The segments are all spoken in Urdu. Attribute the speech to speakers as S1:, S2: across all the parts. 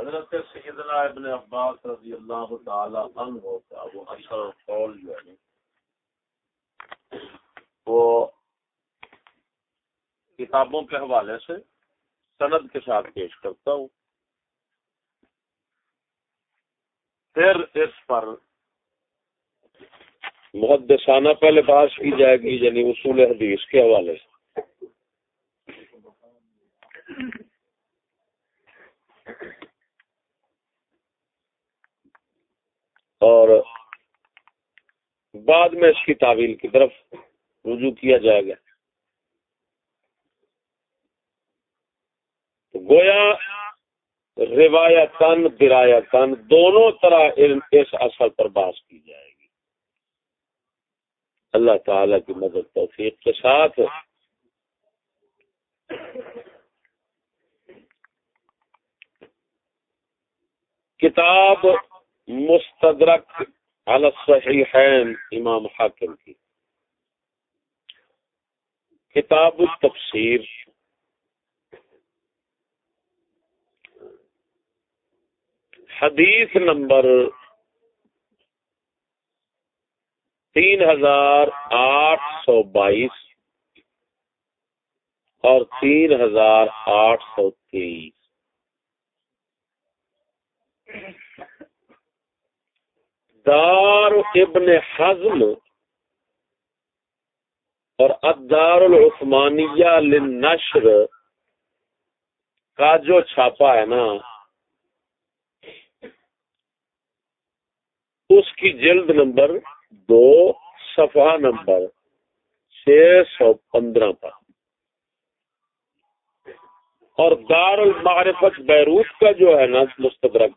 S1: حضرت سیدنا ابن عباس رضی اللہ تعالی عنہ کا وہ اثر و قول جو ہے وہ کتابوں کے حوالے سے سند کے ساتھ پیش کرتا ہوں، پھر اس پر محدثانہ پہلے بحث کی جائے گی، یعنی اصول حدیث کے حوالے سے، اور بعد میں اس کی تعویل کی طرف رجوع کیا جائے گا۔ گویا روایتاً درایتاً دونوں طرح اس اثر پر بحث کی جائے گی، اللہ تعالی کی مدد توفیق کے ساتھ۔ کتاب مستدرک علی الصحیحین امام حاکم کی، کتاب التفسیر، حدیث نمبر 3822 اور 3823۔ دار ابن حزم اور الدار العثمانیہ للنشر کا جو چھاپا ہے نا، اس کی جلد نمبر 2 صفحہ نمبر 615 پر، اور دار المعرفت بیروت کا جو ہے نا مستدرک،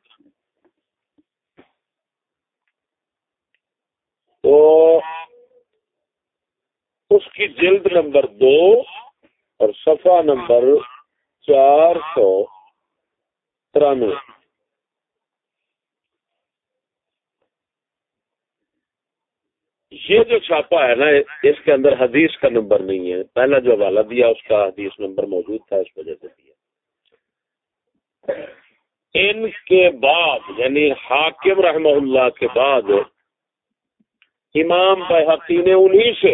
S1: تو اس کی جلد نمبر 2 اور صفحہ نمبر 493۔ یہ جو چھاپا ہے نا، اس کے اندر حدیث کا نمبر نہیں ہے، پہلا جو حوالہ دیا اس کا حدیث نمبر موجود تھا، اس وجہ سے دیا۔ ان کے بعد یعنی حاکم رحمہ اللہ کے بعد امام بہقی نے انہی سے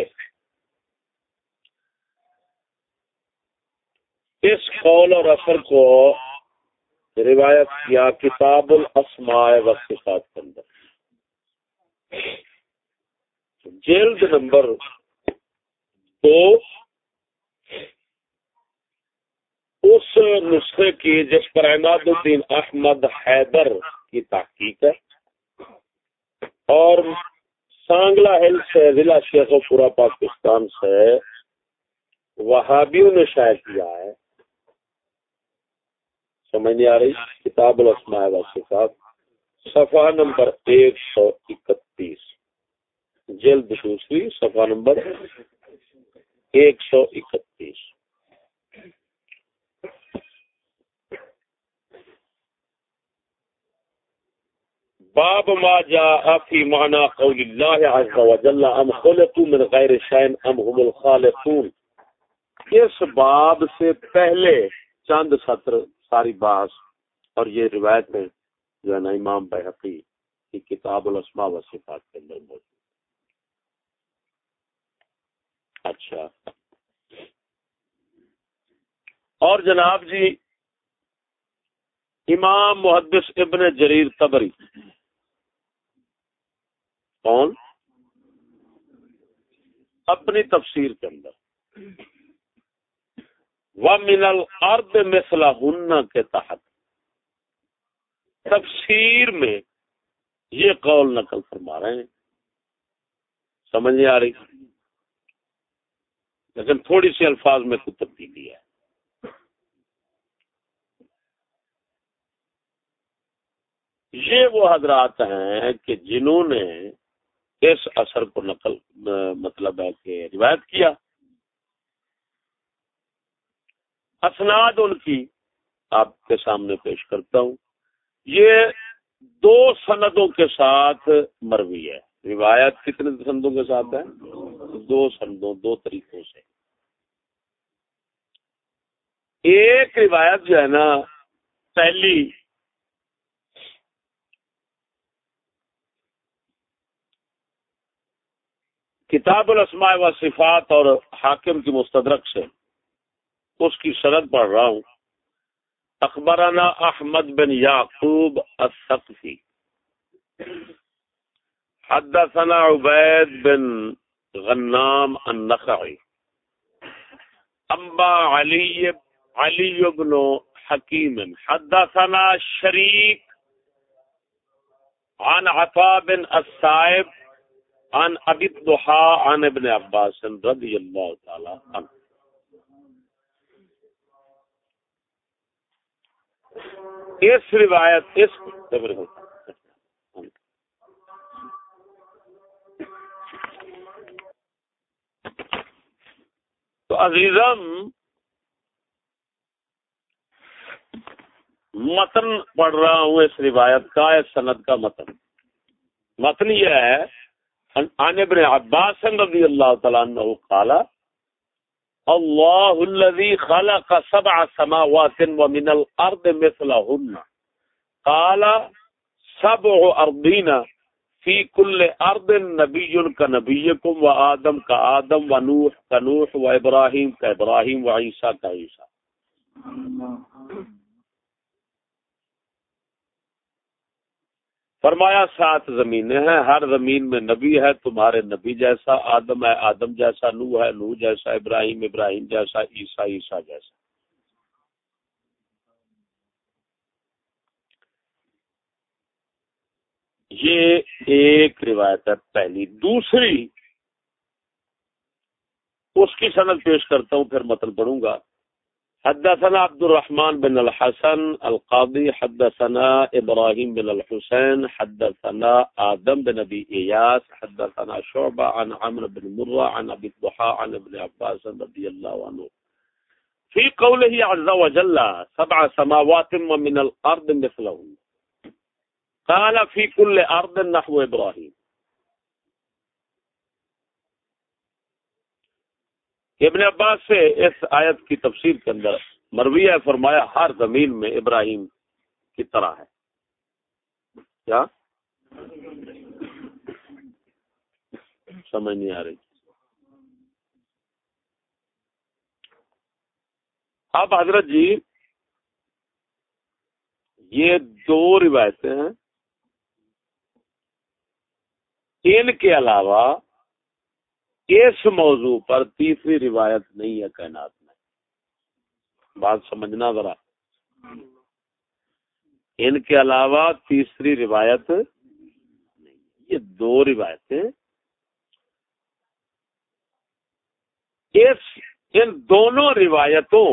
S1: اس قول اور اثر کو روایت کیا کتاب الاسماء والصفات کے اندر، جلد نمبر 2 اس نسخے کی جس پر عماد الدین احمد حیدر کی تحقیق ہے، اور سانگلہ ہل سے ضلع شیخ و پورہ پاکستان سے وہابیوں نے شائع کیا ہے۔ سمجھ نہیں آ رہی؟ کتاب الاسماء والصفات، صفحہ نمبر 131، جلد دوسری، صفحہ نمبر 131۔ باب ما جاء فی معنی قول اللہ عز وجل ام خلقوا من غیر شیء ام هم الخالقون۔ اس باب سے پہلے چند سطر ساری بحث اور یہ روایتیں جو ہے نا امام بہقی کی کتاب الاسماء والصفات کے اندر موجود۔ اچھا، اور جناب جی امام محدث ابن جریر طبری، کون؟ اپنی تفسیر کے اندر وَمِنَ الْأَرْضِ مِثْلَهُنَّ کے تحت تفسیر میں یہ قول نقل فرما رہے ہیں۔ سمجھ نہیں آ رہی؟ لیکن تھوڑی سی الفاظ میں کچھ تبدیلی ہے۔ یہ وہ حضرات ہیں کہ جنہوں نے اس اثر کو نقل مطلب ہے کہ روایت کیا، اسناد ان کی آپ کے سامنے پیش کرتا ہوں۔ یہ 2 سندوں کے ساتھ مروی ہے، روایت کتنے سندوں کے ساتھ ہے؟ 2 سندوں، 2 طریقوں سے۔ ایک روایت جو ہے نا پہلی کتاب الاسماء و صفات اور حاکم کی مستدرک سے اس کی سند پڑھ رہا ہوں. اخبرنا احمد بن یعقوب الثقفی حدثنا عبید بن غنام النخعی انبا علی بن حکیم حدثنا شریک عن عطاء بن الصائب عن ابی الضحى عن ابن عباس رضی اللہ تعالی عنہ. اس روایت تو عزیزم متن پڑھ رہا ہوں اس روایت کا، اس سند کا متن یہ ہے عن ابن عباس رضی اللہ تعالی عنہ قال اللہ الذی خلق 7 سماوات ومن الارض مثلهن قال 7 ارضین فی کل ارض نبی کنبیکم وآدم کآدم ونوح کنوح وابراہیم کابراہیم وعیسیٰ کعیسیٰ. فرمایا 7 زمینیں ہیں، ہر زمین میں نبی ہے تمہارے نبی جیسا، آدم ہے آدم جیسا، نوح ہے نوح جیسا، ابراہیم ابراہیم جیسا، عیسیٰ عیسیٰ جیسا. یہ ایک روایت ہے پہلی. دوسری اس کی سند پیش کرتا ہوں، پھر متن پڑھوں گا. حدثنا عبد الرحمن بن الحسن القاضي حدثنا ابراہیم بن الحسین حدثنا آدم بن ابی ایاس حدثنا شعبہ عن عمرو بن مرہ عن ابی الضحى عن ابن عباس رضی اللہ عنہ فی قوله عز وجل 7 سماوات ومن الارض مثلهن قال فی کل ارض نحو ابراہیم. ابن عباس سے اس آیت کی تفسیر کے اندر مروی ہے، فرمایا ہر زمین میں ابراہیم کی طرح ہے. کیا سمجھ نہیں آ رہی؟ اب حضرت جی یہ 2 روایتیں ہیں، ان کے علاوہ اس موضوع پر تیسری روایت نہیں ہے کائنات میں. بات سمجھنا ذرا، ان کے علاوہ تیسری روایت نہیں. یہ 2 روایتیں، ان دونوں روایتوں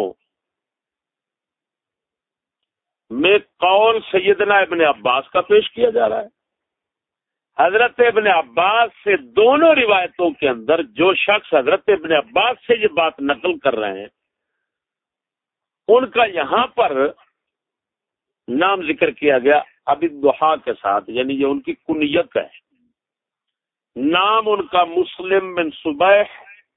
S1: میں قول سیدنا ابن عباس کا پیش کیا جا رہا ہے. حضرت ابن عباس سے دونوں روایتوں کے اندر جو شخص حضرت ابن عباس سے یہ بات نقل کر رہے ہیں ان کا یہاں پر نام ذکر کیا گیا ابی الضحى کے ساتھ، یعنی یہ ان کی کنیت ہے. نام ان کا مسلم بن صبیح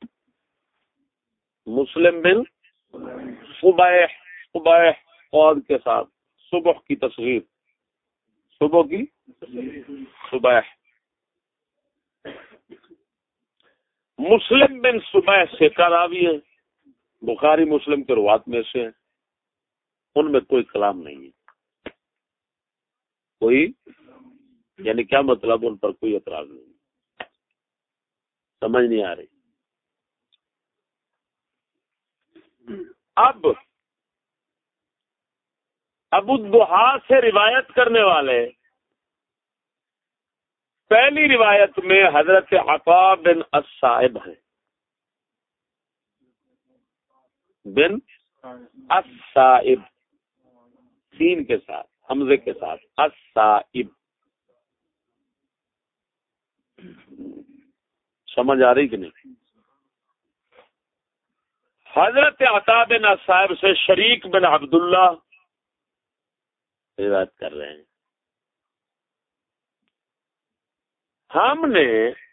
S1: قود کے ساتھ، صبح کی تصغیر، صبح کی صبح. مسلم بن صبح سے کا راوی ہے، بخاری مسلم کے روات میں سے ہیں، ان میں کوئی کلام نہیں ہے، کوئی یعنی کیا مطلب، ان پر کوئی اعتراض نہیں. سمجھ نہیں آ رہی؟ اب ابو الضحى سے روایت کرنے والے پہلی روایت میں حضرت عطاء بن الصائب ہیں، بن الصائب سین کے ساتھ، حمزے کے ساتھ، الصائب. سمجھ آ رہی کہ نہیں؟ حضرت عطاء بن الصائب سے شریک بن عبداللہ روایت کر رہے ہیں. ہم نے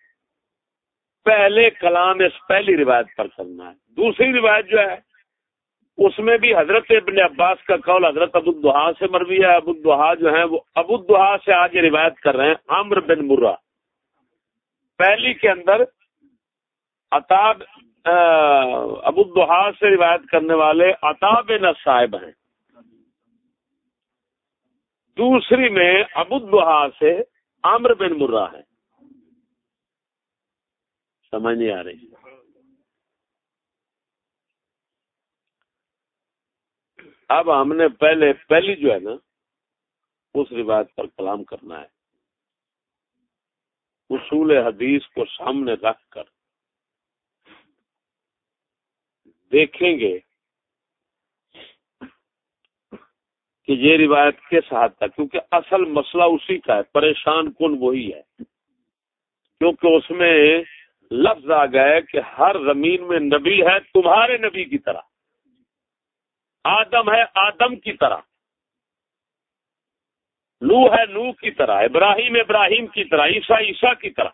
S1: پہلے کلام اس پہلی روایت پر کرنا ہے. دوسری روایت جو ہے اس میں بھی حضرت ابن عباس کا قول حضرت ابو الضحى سے مروی ہے. ابو الضحى جو ہیں وہ ابو الضحى سے آج روایت کر رہے ہیں عمرو بن مرہ. پہلی کے اندر عطاب ابو الضحیٰ سے روایت کرنے والے عطا بن صائب ہیں، دوسری میں ابو الضحیٰ سے عمرو بن مرہ ہے. سمجھ نہیں آ رہی؟ اب ہم نے پہلی جو ہے نا اس روایت پر کلام کرنا ہے. اصول حدیث کو سامنے رکھ کر دیکھیں گے کہ یہ روایت کس حد تک، کیونکہ اصل مسئلہ اسی کا ہے، پریشان کن وہی ہے، کیونکہ اس میں لفظ آ گئے کہ ہر زمین میں نبی ہے تمہارے نبی کی طرح، آدم ہے آدم کی طرح، نوح ہے نوح کی طرح، ابراہیم ابراہیم کی طرح، عیسیٰ عیسیٰ کی طرح.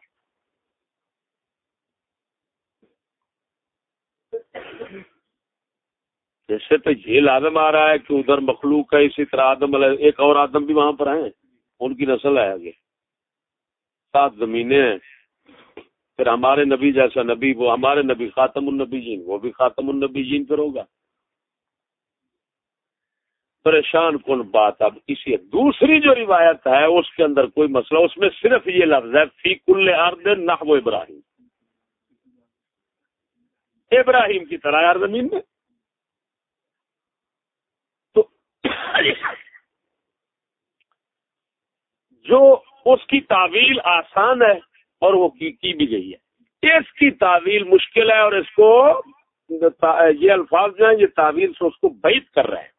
S1: جیسے تو یہ لازم آ رہا ہے کہ ادھر مخلوق ہے، اسی طرح آدم علیہ ایک اور آدم بھی وہاں پر ہیں، ان کی نسل ہے آگے، 7 زمینیں ہیں. پھر ہمارے نبی جیسا نبی، وہ ہمارے نبی خاتم النبیین، وہ بھی خاتم النبیین پھر ہوگا. پریشان کن بات. اب اسی دوسری جو روایت ہے اس کے اندر کوئی مسئلہ، اس میں صرف یہ لفظ ہے فی کل ارض نحو ابراہیم، ابراہیم کی طرح ہر زمین میں. تو جو اس کی تعویل آسان ہے اور وہ کی بھی گئی ہے، اس کی تعویل مشکل ہے، اور اس کو یہ الفاظ جو ہیں یہ تعویل سے اس کو بعید کر رہے ہیں.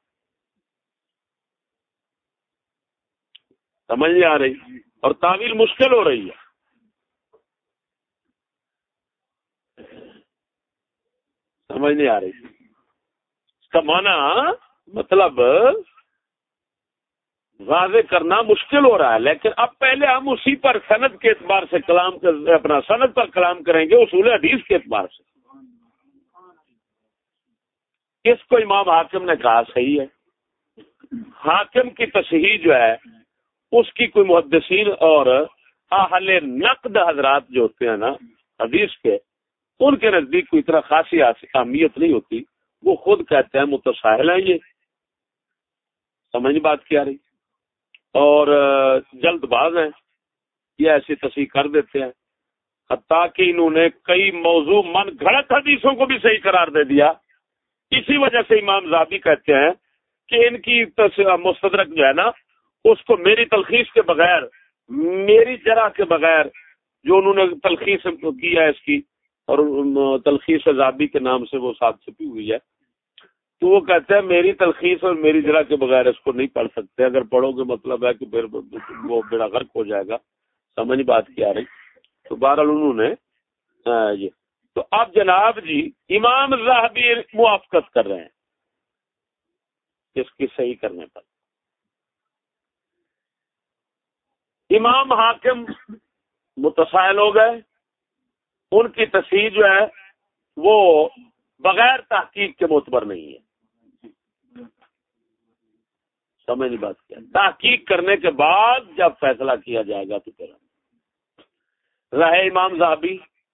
S1: سمجھ نہیں آ رہی؟ اور تعویل مشکل ہو رہی ہے. سمجھ نہیں آ رہی؟ اس کا معنی مطلب واضح کرنا مشکل ہو رہا ہے. لیکن اب پہلے ہم اسی پر سند کے اعتبار سے اپنا سند پر کلام کریں گے، اصول حدیث کے اعتبار سے. اس کو امام حاکم نے کہا صحیح ہے. حاکم کی تصحیح جو ہے اس کی کوئی محدثین اور اہل نقد حضرات جو ہوتے ہیں نا حدیث کے، ان کے نزدیک کوئی اتنا خاصی اہمیت نہیں ہوتی. وہ خود کہتے ہیں متساہل ہیں، یہ سمجھ بات کیا رہی، اور جلد باز ہیں، یہ ایسی تصحیح کر دیتے ہیں. حتیٰ کہ انہوں نے کئی موضوع من گھڑت حدیثوں کو بھی صحیح قرار دے دیا. اسی وجہ سے امام ذہبی کہتے ہیں کہ ان کی مستدرک جو ہے نا اس کو میری تلخیص کے بغیر، میری جرح کے بغیر، جو انہوں نے تلخیص کی ہے اس کی، اور تلخیص ذہبی کے نام سے وہ ساتھ چھپی ہوئی ہے، تو وہ کہتے ہیں میری تلخیص اور میری جرح کے بغیر اس کو نہیں پڑھ سکتے. اگر پڑھو گے مطلب ہے کہ پھر وہ بیڑا غرق ہو جائے گا. سمجھ بات کیا رہی؟ تو بہرحال انہوں نے یہ. تو اب جناب جی امام ذہبی موافقت کر رہے ہیں اس کی صحیح کرنے پر. امام حاکم متساہل ہو گئے، ان کی تصحیح جو ہے وہ بغیر تحقیق کے معتبر نہیں ہے. سمجھ بات کیا؟ تحقیق کرنے کے بعد جب فیصلہ کیا جائے گا تو پھر رہے امام ذہبی.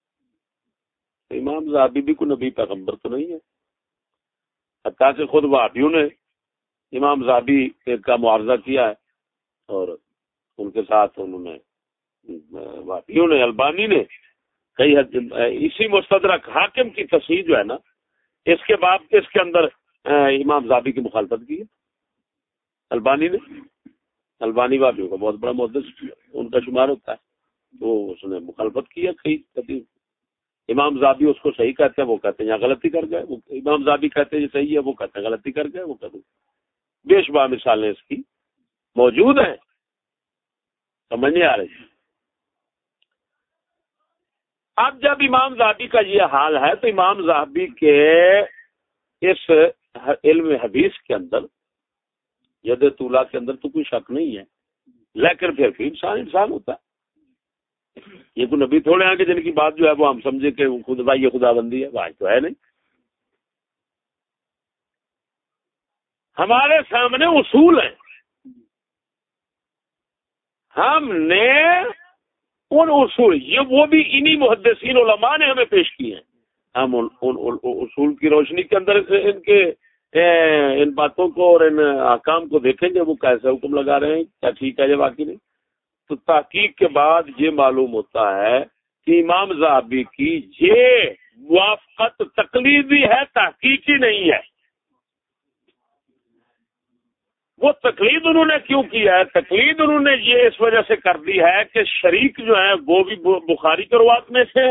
S1: امام ذہبی بھی کوئی نبی پیغمبر تو نہیں ہے، حتیٰ کہ خود وہابیوں نے امام ذہبی کا معاوضہ کیا ہے، اور ان کے ساتھ انہوں نے وہابیوں نے، البانی نے کئی اسی مستدرک حاکم کی تصحیح جو ہے نا اس کے بعد اس کے اندر امام ذہبی کی مخالفت کی ہے البانی نے. البانی وہابیوں کا بہت بڑا محدث ان کا شمار ہوتا ہے، تو اس نے مخالفت کی ہے کئی. امام ذہبی اس کو صحیح کہتے ہیں، وہ کہتے ہیں یہاں غلطی کر گئے. امام ذہبی کہتے ہیں یہ صحیح ہے، وہ کہتے ہیں غلطی کر گئے. وہ کہتے ہیں بے شمار مثالیں اس کی موجود ہیں. سمجھ نہیں آ رہی؟ اب جب امام ذہبی کا یہ حال ہے تو امام ذہبی کے اس علم حدیث کے اندر، ید طولا کے اندر تو کوئی شک نہیں ہے، لیکن پھر بھی انسان ہوتا ہے. یہ کوئی نبی تھوڑے ہیں کہ جن کی بات جو ہے وہ ہم سمجھے کہ خدا یہ خدا بندی ہے، بات تو ہے نہیں. ہمارے سامنے اصول ہیں، ہم نے ان اصول، یہ وہ بھی انہی محدثین علماء نے ہمیں پیش کیے ہیں. ہم ان اصول کی روشنی کے اندر ان باتوں کو اور ان احکام کو دیکھیں گے، وہ کیسے حکم لگا رہے ہیں، کیا ٹھیک ہے یا واقعی نہیں. تو تحقیق کے بعد یہ معلوم ہوتا ہے کہ امام ذہبی کی یہ موافقت تقلیدی ہے، تحقیقی نہیں ہے. وہ تقلید انہوں نے کیوں کیا ہے؟ تقلید انہوں نے یہ اس وجہ سے کر دی ہے کہ شریک جو ہے وہ بھی بخاری کے روایت میں سے،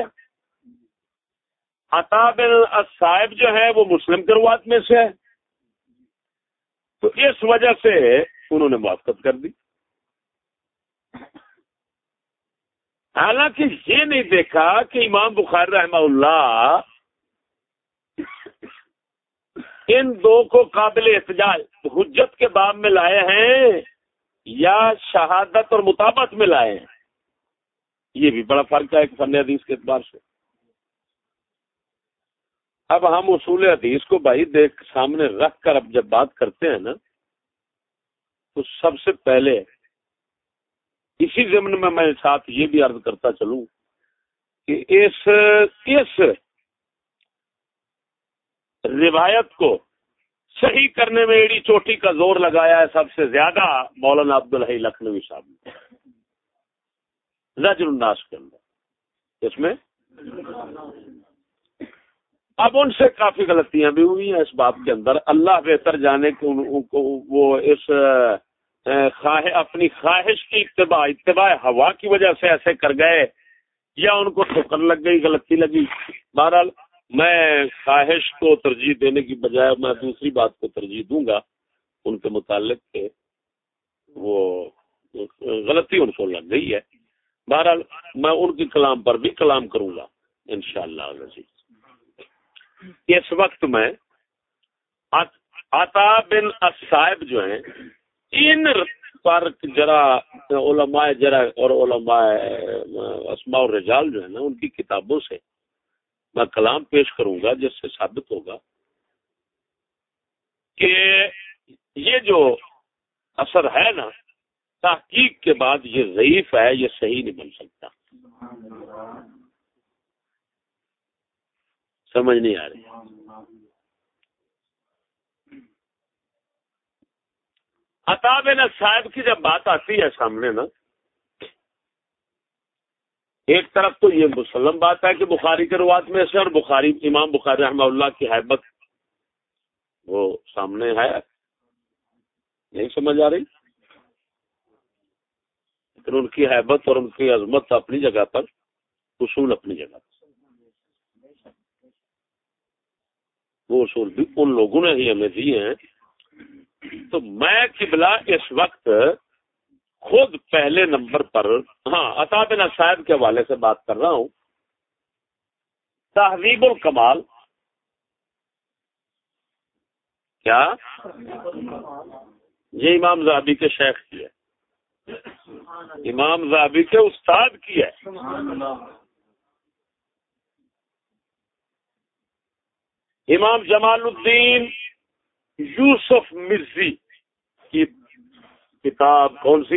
S1: عطا بن الصائب جو ہے وہ مسلم کے روایت میں سے ہے، تو اس وجہ سے انہوں نے موافقت کر دی. حالانکہ یہ نہیں دیکھا کہ امام بخاری رحمہ اللہ ان دو کو قابل احتجاج حجت کے باب میں لائے ہیں یا شہادت اور مطابقت میں لائے ہیں. یہ بھی بڑا فرق ہے ایک فن حدیث کے اعتبار سے. اب ہم اصول حدیث کو بھائی دیکھ سامنے رکھ کر اب جب بات کرتے ہیں نا، تو سب سے پہلے اسی ضمن میں ساتھ یہ بھی عرض کرتا چلوں کہ اس روایت کو صحیح کرنے میں ایڑی چوٹی کا زور لگایا ہے سب سے زیادہ مولانا عبدالحی لکھنوی صاحب نے زجر الناس کے اندر. اس میں اب ان سے کافی غلطیاں بھی ہوئی ہیں اس باب کے اندر. اللہ بہتر جانے کہ ان کو وہ اس اپنی خواہش کی اتباع ہوا کی وجہ سے ایسے کر گئے یا ان کو ٹھوکر لگ گئی، غلطی لگی. بہرحال میں خواہش کو ترجیح دینے کی بجائے میں دوسری بات کو ترجیح دوں گا ان کے متعلق کہ وہ غلطی ان کو لگ گئی ہے. بہرحال میں ان کے کلام پر بھی کلام کروں گا انشاءاللہ العزیز. اس وقت میں عطا بن الصائب جو ہیں ان پر ذرا علماء جرح اور علماء اسماء الرجال جو ہے نا ان کی کتابوں سے میں کلام پیش کروں گا جس سے ثابت ہوگا کہ یہ جو اثر ہے نا تحقیق کے بعد یہ ضعیف ہے، یہ صحیح نہیں بن سکتا. سمجھ نہیں آ رہی. عطا بن الصائب کی جب بات آتی ہے سامنے نا، ایک طرف تو یہ مسلم بات ہے کہ بخاری کے روایت میں سے اور بخاری امام بخاری رحمہ اللہ کی حیبت وہ سامنے ہے، نہیں سمجھ آ رہی. لیکن ان کی حیبت اور ان کی عظمت اپنی جگہ پر، اصول اپنی جگہ پر، وہ اصول بھی ان لوگوں نے ہی ہمیں دیے ہیں. تو میں قبلہ اس وقت خود پہلے نمبر پر عطا بن الصائب کے حوالے سے بات کر رہا ہوں. تہذیب الکمال کیا یہ امام ذہبی کے شیخ کی ہے، امام ذہبی کے استاد کی ہے. امام جمال الدین یوسف مرزی کی کتاب کون سی؟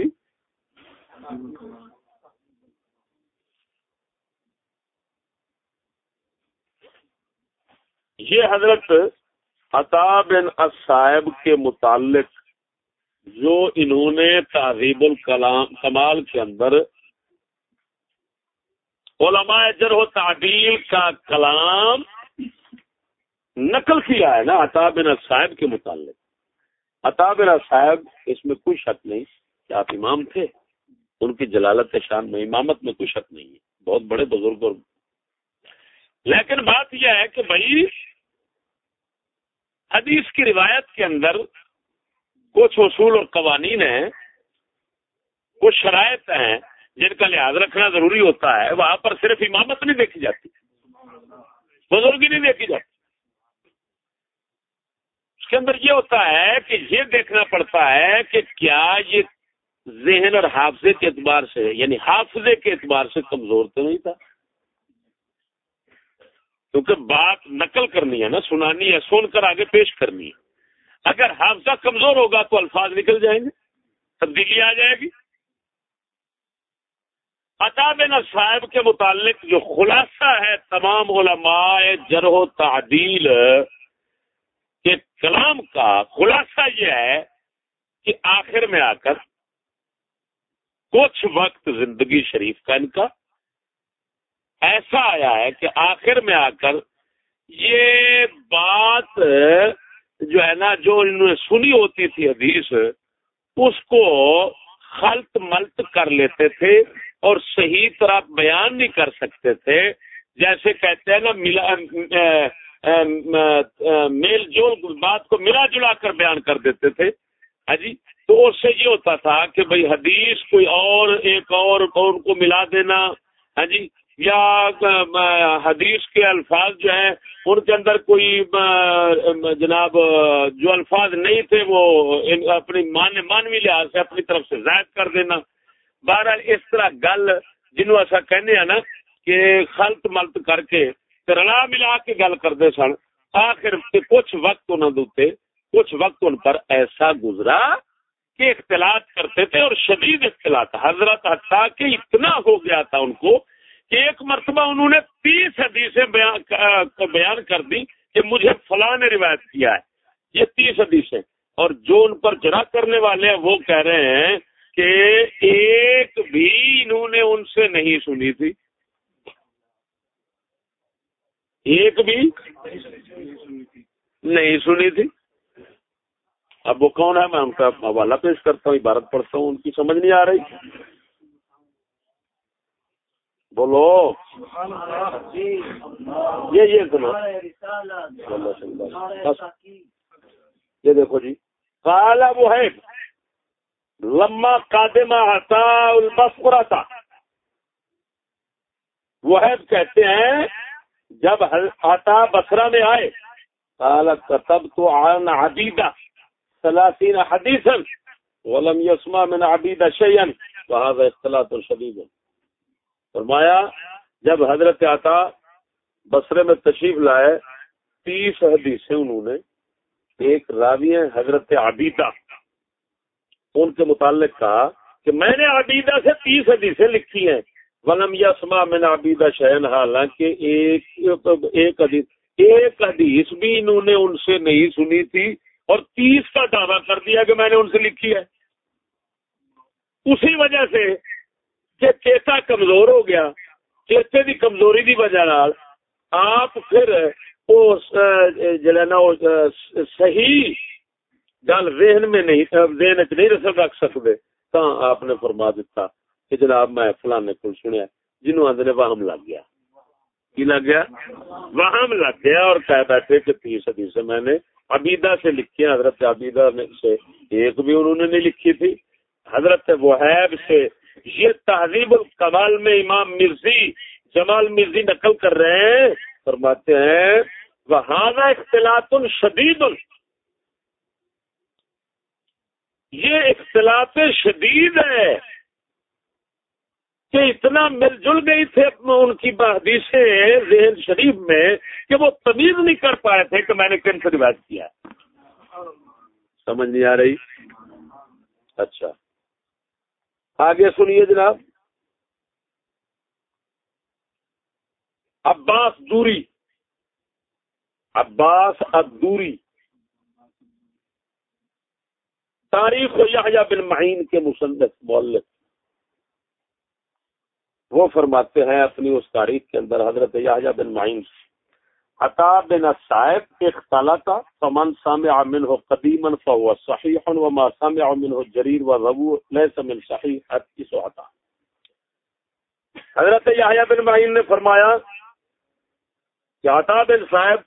S1: یہ حضرت عطا بن الصائب کے متعلق جو انہوں نے تہذیب الکمال کے اندر علماء جرح و تعدیل کا کلام نقل کیا ہے نا عطا بن الصائب کے متعلق. عطا بن الصائب اس میں کوئی شک نہیں کہ آپ امام تھے، ان کی جلالت شان میں امامت میں کوئی شک نہیں ہے، بہت بڑے بزرگ. اور لیکن بات یہ ہے کہ بھائی حدیث کی روایت کے اندر کچھ اصول اور قوانین ہیں، کچھ شرائط ہیں جن کا لحاظ رکھنا ضروری ہوتا ہے. وہاں پر صرف امامت نہیں دیکھی جاتی، بزرگی نہیں دیکھی جاتی. اس کے اندر یہ ہوتا ہے کہ یہ دیکھنا پڑتا ہے کہ کیا یہ ذہن اور حافظے کے اعتبار سے، یعنی حافظے کے اعتبار سے کمزور تو نہیں تھا، کیونکہ بات نقل کرنی ہے نا، سنانی ہے، سن کر آگے پیش کرنی ہے. اگر حافظہ کمزور ہوگا تو الفاظ نکل جائیں گے، تبدیلی آ جائے گی. عطا بن صاحب کے متعلق جو خلاصہ ہے تمام علماء جرح و تعدیل کے کلام کا خلاصہ یہ ہے کہ آخر میں آ کر کچھ وقت زندگی شریف کا ان کا ایسا آیا ہے کہ آخر میں آ کر یہ بات جو ہے نا جو انہوں نے سنی ہوتی تھی حدیث اس کو خلط ملط کر لیتے تھے اور صحیح طرح بیان نہیں کر سکتے تھے. جیسے کہتے ہیں نا میل جول بات کو ملا جلا کر بیان کر دیتے تھے. ہاں جی, تو اس سے یہ ہوتا تھا کہ بھئی حدیث کوئی اور ایک اور ان کو ملا دینا. ہاں جی, یا حدیث کے الفاظ جو ہیں ان کے اندر کوئی جناب جو الفاظ نہیں تھے وہ اپنی مانوی لحاظ سے اپنی طرف سے زائد کر دینا. بہرحال اس طرح گل جنوں ایسا کہنے ہیں نا کہ خلط ملط کر کے رلا ملا کے گل کرتے سن. آخر کچھ وقت انہوں نے کچھ وقت ان پر ایسا گزرا کہ اختلاط کرتے تھے اور شدید اختلاط حضرت حتیٰ کہ اتنا ہو گیا تھا ان کو کہ ایک مرتبہ انہوں نے 30 حدیثیں بیان کر دی کہ مجھے فلاں نے روایت کیا ہے. یہ 30 حدیثیں, اور جو ان پر جرح کرنے والے ہیں وہ کہہ رہے ہیں کہ ایک بھی انہوں نے ان سے نہیں سنی تھی, ایک بھی نہیں سنی تھی. اب وہ کون ہے, میں ان کا حوالہ پیش کرتا ہوں, عبارت پڑھتا ہوں, ان کی سمجھ نہیں آ رہی. بولو یہ سنو, یہ دیکھو جی. قال وہیب لما قادم عطاء البصرہ تھا, وہیب کہتے ہیں جب عطاء بصرہ میں آئے, قال كتبت عن عبیدہ 30 حدیثا ولم يسمع من عبیدہ شیئا وهذا اختلاط شدید. فرمایا جب حضرت عطا بصرے میں تشریف لائے 30 حدیثیں انہوں نے, ایک راوی ہیں حضرت عبیدہ, ان کے متعلق کہا کہ میں نے عبیدہ سے 30 حدیثیں لکھی ہیں. ولم یسمع من عبیدہ شیئا, حالانکہ ایک حدیث بھی انہوں نے ان سے نہیں سنی تھی اور 30 کا دعویٰ کر دیا کہ میں نے ان سے لکھی ہے. اسی وجہ سے کہ چیتا کمزور ہو گیا, چیتے کی کمزوری کی وجہ آپ پھر صحیح گل ذہن میں نہیں, ذہن چ نہیں رکھ سکتے. تو آپ نے فرما دیتا کہ جناب میں فلانے کو سنیا, جنہوں آدھے وہم لگ گیا. کی لگ گیا؟ وہم لگ گیا, اور کہہ بیٹھے کہ 30 حدیثیں میں نے عبیدہ سے لکھی ہیں. حضرت عبیدہ سے ایک بھی انہوں نے نہیں لکھی تھی. حضرت وہیب سے یہ تہذیب الکمال میں امام مرزی جمال مرزی نقل کر رہے ہیں, فرماتے ہیں وہذا اختلاط شدید, یہ اختلاط شدید ہے کہ اتنا مل جل گئی تھے ان کی حدیثیں ذہن شریف میں کہ وہ تمیز نہیں کر پائے تھے کہ میں نے کن سے روایت کیا. سمجھ نہیں آ رہی؟ اچھا آگے سنیے جناب. عباس دوری, عباس الدوری تاریخ یحییٰ بن معین کے مصنف مؤلف, وہ فرماتے ہیں اپنی اس تاریخ کے اندر حضرت یحییٰ بن معین عطاء بن الصائب اختلط فمن سمع منه قدیما فهو صحیح وما سمع منه جریر وروو ليس من صحیح حدیث عطاء. حضرت یحییٰ بن معین نے فرمایا کہ عطاء بن صائب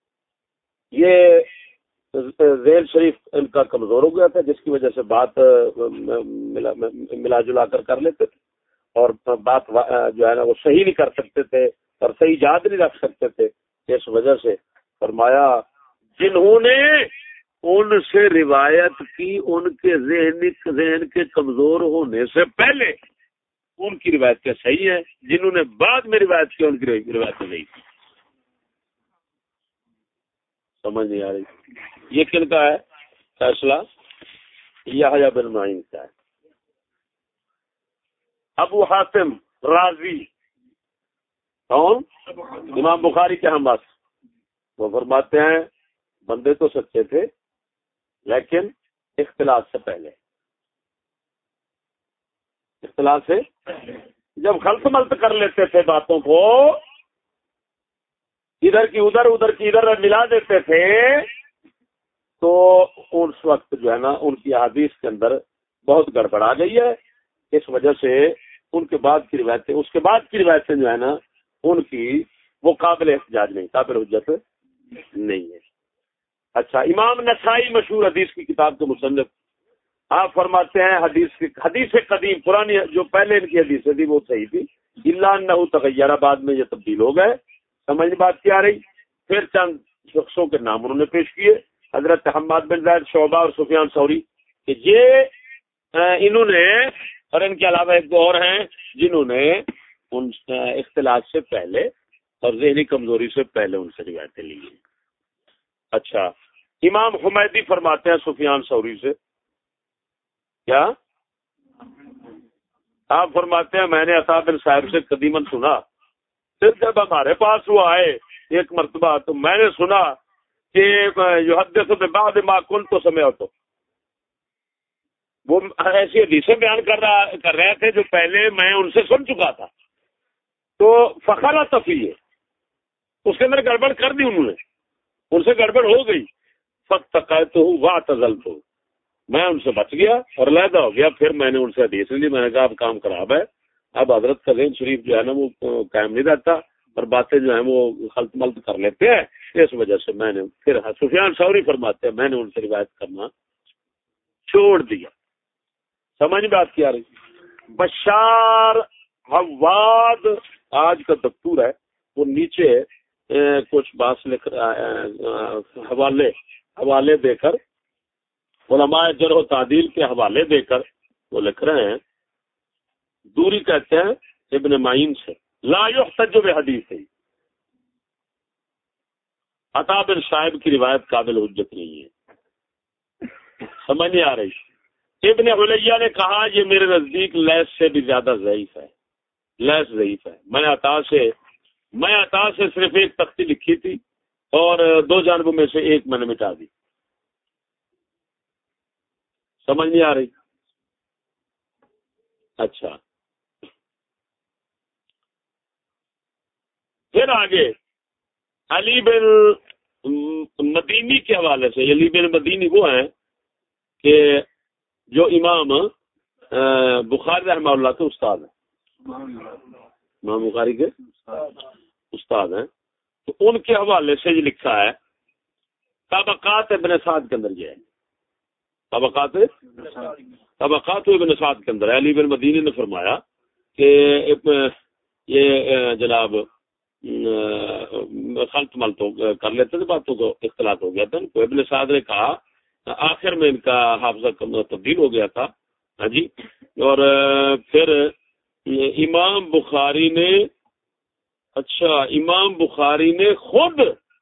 S1: یہ ذیل شریف ان کا کمزور ہو گیا تھا, جس کی وجہ سے بات ملا جلا کر لیتے تھے اور بات جو ہے نا وہ صحیح نہیں کر سکتے تھے اور صحیح یاد نہیں رکھ سکتے تھے. اس وجہ سے فرمایا جنہوں نے ان سے روایت کی ان کے ذہن کے کمزور ہونے سے پہلے ان کی روایت کیا صحیح ہے, جنہوں نے بعد میں روایت کی ان کی روایت نہیں کی. سمجھ نہیں آ رہی؟ یہ کن کا ہے فیصلہ؟ یحییٰ بن معین کا ہے. ابو حاتم راضی کون؟ امام بخاری کے ہم بس وہ فرماتے ہیں بندے تو سچے تھے لیکن اختلاط سے پہلے، اختلاط سے جب خلط ملط کر لیتے تھے باتوں کو، ادھر کی ادھر ادھر کی ادھر ملا دیتے تھے، تو اس وقت جو ہے نا ان کی حدیث کے اندر بہت گڑبڑ آ گئی ہے. اس وجہ سے ان کے بعد کی روایتیں، اس کے بعد کی روایتیں جو ہے نا ان کی وہ قابل احتجاج نہیں، قابل حجت نہیں ہے. اچھا، امام نسائی مشہور حدیث کی کتاب کے مصنف، آپ فرماتے ہیں حدیث قدیم پرانی جو پہلے ان کی حدیث تھی وہ صحیح تھی، الا انہ تغیر، بعد میں یہ تبدیل ہو گئے. سمجھ بات کیا رہی؟ پھر چند شخصوں کے نام انہوں نے پیش کیے، حضرت حماد بن زید، شعبہ اور سفیان ثوری، کہ یہ انہوں نے، اور ان کے علاوہ ایک دو اور ہیں جنہوں نے ان اختلاط سے پہلے اور ذہنی کمزوری سے پہلے ان سے روایتیں لی ہیں. اچھا، امام حمیدی فرماتے ہیں سفیان ثوری سے، کیا آپ فرماتے ہیں میں نے عطا بن صاحب سے قدیماً سنا، پھر جب ہمارے پاس وہ آئے ایک مرتبہ تو میں نے سنا کہ یحدث ببعض ما كنت سمعت، وہ ایسی حدیثیں بیان کر رہے تھے جو پہلے میں ان سے سن چکا تھا. تو فخر تفیہ، اس کے اندر گڑبڑ کر دی انہوں نے، ان سے گڑبڑ ہو گئی. فاتقیتہ واعتزلتہ، میں ان سے بچ گیا اور علیحدہ ہو گیا. پھر میں نے ان سے حدیث لی، میں نے کہا اب کام خراب ہے، اب حضرت کا ذہن شریف جو ہے نا وہ قائم نہیں رہتا اور باتیں جو ہیں وہ خلط ملط کر لیتے ہیں. اس وجہ سے میں نے پھر سفیان ثوری فرماتے ہیں میں نے ان سے روایت کرنا چھوڑ دیا. سمجھ بات کیا رہی؟ بشار حواد آج کا دستور ہے، وہ نیچے کچھ بات لکھ حوالے دے کر، علماء جرح و تعدیل کے حوالے دے کر وہ لکھ رہے ہیں. دوری کہتے ہیں ابن معین سے، لا یحتج بحدیث، عطا بن صاحب کی روایت قابل حجت نہیں ہے. سمجھ نہیں آ رہی؟ ابن علیہ نے کہا یہ میرے نزدیک لیس سے بھی زیادہ ضعیف ہے، لیس ضعیف ہے. میں عطا سے صرف ایک تختی لکھی تھی اور دو جانبوں میں سے ایک میں نے مٹا دی. سمجھ نہیں آ رہی؟ اچھا، پھر آگے علی بن مدینی کے حوالے سے. علی بن مدینی وہ ہیں کہ جو امام بخاری رحمہ اللہ کے استاد ہیں، امام بخاری کے استاد ہیں. تو ان کے حوالے سے یہ لکھا ہے طبقات ابن سعد کے اندر، یہ ہے طبقات ابن سعد کے اندر علی بن مدینی نے فرمایا کہ یہ جناب خلط ملط کر لیتے تھے باتوں کو، اختلاط ہو گیا تھا. تو ابن سعد نے کہا آخر میں ان کا حافظہ تبدیل ہو گیا تھا. ہاں جی. اور پھر امام بخاری نے خود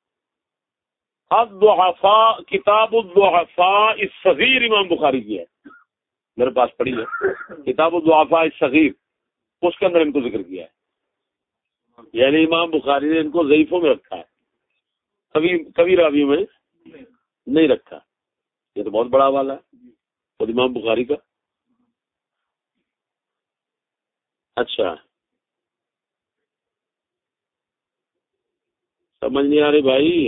S1: الضعفاء، کتاب الضعفاء الصغیر امام بخاری کی ہے، میرے پاس پڑھی ہے کتاب الضعفاء الصغیر، اس کے اندر ان کو ذکر کیا ہے. یعنی امام بخاری نے ان کو ضعیفوں میں رکھا ہے، کبھی راوی میں نہیں رکھا. یہ تو بہت بڑا حوالہ ہے خود امام بخاری کا. اچھا، سمجھ نہیں آ رہی بھائی؟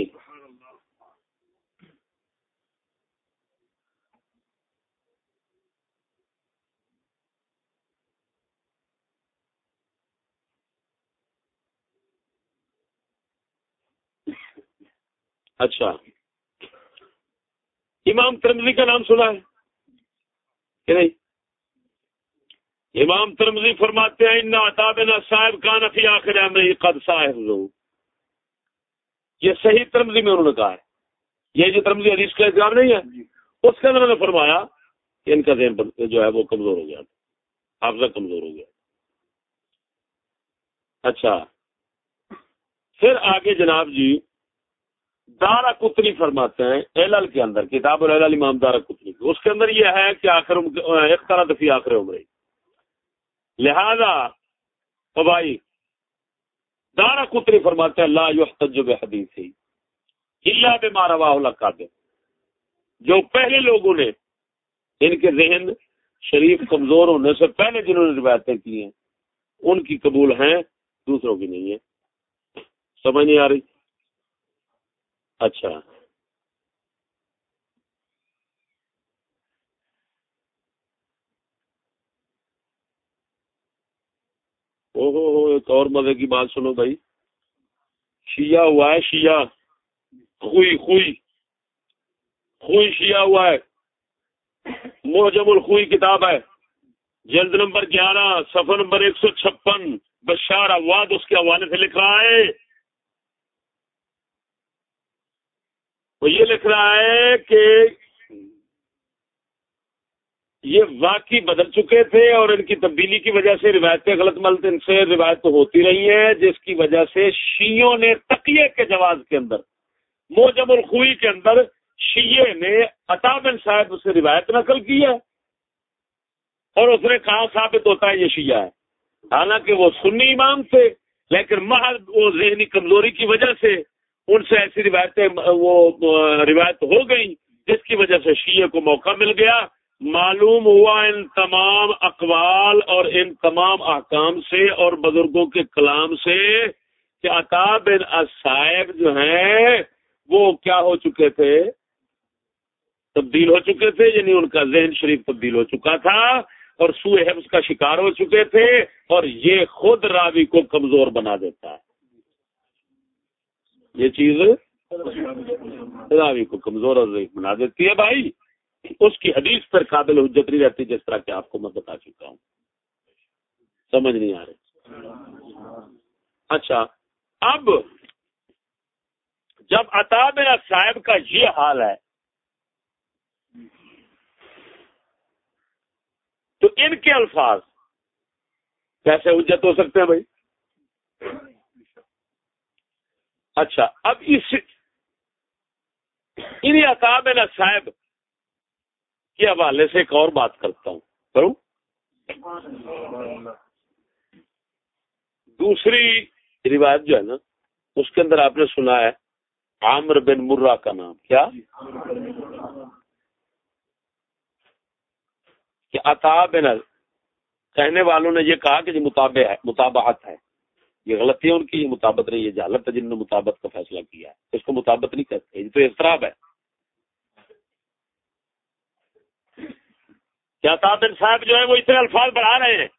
S1: اچھا، امام ترمذی کا نام سنا ہے کہ نہیں؟ امام ترمذی فرماتے ہیں ان عطا بن صاحب کان فی آخر امرہ قد صاحبہ. یہ صحیح ترمذی میں انہوں نے کہا ہے، یہ جو ترمذی حدیث کا الزام نہیں ہے اس کے اندر انہوں نے فرمایا کہ ان کا ذہن جو ہے وہ کمزور ہو گیا، حافظہ کمزور ہو گیا. اچھا، پھر آگے جناب جی دارا قطنی فرماتے ہیں علل کے اندر، کتاب العلل امام دارا قطنی، اس کے اندر یہ ہے کہ آخر اختلط فی آخر عمرہ، لہذا او بھائی دارقطنی فرماتے ہیں لا یحتج بحدیث الا بما رواه الاکابر، جو پہلے لوگوں نے ان کے ذہن شریف کمزور ہونے سے پہلے جنہوں نے روایتیں کی ہیں ان کی قبول ہیں، دوسروں کی نہیں ہے. سمجھ نہیں آ رہی؟ اچھا او ہو ایک اور مزے کی بات سنو بھائی. شیعہ ہوا ہے، شیعہ خوئی شیعہ ہوا ہے. معجم الخوئی کتاب ہے، جلد نمبر 11 صفحہ نمبر 156. بشار عواد اس کے حوالے سے لکھ رہا ہے، وہ یہ لکھ رہا ہے کہ یہ واقعی بدل چکے تھے اور ان کی تبدیلی کی وجہ سے روایتیں غلط ملت ان سے روایت تو ہوتی رہی ہیں، جس کی وجہ سے شیعوں نے تقیہ کے جواز کے اندر معجم الخوئی کے اندر شیعہ نے عطا بن صاحب سے روایت نقل کی ہے اور اس نے کہا ثابت ہوتا ہے یہ شیعہ ہے، حالانکہ وہ سنی امام تھے لیکن محض وہ ذہنی کمزوری کی وجہ سے ان سے ایسی روایتیں وہ روایت ہو گئی جس کی وجہ سے شیعہ کو موقع مل گیا. معلوم ہوا ان تمام اقوال اور ان تمام احکام سے اور بزرگوں کے کلام سے کہ عطا بن الصائب جو ہیں وہ کیا ہو چکے تھے، تبدیل ہو چکے تھے، یعنی ان کا ذہن شریف تبدیل ہو چکا تھا اور سوء حفظ کا شکار ہو چکے تھے، اور یہ خود راوی کو کمزور بنا دیتا ہے. یہ چیز راوی کو کمزور اور ضعیف بنا دیتی ہے. بھائی اس کی حدیث پر قابل حجت نہیں رہتی، جس طرح کہ آپ کو میں بتا چکا ہوں. سمجھ نہیں آ رہی؟ اچھا اب جب عطا بن صاحب کا یہ حال ہے تو ان کے الفاظ کیسے حجت ہو سکتے ہیں بھائی؟ اچھا اب انہیں عطا بن صاحب کے حوالے سے ایک اور بات کرتا ہوں. کروں؟ دوسری روایت جو ہے نا اس کے اندر آپ نے سنا ہے عامر بن مرہ کا نام، کیا کہ عطا بن، کہنے والوں نے یہ کہا کہ یہ مطابعت ہے، یہ غلطی ہے ان کی، یہ مطابت نہیں، یہ جہالت ہے جن نے مطابت کا فیصلہ کیا ہے، اس کو مطابت نہیں کہتے، یہ تو اضطراب ہے. کیا عطا بن صاحب جو ہے وہ اتنے الفاظ بڑھا رہے ہیں،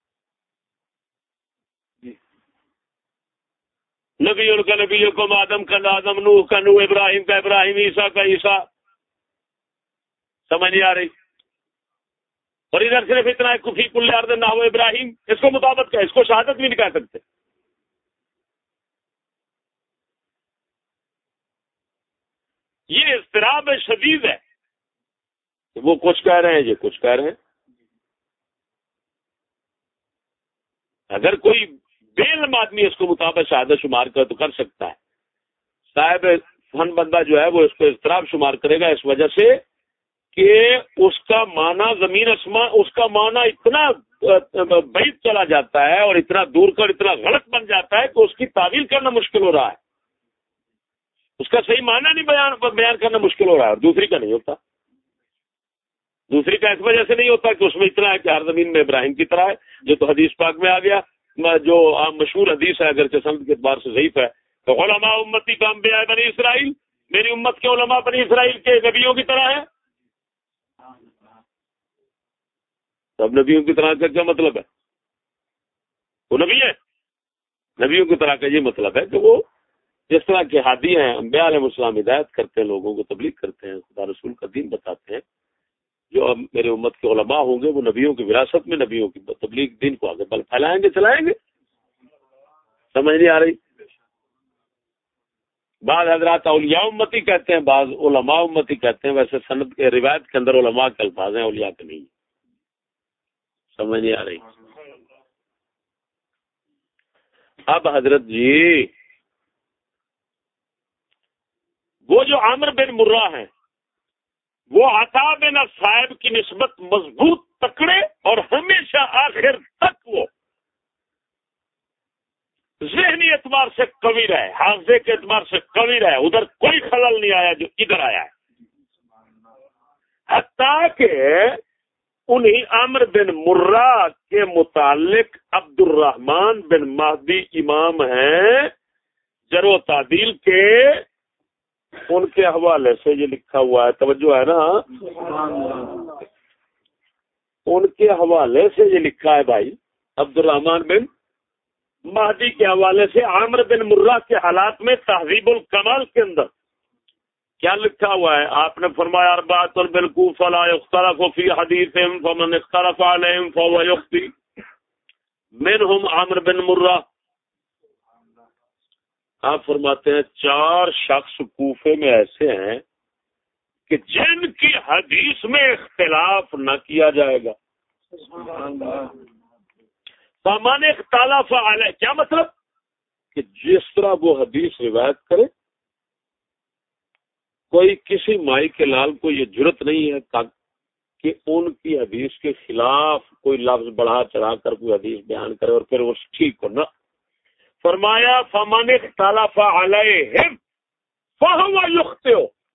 S1: نبیوں کا نبیوں کو، آدم کا آدم، نوح کا نوح، ابراہیم کا ابراہیم، عیسیٰ کا عیسیٰ. سمجھ نہیں آ رہی؟ اور ادھر صرف اتنا ہے کفی کل ارض نحو ابراہیم، اس کو مطابت کا، اس کو شہادت بھی نہیں کہہ سکتے. یہ اضطراب شدید ہے، وہ کچھ کہہ رہے ہیں یہ کچھ کہہ رہے ہیں. اگر کوئی بے علم آدمی اس کو مطابق شہادت شمار کر تو کر سکتا ہے، صاحب فن بندہ جو ہے وہ اس کو اضطراب شمار کرے گا اس وجہ سے کہ اس کا معنی زمین اسما، اس کا معنی اتنا بعید چلا جاتا ہے اور اتنا دور کا اور اتنا غلط بن جاتا ہے کہ اس کی تعویل کرنا مشکل ہو رہا ہے، اس کا صحیح معنی نہیں بیان کرنا مشکل ہو رہا ہے. اور دوسری کا نہیں ہوتا، دوسری کا اس وجہ سے نہیں ہوتا کہ اس میں اتنا ہے کہ ہر زمین میں ابراہیم کی طرح ہے، جو تو حدیث پاک میں آ گیا، جو مشہور حدیث ہے اگرچہ سند کے اعتبار سے ضعیف ہے، تو علماء امتی کا انبیاء بنی اسرائیل، میری امت کے علماء بنی اسرائیل کے نبیوں کی طرح ہے. سب نبیوں کی طرح کا کیا مطلب ہے؟ وہ نبی ہے، نبیوں کی طرح کا یہ مطلب ہے کہ وہ جس طرح کے ہادی ہیں، انبیاء علیہ السلام ہدایت کرتے ہیں، لوگوں کو تبلیغ کرتے ہیں، خدا رسول کا دین بتاتے ہیں، جو اب میرے امت کے علماء ہوں گے وہ نبیوں کی وراثت میں نبیوں کی تبلیغ دین کو آگے بل پھیلائیں گے، چلائیں گے. سمجھ نہیں آ رہی؟ بعض حضرات اولیاء امتی کہتے ہیں، بعض علماء امتی کہتے ہیں، ویسے سند کے روایت کے اندر علماء کے الفاظ ہیں، اولیاء کے نہیں. سمجھ نہیں آ رہی؟ اب حضرت جی وہ جو عامر بن مرہ ہیں وہ عطا بن صاحب کی نسبت مضبوط تکڑے اور ہمیشہ آخر تک وہ ذہنی اعتبار سے قوی رہے، حافظے کے اعتبار سے قوی رہے، ادھر کوئی خلل نہیں آیا جو ادھر آیا ہے. حتیٰ کہ انہی عامر بن مرہ کے متعلق عبد الرحمن بن مہدی امام ہیں جرح و تعدیل کے، ان کے حوالے سے یہ لکھا ہوا ہے، توجہ ہے نا، ان کے حوالے سے یہ لکھا ہے بھائی، عبد الرحمن بن مہدی کے حوالے سے عامر بن مرہ کے حالات میں تہذیب الکمال کے اندر کیا لکھا ہوا ہے؟ آپ نے فرمایا اربعۃ بالکوفہ لا یختلف فی حدیثہم فمن اختلف علیہم فهو یخطئ منہم عامر بن مرہ. آپ فرماتے ہیں 4 شخص کوفے میں ایسے ہیں کہ جن کی حدیث میں اختلاف نہ کیا جائے گا. فمن اختلف علیہ، کیا مطلب کہ جس طرح وہ حدیث روایت کرے، کوئی کسی مائی کے لال کو یہ جرت نہیں ہے کہ ان کی حدیث کے خلاف کوئی لفظ بڑھا چڑھا کر کوئی حدیث بیان کرے اور پھر وہ ٹھیک ہو نہ. فرمایا فمن اختلف علیہم فہو یخطئ.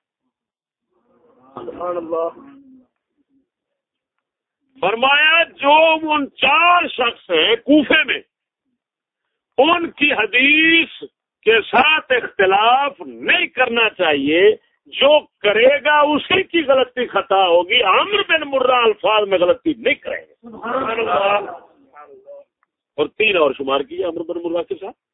S1: سبحان اللہ. فرمایا جو ان 4 شخص ہیں کوفے میں، ان کی حدیث کے ساتھ اختلاف نہیں کرنا چاہیے، جو کرے گا اسی کی غلطی خطا ہوگی. عامر بن مرہ الفاظ میں غلطی نہیں کرے گا. سبحان اللہ. اور 3 اور شمار کیے عامر بن مرہ کے ساتھ.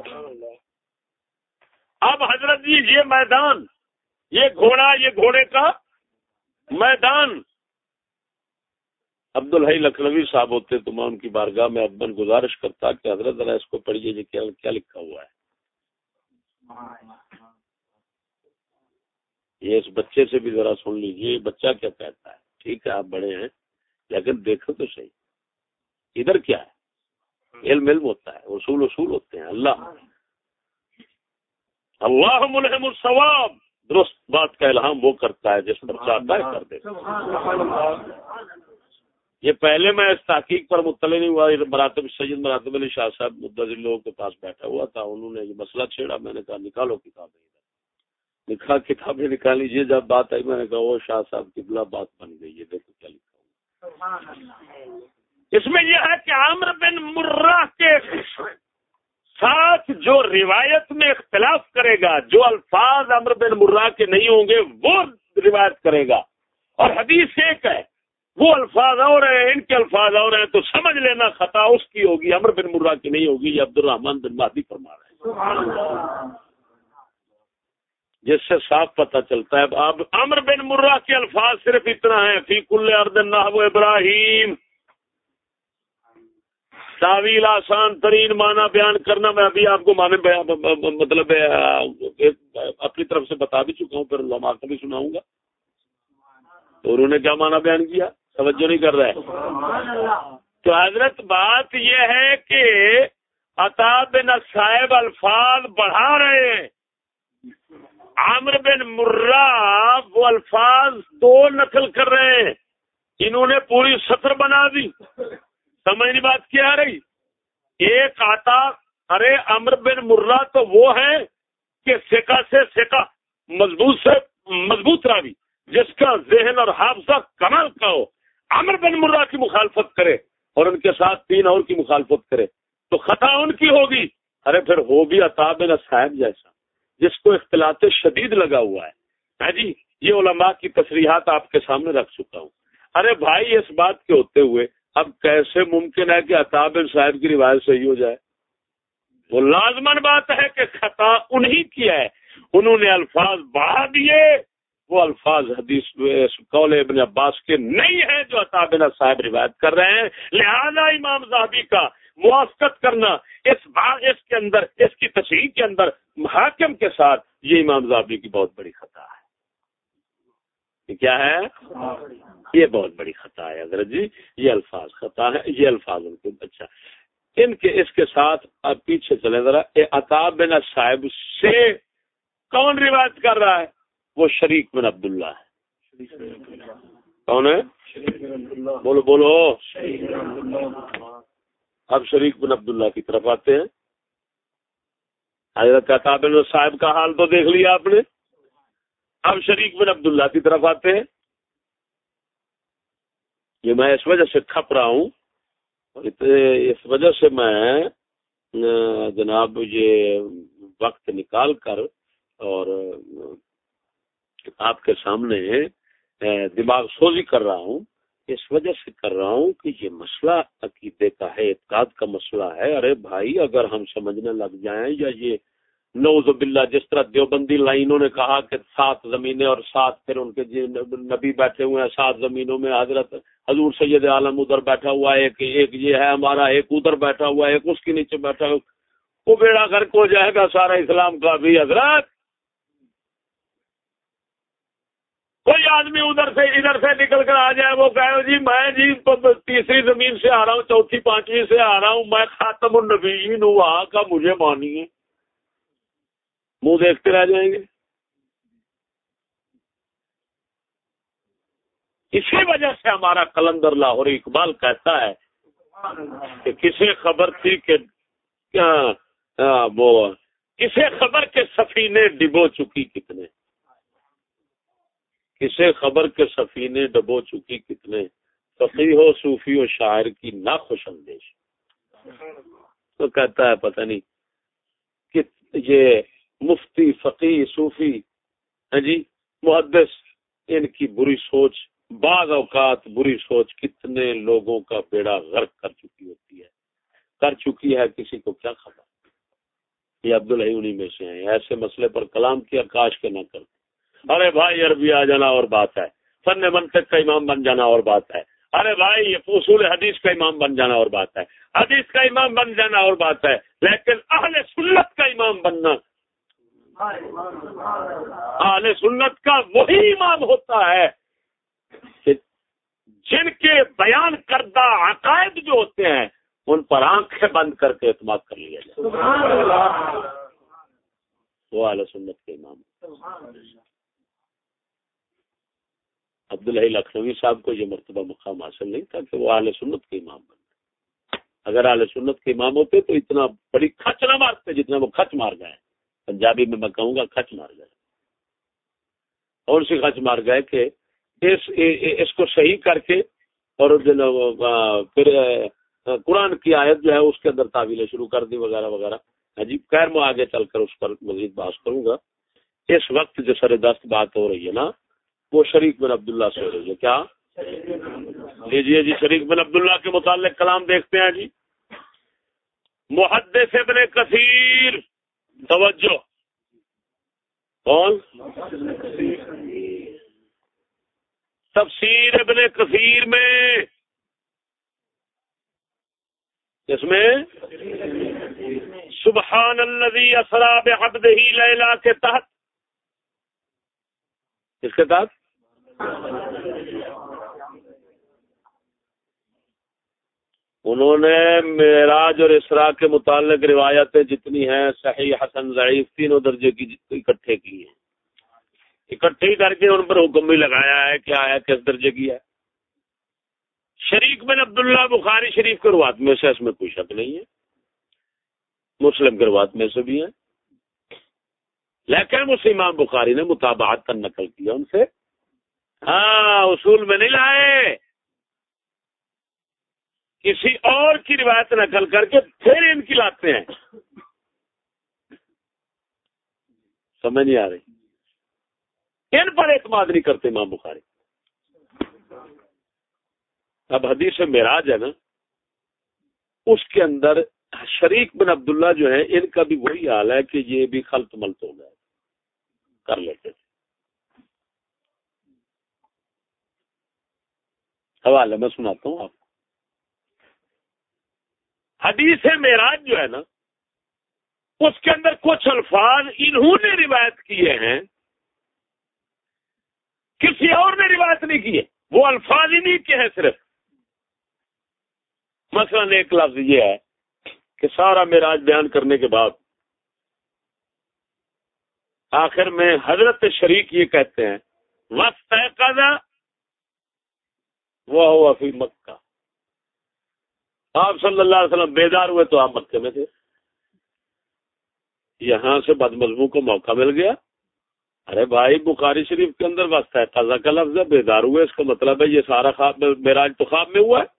S1: اب حضرت جی یہ میدان، یہ گھوڑا، یہ گھوڑے کا میدان، عبدالحی لکھنوی صاحب ہوتے تو میں ان کی بارگاہ میں ادباً گزارش کرتا کہ حضرت ذرا اس کو پڑھیے، یہ کیا لکھا ہوا ہے. یہ اس بچے سے بھی ذرا سن لیجیے، بچہ کیا کہتا ہے. ٹھیک ہے آپ بڑے ہیں لیکن دیکھو تو صحیح ادھر کیا ہے. علم ہوتا ہے، اصول ہوتے ہیں. اللہ ملہم الثواب، درست بات کا الہام وہ کرتا ہے جس پر چاہتا ہے کر دے. یہ پہلے میں اس تحقیق پر مطلع نہیں ہوا، سید مراتب علی شاہ صاحب مدعی لوگوں کے پاس بیٹھا ہوا تھا، انہوں نے یہ مسئلہ چھیڑا. میں نے کہا نکالو کتابیں نکال لیجیے. جب بات آئی میں نے کہا وہ شاہ صاحب کی بلا بات بن گئی ہے، دیکھو کیا لکھا ہوا. اس میں یہ ہے کہ عامر بن مرہ کے ساتھ جو روایت میں اختلاف کرے گا، جو الفاظ عامر بن مرہ کے نہیں ہوں گے وہ روایت کرے گا، اور حدیث ایک ہے، وہ الفاظ اور ہیں، ان کے الفاظ اور ہیں، تو سمجھ لینا خطا اس کی ہوگی، عامر بن مرہ کی نہیں ہوگی. یہ عبد الرحمن بن مہدی فرما رہے ہیں، جس سے صاف پتہ چلتا ہے. اب عامر بن مرہ کے الفاظ صرف اتنا ہے، فی کل ارض نحو ابراہیم. تاویل آسان ترین معنی بیان کرنا، میں ابھی آپ کو معنی مطلب اپنی طرف سے بتا بھی چکا ہوں، پھر علماء کو بھی سناؤں گا. تو انہوں نے کیا معنی بیان کیا، توجہ نہیں کر رہے. تو حضرت بات یہ ہے کہ عطا بن صاحب الفاظ بڑھا رہے ہیں، عامر بن مرہ وہ الفاظ 2 نقل کر رہے ہیں، انہوں نے پوری سطر بنا دی. سمجھ نہیں بات کیا آ رہی. ایک آتا، ارے عامر بن مرہ تو وہ ہے کہ ثقہ سے ثقہ، مضبوط سے مضبوط راوی، جس کا ذہن اور حافظہ کمال کا ہو، عامر بن مرہ کی مخالفت کرے اور ان کے ساتھ 3 اور کی مخالفت کرے تو خطا ان کی ہوگی. ارے پھر ہو بھی عطا بن صاحب جیسا جس کو اختلاط شدید لگا ہوا ہے جی. یہ علماء کی تصریحات آپ کے سامنے رکھ چکا ہوں. ارے بھائی اس بات کے ہوتے ہوئے اب کیسے ممکن ہے کہ عطا بن صاحب کی روایت صحیح ہو جائے؟ وہ لازمن بات ہے کہ خطا انہی کی ہے، انہوں نے الفاظ بڑھا دیے، وہ الفاظ حدیث قول ابن عباس کے نہیں ہیں جو عطا بن صاحب روایت کر رہے ہیں. لہذا امام ذہبی کا موافقت کرنا اس کے اندر، اس کی تصحیح کے اندر حاکم کے ساتھ، یہ امام ذہبی کی بہت بڑی خطا ہے. یہ کیا ہے؟ یہ بہت بڑی خطا ہے حضرت جی. یہ الفاظ خطا ہے، یہ الفاظ ان کو اچھا ان کے اس کے ساتھ آپ پیچھے چلیں ذرا. عطا بن صاحب سے کون روایت کر رہا ہے؟ وہ شریک بن عبداللہ ہے. کون ہے؟ بولو. اب شریک بن عبداللہ کی طرف آتے ہیں. حضرت عطا بن صاحب کا حال تو دیکھ لیا آپ نے. اب شریک بن عبداللہ کی طرف آتے ہیں. یہ میں اس وجہ سے کھپ رہا ہوں اور اس وجہ سے میں جناب یہ وقت نکال کر اور آپ کے سامنے دماغ سوزی کر رہا ہوں. اس وجہ سے کر رہا ہوں کہ یہ مسئلہ عقیدے کا ہے، اعتقاد کا مسئلہ ہے. ارے بھائی اگر ہم سمجھنے لگ جائیں یا یہ نعوذ باللہ جس طرح دیوبندی لائنوں نے کہا کہ 7 زمینیں اور 7 پھر ان کے نبی بیٹھے ہوئے ہیں 7 زمینوں میں، حضرت حضور سید عالم ادھر بیٹھا ہوا ہے، ایک یہ ہے ہمارا، ایک ادھر بیٹھا ہوا ہے، ایک اس کے نیچے بیٹھا ہوا، وہ بیڑا غرق ہو جائے گا سارا اسلام کا بھی. حضرت کوئی آدمی ادھر سے نکل کر آ جائے، وہ کہے جی میں جی 3ری زمین سے آ رہا ہوں، 4تھی 5ویں سے آ رہا ہوں، میں خاتم النبیین ہوں وہاں کا، مجھے مانیے، منہ دیکھتے رہ جائیں گے. اسی وجہ سے ہمارا قلندر لاہور اقبال کہتا ہے کہ کسے خبر تھی کہ وہ کسے خبر کے سفینے ڈبو چکی کتنے، کسے خبر کے سفینے ڈبو چکی کتنے، فقیہ ہو صوفی و شاعر کی ناخوش اندیش. تو کہتا ہے پتہ نہیں کہ یہ مفتی فقیہ صوفی جی محدث ان کی بری سوچ، بعض اوقات بری سوچ کتنے لوگوں کا بیڑا غرق کر چکی ہوتی ہے، کر چکی ہے، کسی کو کیا خبر. یہ عبدالحی انہی میں سے ہیں. ایسے مسئلے پر کلام کیا کاش کے نہ کرتے. ارے بھائی عربی آ جانا اور بات ہے، فن منطق کا امام بن جانا اور بات ہے. ارے بھائی اصول حدیث کا امام بن جانا اور بات ہے، حدیث کا امام بن جانا اور بات ہے، لیکن اہل سنت کا امام بننا، اہل سنت کا وہی امام ہوتا ہے کہ جن کے بیان کردہ عقائد جو ہوتے ہیں ان پر آنکھیں بند کر کے اعتماد کر لیا جائے، وہ اہل سنت کے امام. عبدالحی لکھنوی صاحب کو یہ مرتبہ مقام حاصل نہیں تھا کہ وہ اہل سنت کے امام بنے. اگر اہل سنت کے امام ہوتے تو اتنا بڑی کھچ نہ مارتے جتنا وہ کھچ مار گئے. پنجابی میں کہوں گا کھچ مار گئے. اور سی کھچ مار گئے کہ اس کو صحیح کر کے اور پھر قرآن کی آیت جو ہے اس کے اندر تعویلیں شروع کر دی وغیرہ وغیرہ. عجیب. خیر میں آگے چل کر اس پر مزید بحث کروں گا. اس وقت جو سر دست بات ہو رہی ہے نا وہ شریک بن عبداللہ سے ہو رہی ہے. کیا لیجیے جی شریک بن عبداللہ کے متعلق کلام دیکھتے ہیں جی. محدث ابن کثیر، توجہ، کون؟ تفسیر ابن کثیر میں، اس میں سبحان الذی اسری بعبدہ لیلا کے تحت، اس کے تحت انہوں نے معراج اور اسراء کے متعلق روایتیں جتنی ہیں صحیح حسن ضعیف تینوں درجے کی اکٹھے کی ہیں، اکٹھے کر کے ان پر حکم بھی لگایا ہے کیا ہے کس درجے کی ہے. شریک بن عبداللہ بخاری شریف کے روایت میں سے، اس میں کوئی شک نہیں ہے، مسلم کے روایت میں سے بھی ہیں، لیکن اس امام بخاری نے مطابعت کا نقل کیا ان سے. ہاں اصول میں نہیں لائے، کسی اور کی روایت نقل کر کے پھر ان کی لاتے ہیں. سمجھ نہیں آ رہی، ان پر اعتماد نہیں کرتے امام بخاری. اب حدیث معراج ہے نا، اس کے اندر شریک بن عبداللہ جو ہے ان کا بھی وہی حال ہے کہ یہ بھی خلط ملط ہو گئے، کر لیتے تھے. حوالہ میں سناتا ہوں آپ کو. حدیث معراج جو ہے نا اس کے اندر کچھ الفاظ انہوں نے روایت کیے ہیں، کسی اور نے روایت نہیں کیے، وہ الفاظ انہی کے ہیں صرف. مثلا ایک لفظ یہ ہے کہ سارا معراج بیان کرنے کے بعد آخر میں حضرت شریک یہ کہتے ہیں وَاسْتَيْقَظَ وَهُوَ فِي مکہ. آپ صلی اللہ علیہ وسلم بیدار ہوئے تو آپ مکے میں تھے. یہاں سے بدمزموں کو موقع مل گیا. ارے بھائی بخاری شریف کے اندر واسطہ ہے قضا کا لفظ ہے, بیدار ہوئے, اس کا مطلب ہے یہ سارا خواب معراج تو خواب میں ہوا ہے.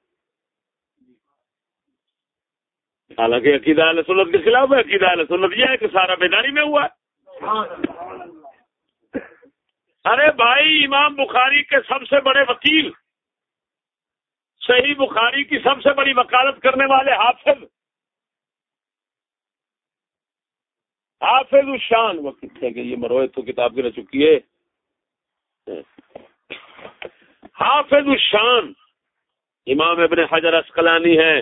S1: حالانکہ عقیدہ اہل سنت کے خلاف ہے. عقیدہ اہل سنت یہ ہے کہ سارا بیداری میں ہوا ہے. ارے بھائی امام بخاری کے سب سے بڑے وکیل, صحیح بخاری کی سب سے بڑی وکالت کرنے والے حافظ الشان, وہ کتنے کہ یہ مروت تو کتاب کی رہ چکی ہے, حافظ الشان امام ابن حجر عسقلانی ہے.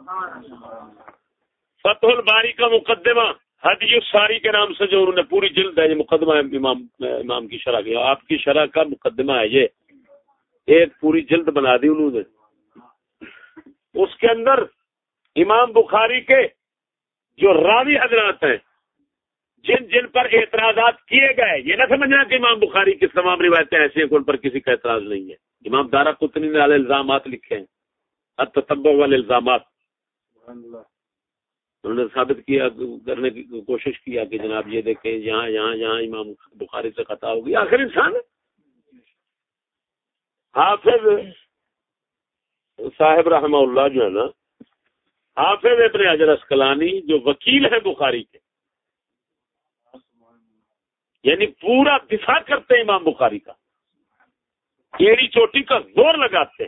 S1: فتح الباری کا مقدمہ ہدی الساری کے نام سے جو انہوں نے پوری جلد ہے, یہ مقدمہ ہے امام کی شرح کی, آپ کی شرح کا مقدمہ ہے یہ, ایک پوری جلد بنا دی انہوں نے. اس کے اندر امام بخاری کے جو راوی حضرات ہیں جن جن پر اعتراضات کیے گئے, یہ نہ سمجھنا کہ امام بخاری کی تمام روایتیں ایسی ہیں کہ ان پر کسی کا اعتراض نہیں ہے. امام دارقطنی نے علیہ الزامات لکھے ہیں, التتبع والالزامات. انہوں نے ثابت کیا کرنے کی کوشش کیا کہ جناب یہ دیکھیں یہاں یہاں یہاں امام بخاری سے خطا ہوگی. آخر انسان ہے. حافظ صاحب رحمہ اللہ جو ہے نا, حافظ ابن حجر عسقلانی جو وکیل ہیں بخاری کے, یعنی پورا دفاع کرتے ہیں امام بخاری کا, ایڑی چوٹی کا زور لگاتے ہیں,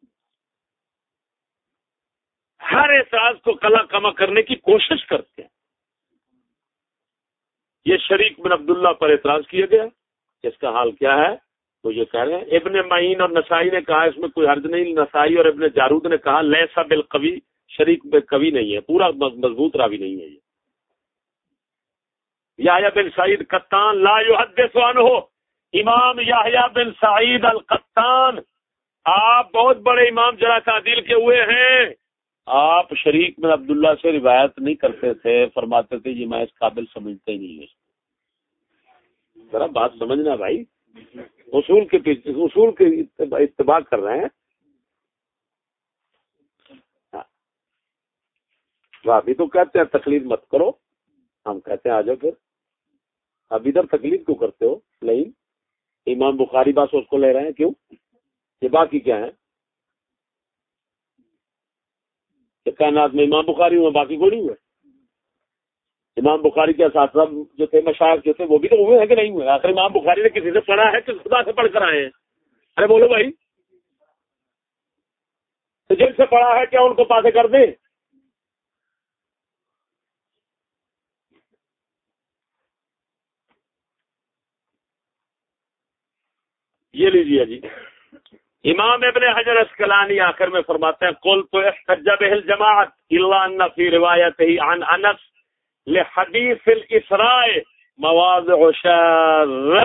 S1: ہر اعتراض کو کلا کما کرنے کی کوشش کرتے ہیں. یہ شریک بن عبداللہ پر اعتراض کیا گیا, اس کا حال کیا ہے تو یہ کہہ رہے ہیں. ابن معین اور نسائی نے کہا اس میں کوئی حرج نہیں. نسائی اور ابن جارود نے کہا لیسا بالقوی, شریک قوی نہیں ہے, پورا مضبوط راوی نہیں ہے. یہ یحییٰ بن سعید قطان لا یحدث عنہ, امام یحییٰ بن سعید القطان آپ بہت بڑے امام جرح تعدیل کے ہوئے ہیں, آپ شریک بن عبداللہ سے روایت نہیں کرتے تھے, فرماتے تھے یہ میں اس قابل سمجھتے ہی نہیں ہے. ذرا بات سمجھنا بھائی, اصول کے اتباع کر رہے ہیں. وہ ابھی تو کہتے ہیں تقلید مت کرو, ہم کہتے ہیں آ جاؤ پھر. اب ادھر تقلید کیوں کرتے ہو؟ نہیں, امام بخاری بات اس کو لے رہے ہیں, کیوں؟ یہ باقی کیا ہے؟ کائنات میں امام بخاری ہوئے, باقی کوئی نہیں ہوئے. امام بخاری کے اساتذہ جو تھے, مشائخ جو تھے, وہ بھی تو ہوئے ہیں کہ نہیں ہوئے؟ آخر امام بخاری نے کسی سے پڑھا ہے کہ خدا سے پڑھ کر آئے ہیں؟ ارے بولو بھائی, تو جن سے پڑھا ہے کیا ان کو پاسے کر دیں؟ یہ لیجیے جی, امام ابن حجر عسقلانی آخر میں فرماتے ہیں قلت احتج به الجماعت الا ان في روایته عن انس لحدیث الاسراء مواضع شاذہ.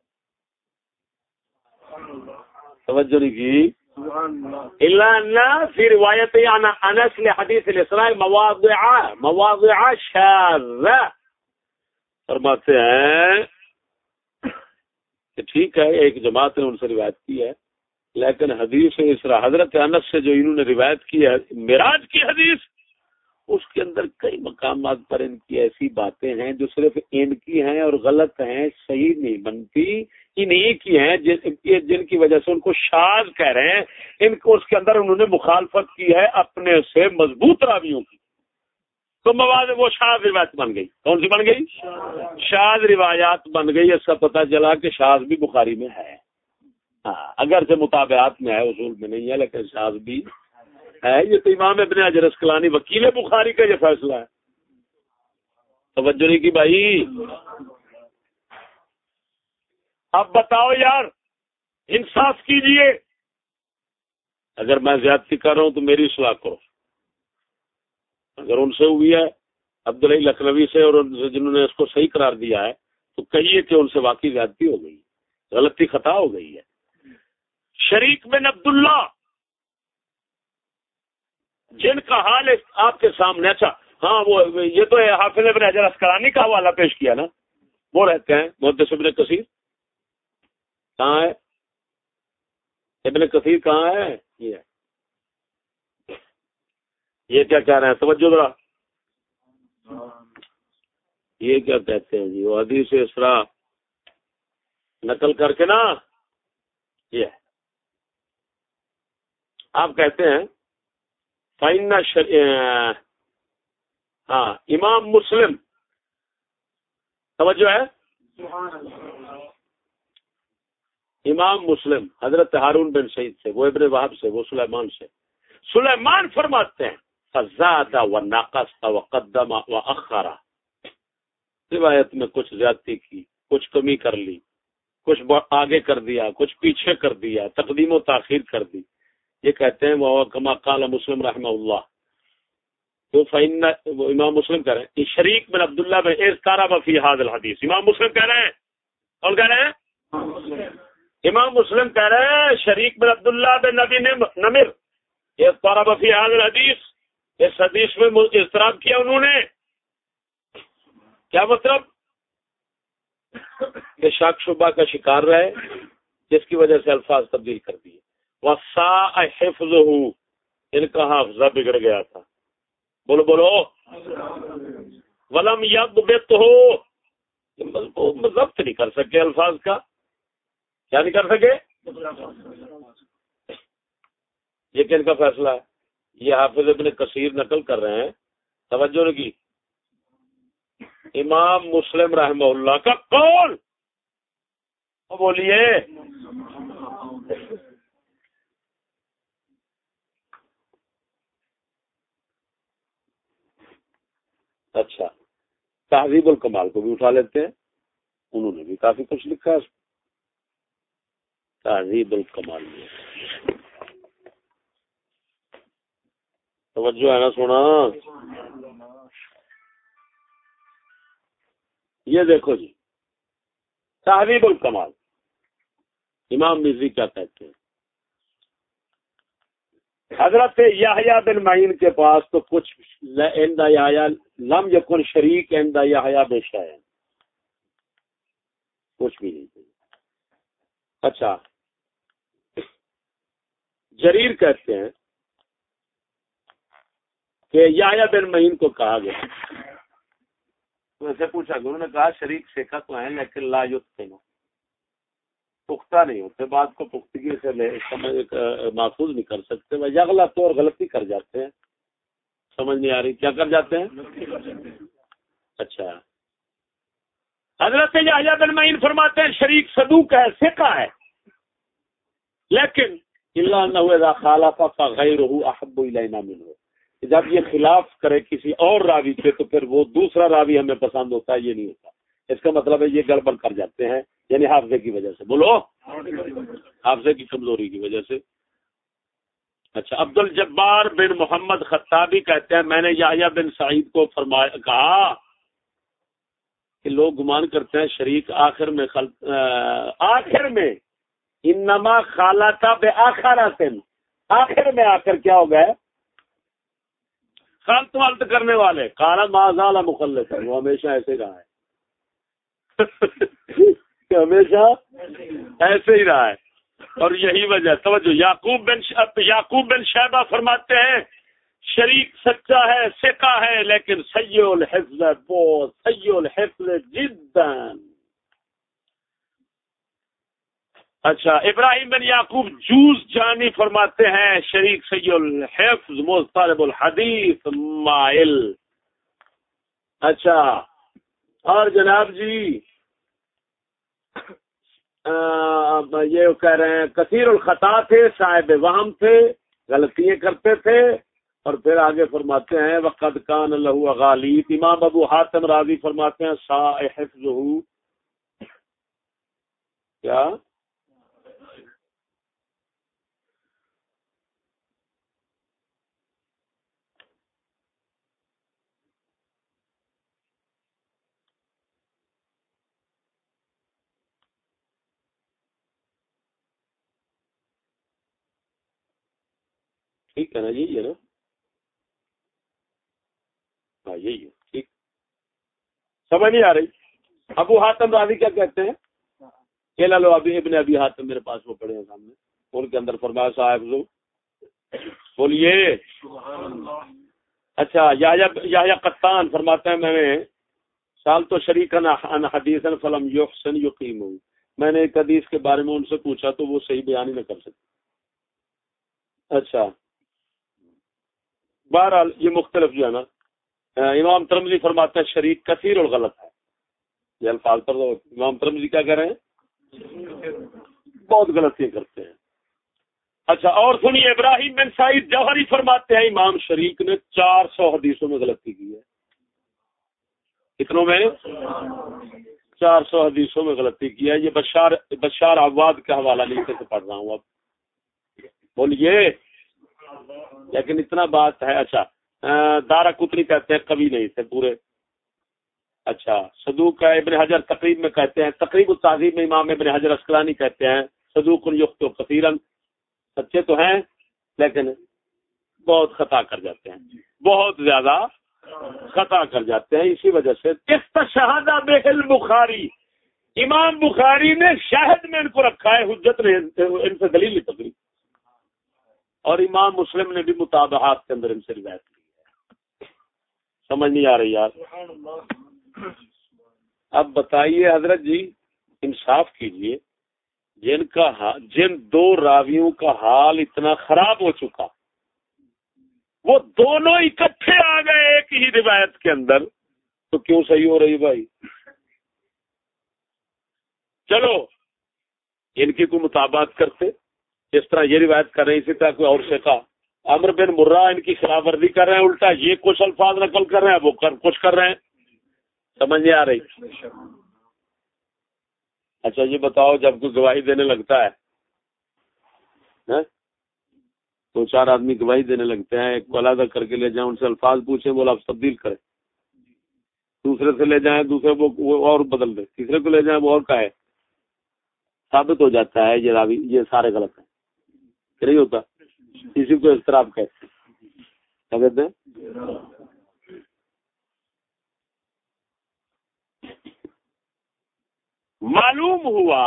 S1: توجہ نہیں کی, الا ان في روایته عن انس لحدیث الاسراء مواضع شاذہ. فرماتے ہیں کہ ٹھیک ہے ایک جماعت نے ان سے روایت کی ہے, لیکن حدیث اسراء حضرت انس سے جو انہوں نے روایت کی ہے معراج کی حدیث, اس کے اندر کئی مقامات پر ان کی ایسی باتیں ہیں جو صرف ان کی ہیں اور غلط ہیں, صحیح نہیں بنتی. انہی کی ہیں جن کی وجہ سے ان کو شاذ کہہ رہے ہیں. ان کو اس کے اندر انہوں نے مخالفت کی ہے اپنے سے مضبوط راویوں کی, تو مواد وہ شاذ روایت بن گئی. کون سی بن گئی؟ شاذ روایات بن گئی. اس کا پتہ چلا کہ شاذ بھی بخاری میں ہے. ہاں, اگر سے مطابعات میں ہے, اصول میں نہیں ہے, لیکن شاذ بھی ہے. یہ تو امام ابن حجر عسقلانی وکیل بخاری کا یہ فیصلہ ہے. توجہ نہیں کی بھائی. اب بتاؤ یار, انصاف کیجئے, اگر میں زیادتی کر رہا ہوں تو میری اصلاح کرو. اگر ان سے ہوئی ہے عبداللہ لکھنوی سے اور جنہوں نے اس کو صحیح قرار دیا ہے, تو کہیے کہ ان سے واقعی زیادتی ہو گئی, غلطی خطا ہو گئی ہے. شریک بن عبداللہ جن کا حال آپ کے سامنے, اچھا ہاں وہ یہ تو حافظ ابن حجر عسقلانی کا حوالہ پیش کیا نا, وہ رہتے ہیں محدث ابن کثیر. کہاں ہے ابن کثیر؟ کہاں ہے یہ کیا کہہ رہے ہیں؟ توجہ ذرا. یہ کیا کہتے ہیں جی، وہ حدیث اسرا نقل کر کے نا، یہ آپ کہتے ہیں ہاں امام مسلم، توجہ ہے، امام مسلم حضرت ہارون بن سعید سے، وہ ابن وہب سے، وہ سلیمان سے، سلیمان فرماتے ہیں فزاد و ناقص و قدم و اخرا، روایت میں کچھ زیادتی کی، کچھ کمی کر لی، کچھ آگے کر دیا، کچھ پیچھے کر دیا، تقدیم و تاخیر کر دی. یہ کہتے ہیں وہ کما قال مسلم رحمہ اللہ، تو وہ امام مسلم کہہ رہے ہیں شریک بن عبداللہ بن اضطرب فی هذا الحدیث، امام مسلم کہہ رہے ہیں، اور کہہ رہے ہیں امام مسلم کہہ رہے ہیں شریک بن عبداللہ بن نبی نمر اضطرب فی هذا الحدیث، اس حدیث میں اضطراب کیا انہوں نے. کیا مطلب؟ کہ شک شبہ کا شکار رہے، جس کی وجہ سے الفاظ تبدیل کر دیے. وَسَاءَ حِفْظُهُ، ان کا حافظہ بگڑ گیا تھا. بولو بولو. وَلَمْ يَضْبِطْهُ، ضبط نہیں کر سکے الفاظ کا. کیا نہیں کر سکے؟ یہ کن کا فیصلہ ہے؟ یہ حافظ ابن کثیر نقل کر رہے ہیں، توجہ نے کی، امام مسلم رحمہ اللہ کا قول. بولیے. اچھا، تہذیب الکمال کو بھی اٹھا لیتے ہیں، انہوں نے بھی کافی کچھ لکھا ہے. تہذیب الکمال میں توجہ ہے نا سونا. یہ دیکھو جی، تہذیب الکمال امام مزی کیا کہتے ہیں؟ حضرت یحییٰ بن معین کے پاس تو کچھ عند یحییٰ لم یکن شریک عند یحییٰ بشیء، کچھ بھی نہیں تھی. اچھا، جریر کہتے ہیں کہ یحییٰ بن معین کو کہا گیا، تو ایسے پوچھا کہ انہوں نے کہا شریک سیکھا تو ہیں لیکن لا یتقن، پختہ نہیں ہوتے، بات کو پختگی سے محفوظ نہیں کر سکتے، وہ یغلط اور غلطی کر جاتے ہیں. سمجھ نہیں آ رہی کیا کر جاتے ہیں؟ اچھا، حضرت یحییٰ بن معین فرماتے ہیں شریک صدوق ہے، ثقہ ہے، لیکن الا انہ اذا خالف فغیرہ احب الینا منہ، جب یہ خلاف کرے کسی اور راوی کے تو پھر وہ دوسرا راوی ہمیں پسند ہوتا ہے، یہ نہیں ہوتا. اس کا مطلب ہے یہ گڑبڑ کر جاتے ہیں، یعنی حافظے کی وجہ سے. بولو، حافظے کی کمزوری کی وجہ سے. اچھا، عبد الجبار بن محمد خطابی کہتے ہیں میں نے یحییٰ بن سعید کو کہا کہ لوگ گمان کرتے ہیں شریک آخر میں انما خالطہ بآخرات، آخر میں آ کر کیا ہو گئے؟ خالط والت کرنے والے. قال ما زال مخلصا، وہ ہمیشہ ایسے ہی رہا ہے، ہمیشہ ایسے ہی رہا ہے. اور یہی وجہ، توجہ، یعقوب بن شیبہ فرماتے ہیں شریک سچا ہے، ثقہ ہے، لیکن سیء الحفظ، بہت سیء الحفظ جدا. اچھا، ابراہیم بن یعقوب جوز جانی فرماتے ہیں شریک سیء الحفظ، مضطرب الحدیث، مائل. اچھا، اور جناب جی یہ کہہ رہے ہیں کثیر الخطا تھے، صاحب وہم تھے، غلطیاں کرتے تھے. اور پھر آگے فرماتے ہیں وقد کان لہ غالیط. امام ابو حاتم راضی فرماتے ہیں ساء حفظہ، کیا ٹھیک ہے نا جی، یہ نا، ہاں یہی ہے ٹھیک. سمجھ نہیں آ رہی؟ ابو حاتم راضی کیا کہتے ہیں؟ کہ لو ابھی ابن ابی حاتم میرے پاس وہ پڑے ہیں سامنے، ان کے اندر فرمایا صاحب لو. بولیے. اچھا، یحییٰ قطان فرماتے ہیں میں نے سال تو شریکن عن حدیث فلم یحسن یقیم، میں نے ایک حدیث کے بارے میں ان سے پوچھا تو وہ صحیح بیان ہی نہ کر سکتے. اچھا بہرحال یہ مختلف جو ہے نا، امام ترمذی فرماتے ہیں شریک کثیر الغلط ہے. یہ الفاظ پر امام ترمذی کیا کہہ رہے ہیں؟ بہت غلطیاں کرتے ہیں. اچھا اور سنیے، ابراہیم بن سعید جوہری فرماتے ہیں امام شریک نے 400 حدیثوں میں غلطی کی ہے. کتنوں میں؟ 400 حدیثوں میں غلطی کی ہے. یہ بشار عواد کا حوالہ نیچے سے پڑھ رہا ہوں اب. بولیے لیکن اتنا بات ہے. اچھا دارا قطنی کہتے ہیں کبھی نہیں تھے پورے. اچھا صدوق کا ابن حجر تقریب میں کہتے ہیں، تقریب التہذیب میں امام ابن حجر اسقلانی کہتے ہیں صدوق یخطئ کثیرا، سچے تو ہیں لیکن بہت خطا کر جاتے ہیں، بہت زیادہ خطا کر جاتے ہیں. اسی وجہ سے استشہد بہ البخاری، امام بخاری نے شاہد میں ان کو رکھا ہے، حجت نے ان سے دلیل نہیں پکڑی. اور امام مسلم نے بھی مطابعات کے اندر ان سے روایت کی ہے. سمجھ نہیں آ رہی یار؟ اب بتائیے حضرت جی، انصاف کیجئے، جن دو راویوں کا حال اتنا خراب ہو چکا، وہ دونوں اکٹھے آ گئے ایک ہی روایت کے اندر، تو کیوں صحیح ہو رہی بھائی؟ چلو ان کی کوئی مطابقت کرتے، جس طرح یہ روایت کر رہے ہیں اسی طرح کوئی اور سے کہا. عمرو بن مرہ ان کی خلاف ورزی کر رہے ہیں، الٹا یہ کچھ الفاظ نقل کر رہے ہیں، وہ کچھ کر رہے ہیں. سمجھ نہیں آ رہی؟ اچھا یہ بتاؤ، جب کوئی گواہی دینے لگتا ہے تو 4 آدمی گواہی دینے لگتے ہیں، ایک کو علیحدہ کر کے لے جائیں، ان سے الفاظ پوچھیں، بولا آپ تبدیل کریں. دوسرے سے لے جائیں، دوسرے وہ اور بدل دے، تیسرے کو لے جائیں وہ اور کہے، ثابت ہو جاتا ہے یہ راوی یہ سارے غلط ہیں. نہیں ہوتا؟ اسی کو اضطراب کہتے ہیں. کیا کہتے ہیں؟ معلوم ہوا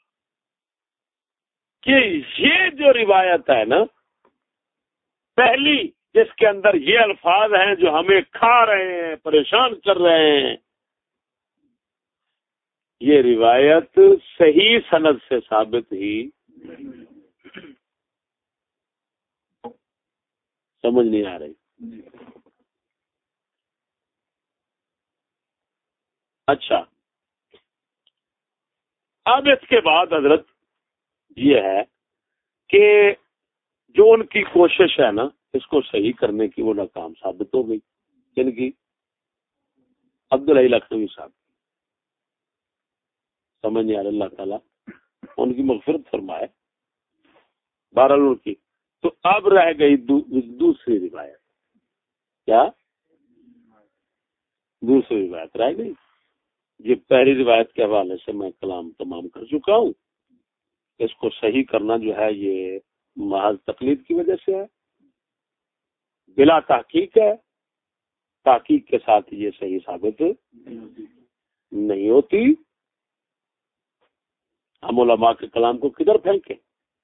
S1: کہ یہ جو روایت ہے نا پہلی، جس کے اندر یہ الفاظ ہیں جو ہمیں کھا رہے ہیں، پریشان کر رہے ہیں، یہ روایت صحیح سند سے ثابت ہی. سمجھ نہیں آ رہی؟ اچھا اب اس کے بعد حضرت یہ ہے کہ جو ان کی کوشش ہے نا اس کو صحیح کرنے کی، وہ ناکام ثابت ہو گئی. جن کی عبدالحی لکھنوی صاحب، سمجھ نہیں آ رہا، اللہ تعالیٰ ان کی مغفرت فرمائے. بہرحال ان کی تو اب رہ گئی دوسری روایت. کیا دوسری روایت رہ گئی؟ یہ پہلی روایت کے حوالے سے میں کلام تمام کر چکا ہوں. اس کو صحیح کرنا جو ہے یہ محض تقلید کی وجہ سے ہے، بلا تحقیق ہے. تحقیق کے ساتھ یہ صحیح ثابت نہیں ہوتی. ہم علماء کے کلام کو کدھر پھینکیں؟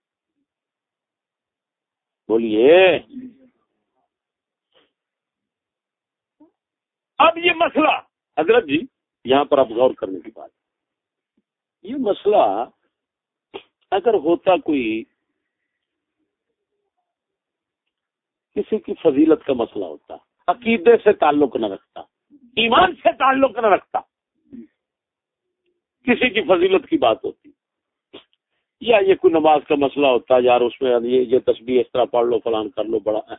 S1: بولیے. اب یہ مسئلہ حضرت جی یہاں پر اب غور کرنے کی بات، یہ مسئلہ اگر ہوتا کوئی کسی کی فضیلت کا مسئلہ ہوتا، عقیدے سے تعلق نہ رکھتا، ایمان سے تعلق نہ رکھتا، کسی کی فضیلت کی بات ہوتی، یا یہ کوئی نماز کا مسئلہ ہوتا، یار اس میں یہ تسبیح اس طرح پڑھ لو، فلان کر لو، بڑا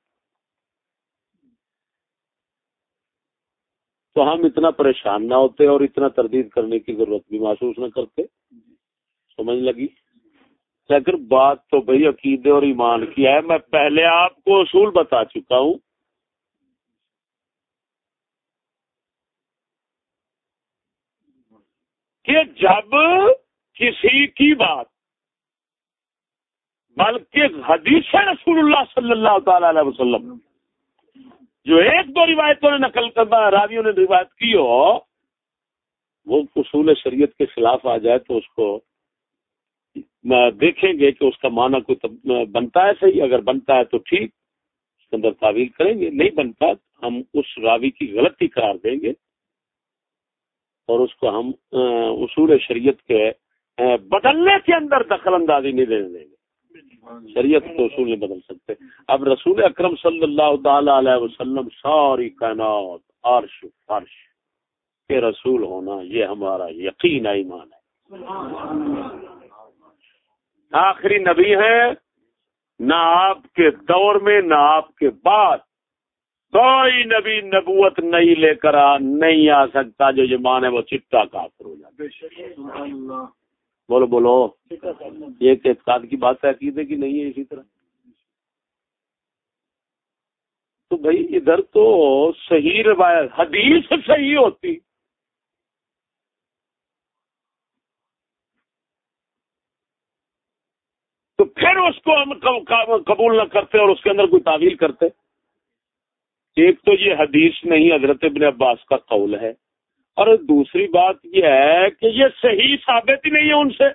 S1: تو ہم اتنا پریشان نہ ہوتے اور اتنا تردید کرنے کی ضرورت بھی محسوس نہ کرتے. سمجھ لگی؟ لیکن بات تو بھئی عقیدے اور ایمان کی ہے. میں پہلے آپ کو اصول بتا چکا ہوں کہ جب کسی کی بات، بلکہ حدیث رسول اللہ صلی اللہ تعالی علیہ وسلم جو ایک دو روایتوں نے نقل کرنا، راویوں نے روایت کی ہو، وہ اصول شریعت کے خلاف آ جائے تو اس کو دیکھیں گے کہ اس کا معنی کوئی بنتا ہے صحیح. اگر بنتا ہے تو ٹھیک، اس کے اندر تعویل کریں گے. نہیں بنتا ہم اس راوی کی غلطی قرار دیں گے اور اس کو ہم اصول شریعت کے بدلنے کے اندر دخل اندازی نہیں دینے دیں گے. شریعت کو اصول نہیں بدل سکتے. اب رسول اکرم صلی اللہ تعالی علیہ وسلم ساری کائنات عرش فرش کے رسول ہونا یہ ہمارا یقین ایمان ہے. آخری نبی ہیں، نہ آپ کے دور میں نہ آپ کے بعد کوئی نبی نبوت نہیں لے کر نہیں آ سکتا جو یہ مانے وہ چٹا کافر ہو جاتا. بولو بولو، یہ ایک اعتقاد کی بات ہے، عقیدے کی نہیں ہے. اسی طرح تو بھائی ادھر تو صحیح روایت حدیث صحیح ہوتی، تو پھر اس کو ہم قبول نہ کرتے اور اس کے اندر کوئی تعویل کرتے. ایک تو یہ حدیث نہیں حضرت ابن عباس کا قول ہے، اور دوسری بات یہ ہے کہ یہ صحیح ثابت ہی نہیں ہے ان سے.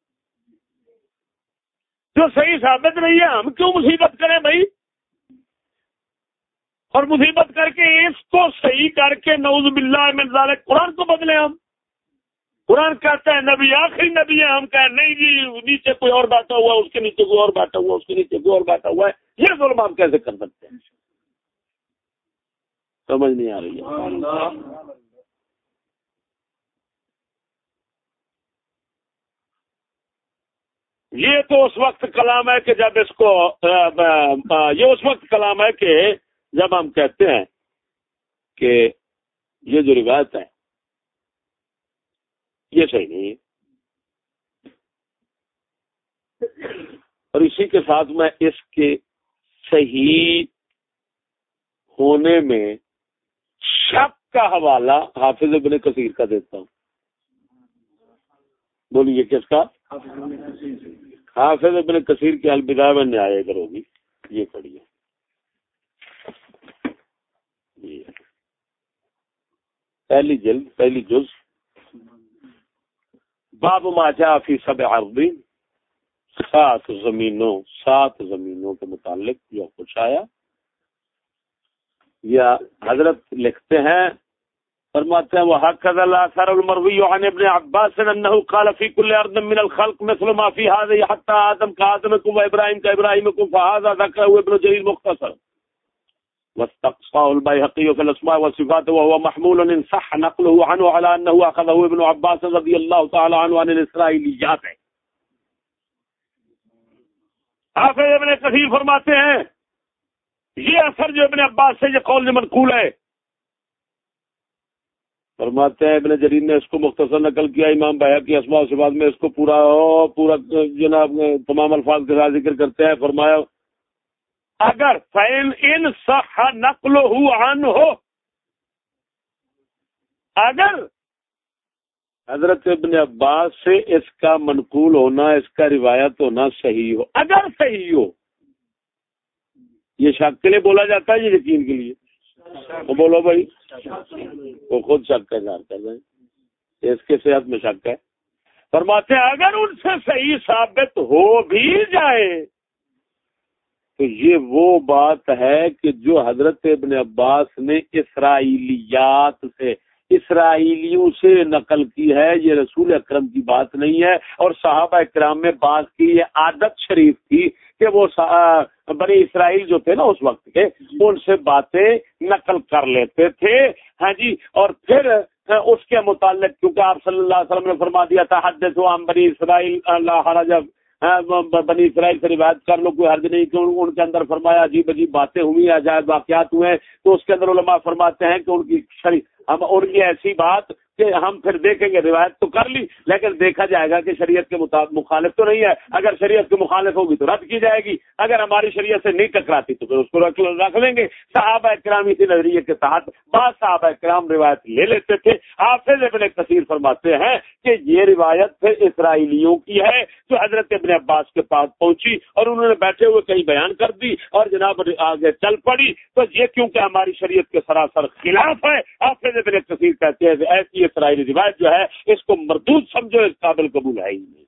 S1: جو صحیح ثابت نہیں ہے ہم کیوں مصیبت کریں بھائی؟ اور مصیبت کر کے اس کو صحیح کر کے نعوذ باللہ من ذالک قرآن کو بدلے. ہم قرآن کہتا ہے نبی آخری نبی ہے، ہم کہیں نہیں جی نیچے کوئی اور بیٹھا ہوا ہے، اس کے نیچے کوئی اور بیٹھا ہوا ہے، اس کے نیچے کوئی اور بیٹھا ہوا ہے. یہ ظلم ہم کیسے کر سکتے ہیں؟ سمجھ نہیں آ رہی ہے. یہ تو اس وقت کلام ہے کہ جب اس کو یہ اس وقت کلام ہے کہ جب ہم کہتے ہیں کہ یہ جو روایت ہے یہ صحیح نہیں ہے. اور اسی کے ساتھ میں اس کے صحیح ہونے میں شک کا حوالہ حافظ ابن کثیر کا دیتا ہوں. بولیے کس کا؟ حافظ ابن کثیر کی البدایہ و النہایہ ادھر ہوگی، یہ پڑھیے. پہلی جلد پہلی جز باب ما جاء فی سبع ارضین، 7 زمینوں کے متعلق جو کچھ آیا. یا حضرت لکھتے ہیں فرماتے ہیں وَهَكَذَا الْآثَارُ الْمَرْوِيُّ عَنْ ابن عباس أنه قال في كل أرض من الخلق مثل ما في هذه حتى آدم كآدمكم وإبراهيم كإبراهيمكم، فهذا ذكره ابن جرير مختصر واستقصاه البيهقي في الأسماء والصفات، وهو محمول إن صح نقله عنه على أنه أخذه ابن عباس رضي الله تعالى عنه عن الإسرائيليات. حافظ ابن کثیر فرماتے ہیں یہ اثر جو ابن عباس سے یہ قول منقول ہے. فرماتے ہیں ابن جریر نے اس کو مختصر نقل کیا، امام بیہقی اسماء و صفات میں اس کو پورا جناب تمام الفاظ کے ساتھ ذکر کرتے ہیں. فرمایا اگر فَإِنْ إِنْ صَحَّ نَقْلُهُ عَنْهُ، اگر حضرت ابن عباس سے اس کا منقول ہونا، اس کا روایت ہونا صحیح ہو، اگر صحیح ہو. یہ شک کے لیے بولا جاتا ہے، یہ یقین کے لیے. تو بولو بھائی، وہ خود شک کا اظہار کر رہے ہیں، اس کے صحت میں شک ہے. فرماتے ہیں اگر ان سے صحیح ثابت ہو بھی جائے تو یہ وہ بات ہے کہ جو حضرت ابن عباس نے اسرائیلیوں سے نقل کی ہے، یہ رسول اکرم کی بات نہیں ہے. اور صحابہ اکرام میں بعض کی یہ عادت شریف تھی کہ وہ بنی اسرائیل جو تھے نا اس وقت کے، ان سے باتیں نقل کر لیتے تھے. ہاں جی، اور پھر اس کے متعلق کیونکہ آپ صلی اللہ علیہ وسلم نے فرما دیا تھا حدثوا عن بنی اسرائیل لا حرج، بنی اسرائیل سے روایت کر لو کوئی حرج نہیں. کہ ان کے اندر فرمایا عجیب عجیب باتیں ہوئی، عجائب واقعات ہوئے. تو اس کے اندر علماء فرماتے ہیں کہ ان کی ان کی ایسی بات کہ ہم پھر دیکھیں گے، روایت تو کر لی لیکن دیکھا جائے گا کہ شریعت کے مخالف تو نہیں ہے. اگر شریعت کے مخالف ہوگی تو رد کی جائے گی، اگر ہماری شریعت سے نہیں ٹکراتی تو پھر اس کو رکھ لیں گے. صحابہ اکرام اسی نظریے کے تحت بعض صحابہ اکرام روایت لے لیتے تھے. حافظ ابن کثیر فرماتے ہیں کہ یہ روایت پھر اسرائیلیوں کی ہے جو حضرت ابن عباس کے پاس پہنچی اور انہوں نے بیٹھے ہوئے کہیں بیان کر دی اور جناب آگے چل پڑی. تو یہ کیونکہ ہماری شریعت کے سراسر خلاف ہے، حافظ ابن کثیر کہتے ہیں ایسی اسرائیلی روایت جو ہے اس کو مردود سمجھو، اس قابل قبول ہے ہی نہیں.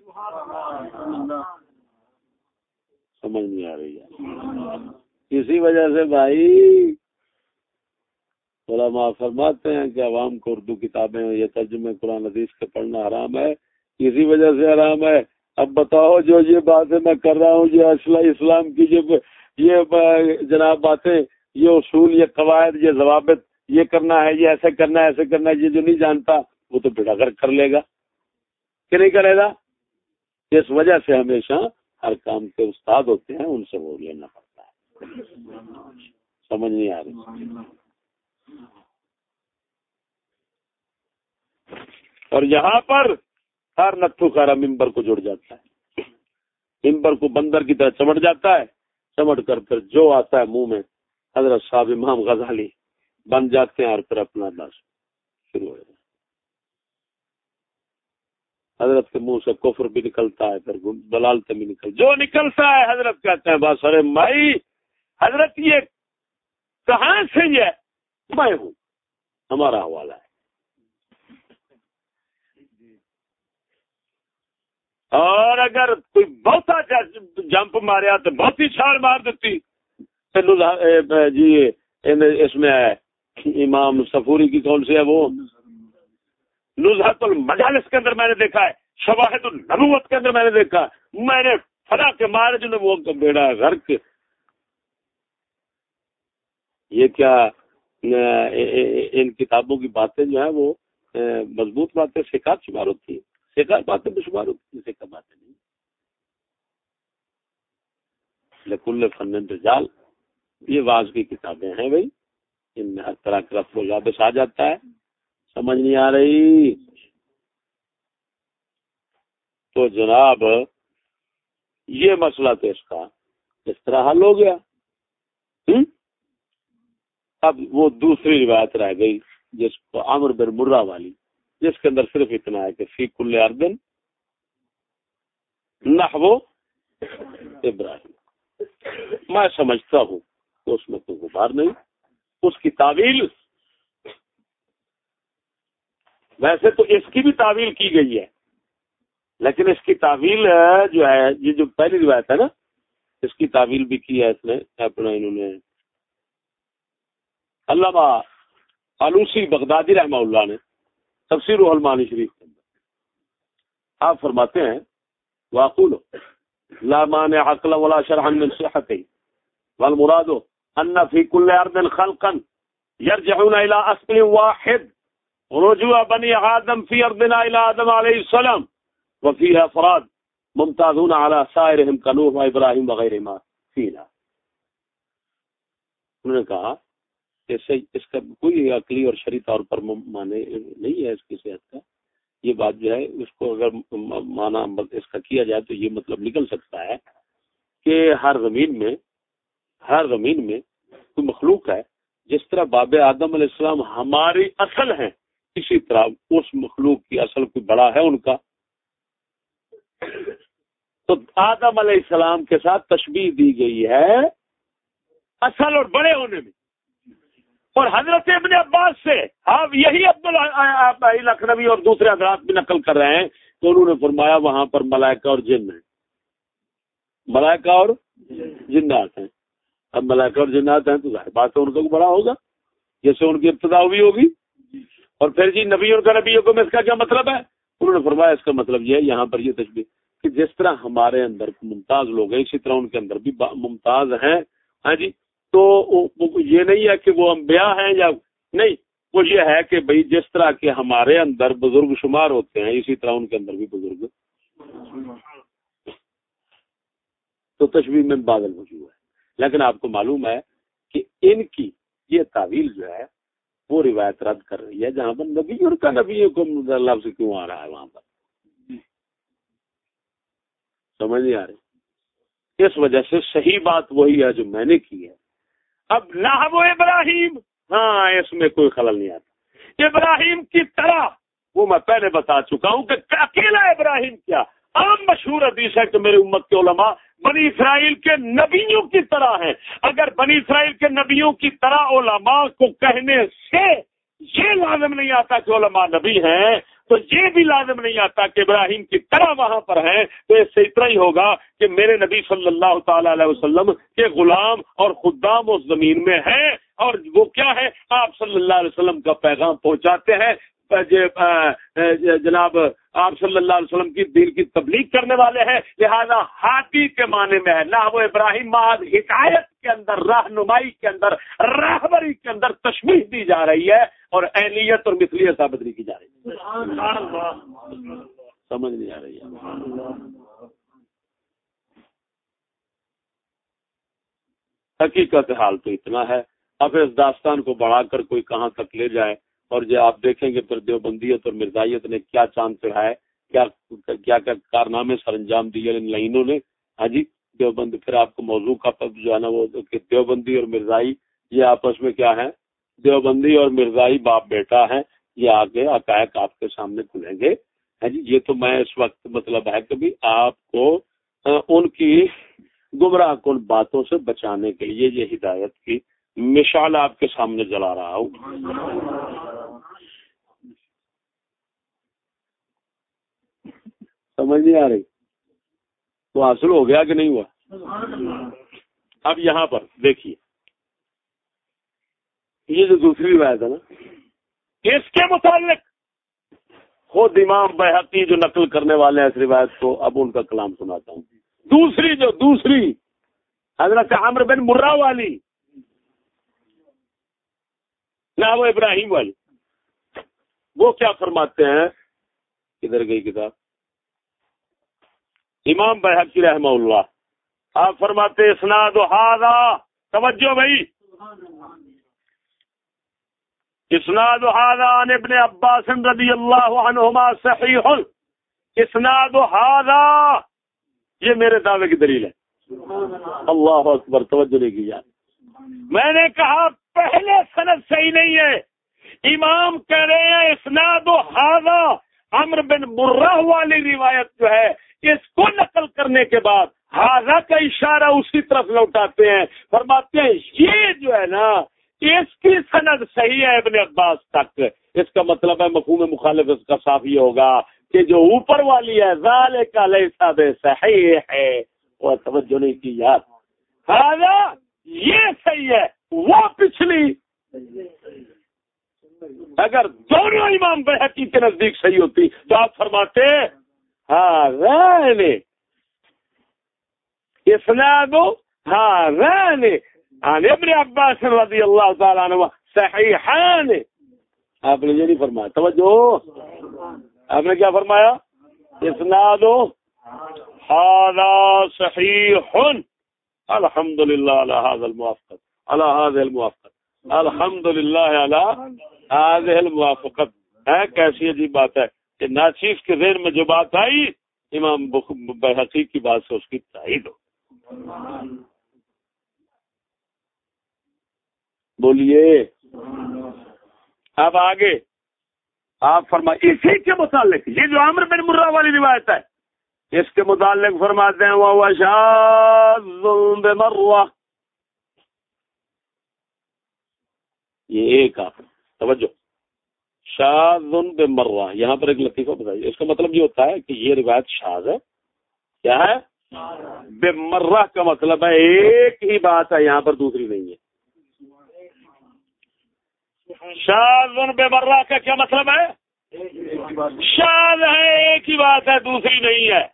S1: سمجھ نہیں آ رہی ہے. اسی وجہ سے بھائی علماء فرماتے ہیں کہ عوام کو اردو کتابیں یا ترجمے قرآن حدیث کے پڑھنا حرام ہے، اسی وجہ سے حرام ہے۔ اب بتاؤ جو یہ باتیں میں کر رہا ہوں، یہ اصل اسلام کی یہ جناب باتیں، یہ اصول، یہ قواعد، یہ ضوابط، یہ کرنا ہے، یہ ایسے کرنا ہے، ایسے کرنا ہے، یہ جو نہیں جانتا وہ تو بڑا کر کر لے گا کہ نہیں کرے گا۔ اس وجہ سے ہمیشہ ہر کام کے استاد ہوتے ہیں، ان سے وہ لینا پڑتا ہے۔ سمجھ نہیں آ رہی؟ اور یہاں پر ہر نتھو خارا ممبر کو جڑ جاتا ہے، ممبر کو بندر کی طرح چمٹ جاتا ہے، چمٹ کر پھر جو آتا ہے منہ میں حضرت صاحب امام غزالی بن جاتے ہیں، اور پھر اپنا بس شروع ہو جاتا ہے۔ حضرت کے منہ سے کفر بھی نکلتا ہے، پھر دلالتیں بھی جو نکلتا ہے حضرت کہتے ہیں بس ارے بھائی حضرت یہ کہاں سے یہ میں ہوں، ہمارا حوالہ ہے۔ اور اگر کوئی بہتا جمپ ماریا تو بہت ہی چھاڑ مار دیتی۔ جی اس میں ہے امام صفوری کی کون سی ہے وہ نزہت المجالس کے اندر میں نے دیکھا ہے، شواہد النبوت کے اندر میں نے دیکھا، میں نے فلا کے مارے جو وہ بیڑا غرق۔ یہ کیا ان کتابوں کی باتیں جو ہیں وہ مضبوط باتیں سکھات شمار ہوتی ہیں، سکھات باتیں بھی شمار ہوتی ہیں، سکھات باتیں نہیں۔ لکل فن رجال، یہ واز کی کتابیں ہیں بھائی، ان میں ہر طرح کا رفع و یابس آ جاتا ہے۔ سمجھ نہیں آ رہی؟ تو جناب یہ مسئلہ تو اس کا اس طرح حل ہو گیا۔ اب وہ دوسری روایت رہ گئی جس کو عمرو بن مرہ والی، جس کے اندر صرف اتنا ہے کہ فی کل اردن نحو ابراہیم۔ میں سمجھتا ہوں کہ اس میں کوئی غبار نہیں، اس کی تعویل ویسے تو اس کی بھی تعویل کی گئی ہے، لیکن اس کی تعویل جو ہے یہ جو پہلی روایت ہے نا، اس کی تعویل بھی کی ہے اس نے اپنا انہوں نے علامہ آلوسی بغدادی رحمہ اللہ نے تفسیر روح المعانی شریف کے اندر آپ فرماتے ہیں واقول لا مانع عقلا ولا شرعا من صحته والمراد ان في كل ارض خلقا يرجعون الى اصل واحد رجوع بني آدم في ارضنا الى آدم عليه السلام وفيها افراد ممتازون على سائرهم كنوح وابراهيم وغيرهما فينا۔ انہوں نے کہا کہ اس کا کوئی عقلی اور شرعی طور پر معنی نہیں ہے اس کی صحت کا، یہ بات جو ہے اس کو اگر معنی اس کا کیا جائے تو یہ مطلب نکل سکتا ہے کہ ہر زمین میں کوئی مخلوق ہے، جس طرح باب آدم علیہ السلام ہماری اصل ہیں، اسی طرح اس مخلوق کی اصل کوئی بڑا ہے ان کا، تو آدم علیہ السلام کے ساتھ تشبیہ دی گئی ہے اصل اور بڑے ہونے میں۔ اور حضرت ابن عباس سے آپ یہی عبداللہ لکھنوی اور دوسرے حضرات بھی نقل کر رہے ہیں تو انہوں نے فرمایا وہاں پر ملائکہ اور جن ہیں، ملائکہ اور جنات ہیں۔ اب ملائکہ اور جنات ہیں تو ظاہر بات ہے ان کا بڑا ہوگا، جیسے ان کی ابتدا ہوئی ہوگی۔ اور پھر جی نبیوں کا نبیوں کو میں اس کا کیا مطلب ہے؟ انہوں نے فرمایا اس کا مطلب یہ ہے یہاں پر یہ تشبیہ کہ جس طرح ہمارے اندر ممتاز لوگ ہیں اسی طرح ان کے اندر بھی ممتاز ہیں۔ ہاں جی، تو یہ نہیں ہے کہ وہ انبیاء ہیں یا نہیں، وہ یہ ہے کہ بھئی جس طرح کے ہمارے اندر بزرگ شمار ہوتے ہیں اسی طرح ان کے اندر بھی بزرگ، تو تشبیہ میں بادل موجود ہے۔ لیکن آپ کو معلوم ہے کہ ان کی یہ تعویل جو ہے وہ روایت رد کر رہی ہے، جہاں پر نبی اور کا نبی کو لفظ کیوں آ رہا ہے وہاں پر، سمجھ نہیں آ رہی۔ اس وجہ سے صحیح بات وہی ہے جو میں نے کی ہے۔ اب نحو ابراہیم، ہاں اس میں کوئی خلل نہیں آتا، ابراہیم کی طرح وہ میں پہلے بتا چکا ہوں کہ اکیلا ابراہیم کیا، عام مشہور حدیث ہے کہ میرے امت کے علماء بنی اسرائیل کے نبیوں کی طرح ہیں۔ اگر بنی اسرائیل کے نبیوں کی طرح علماء کو کہنے سے یہ لازم نہیں آتا کہ علماء نبی ہیں، تو یہ بھی لازم نہیں آتا کہ ابراہیم کی طرح وہاں پر ہیں، تو اس سے اتنا ہی ہوگا کہ میرے نبی صلی اللہ تعالی علیہ وسلم کے غلام اور خدام اس زمین میں ہیں اور وہ کیا ہے؟ آپ صلی اللہ علیہ وسلم کا پیغام پہنچاتے ہیں، جناب آپ صلی اللہ علیہ وسلم کی دین کی تبلیغ کرنے والے ہیں، لہذا ہادی کے معنی میں ہے نحو ابراہیم محض ہدایت کے اندر، رہنمائی کے اندر، راہبری کے اندر تشبیہ دی جا رہی ہے اور عینیت اور مثلیت ثابت نہیں کی جا رہی ہے۔ سمجھ نہیں آ رہی ہے؟ حقیقت حال تو اتنا ہے، اب اس داستان کو بڑھا کر کوئی کہاں تک لے جائے، اور جو آپ دیکھیں گے پھر دیوبندیت اور مرزائیت نے کیا چاند چڑھائے، کیا کیا کیا کارنامے سر انجام دیے ان لائنوں نے۔ ہاں جی، دیوبند پھر آپ کو موضوع کا جو ہے نا وہ کہ دیوبندی اور مرزائی یہ آپس میں کیا ہے، دیوبندی اور مرزائی باپ بیٹا ہے، یہ آگے حقائق آپ کے سامنے کھلیں گے۔ ہاں جی، یہ تو میں اس وقت مطلب ہے کہ بھی آپ کو ان کی گمراہ کن باتوں سے بچانے کے لیے یہ ہدایت کی مشعل آپ کے سامنے جلا رہا ہوں۔ سمجھ نہیں آ رہی؟ تو حاصل ہو گیا کہ نہیں ہوا؟ اب یہاں پر دیکھیے، یہ جو دوسری روایت ہے نا، اس کے متعلق خود امام بیہقی جو نقل کرنے والے ہیں اس روایت کو، اب ان کا کلام سناتا ہوں۔ دوسری حضرت عمرو بن مرہ والی، نہ وہ ابراہیم والی، وہ کیا فرماتے ہیں؟ کدھر گئی کتاب؟ امام بیہقی رحمہ اللہ، آپ فرماتے اسناد ھذا، توجہ بھائی، اسناد ھذا عن ابن عباس رضی اللہ عنہما صحیح، اسناد ھذا یہ میرے دعوے کی دلیل ہے۔ اللہ اکبر، توجہ نہیں کی یار، میں نے کہا پہلے سند صحیح نہیں ہے، امام کہہ رہے ہیں اسناد ھذا عمرو بن مرہ والی روایت جو ہے اس کو نقل کرنے کے بعد ھذا کا اشارہ اسی طرف لوٹاتے ہیں، فرماتے ہیں یہ جو ہے نا اس کی سند صحیح ہے ابن عباس تک۔ اس کا مطلب ہے مفہوم مخالف اس کا صاف یہ ہوگا کہ جو اوپر والی ہے ذالک لیس بصحیح ہے، وہ توجہ نہیں کی یار، ھذا یہ صحیح ہے، وہ پچھلی اگر دونوں امام بیہقی کے نزدیک صحیح ہوتی تو آپ فرماتے ھذان اسناد ھذان عن ابن عباس رضی اللہ تعالی عنہ صحیحان۔ آپ نے یہ نہیں فرمایا، توجہ، آپ نے کیا فرمایا؟ اسناد ھذا صحیح، الحمدللہ علی ھذا الموافقۃ، علی ھذا الموافقۃ، الحمدللہ علی ھذا الموافقۃ۔ ہے کیسی عجیب بات ہے کہ ناچیز کے ذہن میں جو بات آئی امام بیہقی کی بات سے اس کی تائید ہو۔ بولیے اب آگے آپ فرمائیں اسی کے متعلق، یہ جو عمرو بن مرہ والی روایت ہے اس کے متعلق فرماتے ہیں وہ شاذ بمروہ، یہ ایک آپ توجہ، شاذ بمروہ، یہاں پر ایک لطیفہ بتائیے، اس کا مطلب یہ ہوتا ہے کہ یہ روایت شاذ ہے، کیا ہے؟ بمرہ کا مطلب ہے ایک ہی بات ہے، یہاں پر دوسری نہیں ہے۔ شاذ بمرہ کا کیا مطلب ہے؟ شاذ ہے ایک ہی بات ہے، دوسری نہیں ہے۔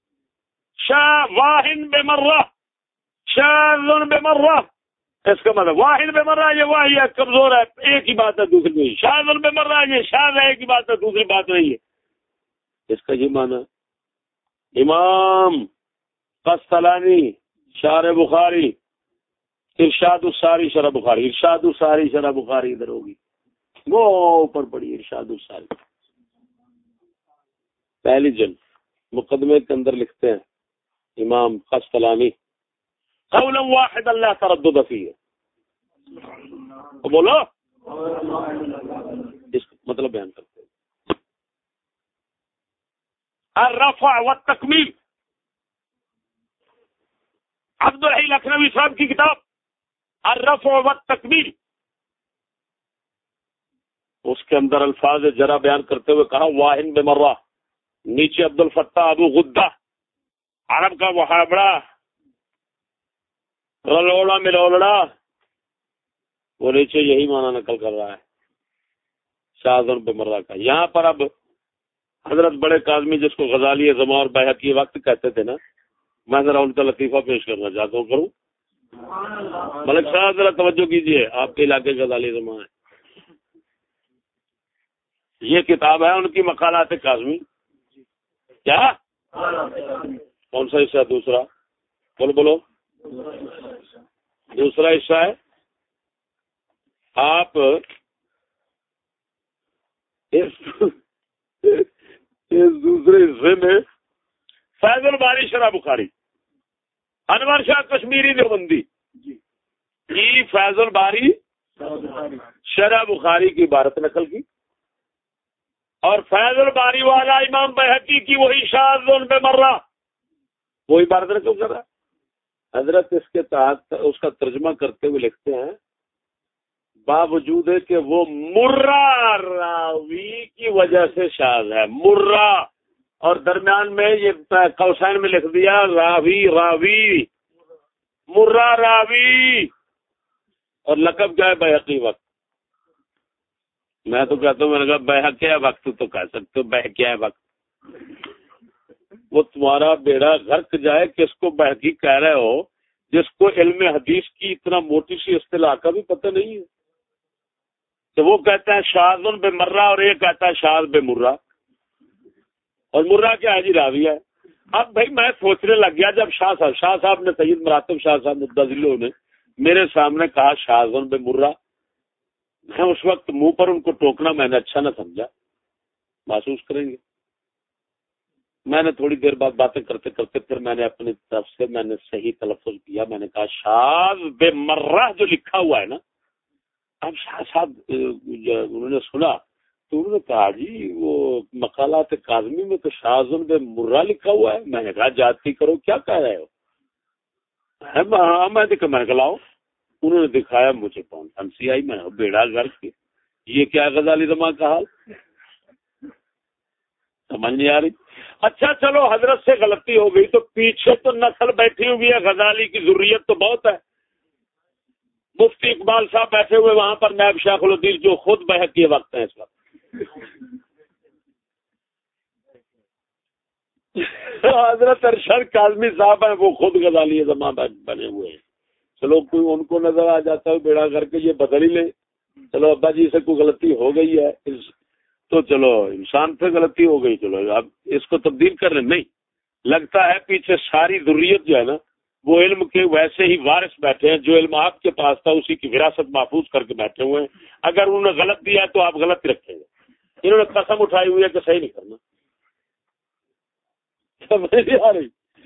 S1: واحد بمرہ، شاذ بمرہ، اس کا مطلب واحد بمرہ یہ واحد ہے، کمزور ہے، ایک ہی بات ہے دوسری نہیں۔ شاذ بمرہ یہ شاذ ہے ایک ہی بات ہے دوسری بات نہیں ہے، اس کا یہ معنی۔ امام قسطلانی شارح بخاری، ارشاد الساری شرح بخاری، ارشاد الساری شرح بخاری ادھر ہوگی، وہ اوپر پڑی ارشاد الساری، پہلی جلد، مقدمے کے اندر لکھتے ہیں امام قسطلانی قولا واحد لا تردد فیہ، بولو اس مطلب بیان کرتے ہیں۔ الرفع والتکمیل، عبدالحی لکھنوی صاحب کی کتاب الرفع والتکمیل، اس کے اندر الفاظ جرا بیان کرتے ہوئے کہا واحد بمرہ، نیچے عبد الفتاح ابو غدہ، عرب کا محاورہ، رلوڑا ملوڑا، وہ نیچے یہی معنی نقل کر رہا ہے شاذ بمرہ کا. یہاں پر اب حضرت بڑے کاظمی جس کو غزالی زماں اور بیہقی وقت کہتے تھے نا، میں ذرا ان کا لطیفہ پیش کرنا چاہتا ہوں. کروں؟ ملک صاحب ذرا توجہ کیجئے، آپ کے علاقے غزالی زماں ہے. یہ کتاب ہے ان کی مقالات کاظمی. کیا کون سا حصہ؟ دوسرا. بولو. دوسرا حصہ ہے. آپ اس دوسرے حصے میں فیض الباری شرح بخاری، انور شاہ کشمیری دیوبندی کی فیض الباری شرح بخاری کی عبارت نقل کی، اور فیض الباری والا امام بیہقی کی وہی شاذ بمرہ وہی عبارت نقل کر رہا ہے. حضرت اس کے تحت اس کا ترجمہ کرتے ہوئے لکھتے ہیں باوجود ہے کہ وہ مرہ راوی کی وجہ سے شاذ ہے. مرہ، اور درمیان میں یہ قوسین میں لکھ دیا راوی مرہ راوی، اور لقب کیا ہے؟ بیہقی وقت. میں تو کہتا ہوں، میں نے کہا بیہقی وقت تو کہہ سکتے ہو، بیہقی وقت. وہ تمہارا بیڑا غرق جائے کس کو بیہقی کہہ رہے ہو، جس کو علم حدیث کی اتنا موٹی سی اصطلاح کا بھی پتہ نہیں ہے. تو وہ کہتا ہے شاذ بمرہ اور یہ کہتا ہے شاذ بمرہ، اور مرہ کیا ہے جی؟ راوی ہے. اب بھائی میں سوچنے لگ گیا جب شاہ صاحب نے سید مراتب شاہ صاحب مدظلہ نے میرے سامنے کہا شاذ بمرہ، میں اس وقت منہ پر ان کو ٹوکنا میں نے اچھا نہ سمجھا. محسوس کریں گے. میں نے تھوڑی دیر بعد باتیں کرتے کرتے پھر میں نے اپنی طرف سے میں نے صحیح تلفظ کیا. میں نے کہا شاذ بمرہ جو لکھا ہوا ہے نا. اب شاہ صاحب انہوں نے سنا تو انہوں نے کہا جی وہ مقالات کاظمی میں تو شاذ بمرہ لکھا ہوا ہے. میں نے کہا جاتی کرو، کیا کہہ رہے ہو؟ میں نے لاؤ. انہوں نے دکھایا، مجھے کون ہنسی آئی. میں بیڑا غرق کے یہ کیا غزالی زماں کا حال، سمجھ نہیں آ رہی. اچھا چلو حضرت سے غلطی ہو گئی تو پیچھے تو نسل بیٹھی ہوئی ہے، غزالی کی ضروریت تو بہت ہے. مفتی اقبال صاحب بیٹھے ہوئے وہاں پر، نائب شیخ الحدیث جو خود بیہقی وقت ہیں اس وقت. حضرت ارشد کاظمی صاحب ہیں، وہ خود غزالی زماں بنے ہوئے ہیں. چلو کوئی ان کو نظر آ جاتا ہے بیڑا کر کے یہ بدل ہی لے. چلو ابا جی سے کوئی غلطی ہو گئی ہے تو چلو انسان سے غلطی ہو گئی، چلو اب اس کو تبدیل کر رہے نہیں. لگتا ہے پیچھے ساری ذریت جو ہے نا وہ علم کے ویسے ہی وارث بیٹھے ہیں، جو علم آپ کے پاس تھا اسی کی وراثت محفوظ کر کے بیٹھے ہوئے ہیں. اگر انہوں نے غلط دیا تو آپ غلط رکھیں گے. انہوں نے قسم اٹھائی ہوئی ہے کہ صحیح نہیں کرنا. سمجھ نہیں آ رہی.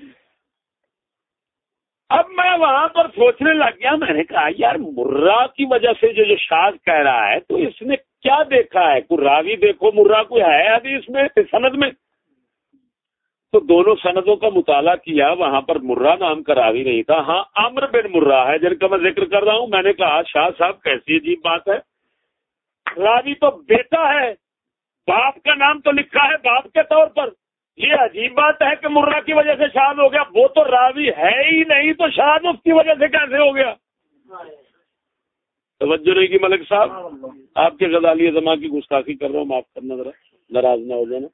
S1: اب میں وہاں پر سوچنے لگ گیا. میں نے کہا یار مرہ کی وجہ سے جو شاذ کہہ رہا ہے تو اس نے کیا دیکھا ہے؟ کوئی راوی دیکھو، مرہ کوئی ہے حدیث میں سند میں؟ تو دونوں سندوں کا مطالعہ کیا، وہاں پر مرہ نام کا راوی نہیں تھا. ہاں عمرو بن مرہ ہے جن کا میں ذکر کر رہا ہوں. میں نے کہا شاہ صاحب کیسی عجیب بات ہے، راوی تو بیٹا ہے، باپ کا نام تو لکھا ہے باپ کے طور پر. یہ عجیب بات ہے کہ مرہ کی وجہ سے شاذ ہو گیا. وہ تو راوی ہے ہی نہیں تو شاذ اس کی وجہ سے کیسے ہو گیا؟ توجہ نہیں کی ملک صاحب. آپ کے غزالی زماں کی گستاخی کر رہا ہوں، معاف کرنا، ذرا ناراض نہ ہو جانا.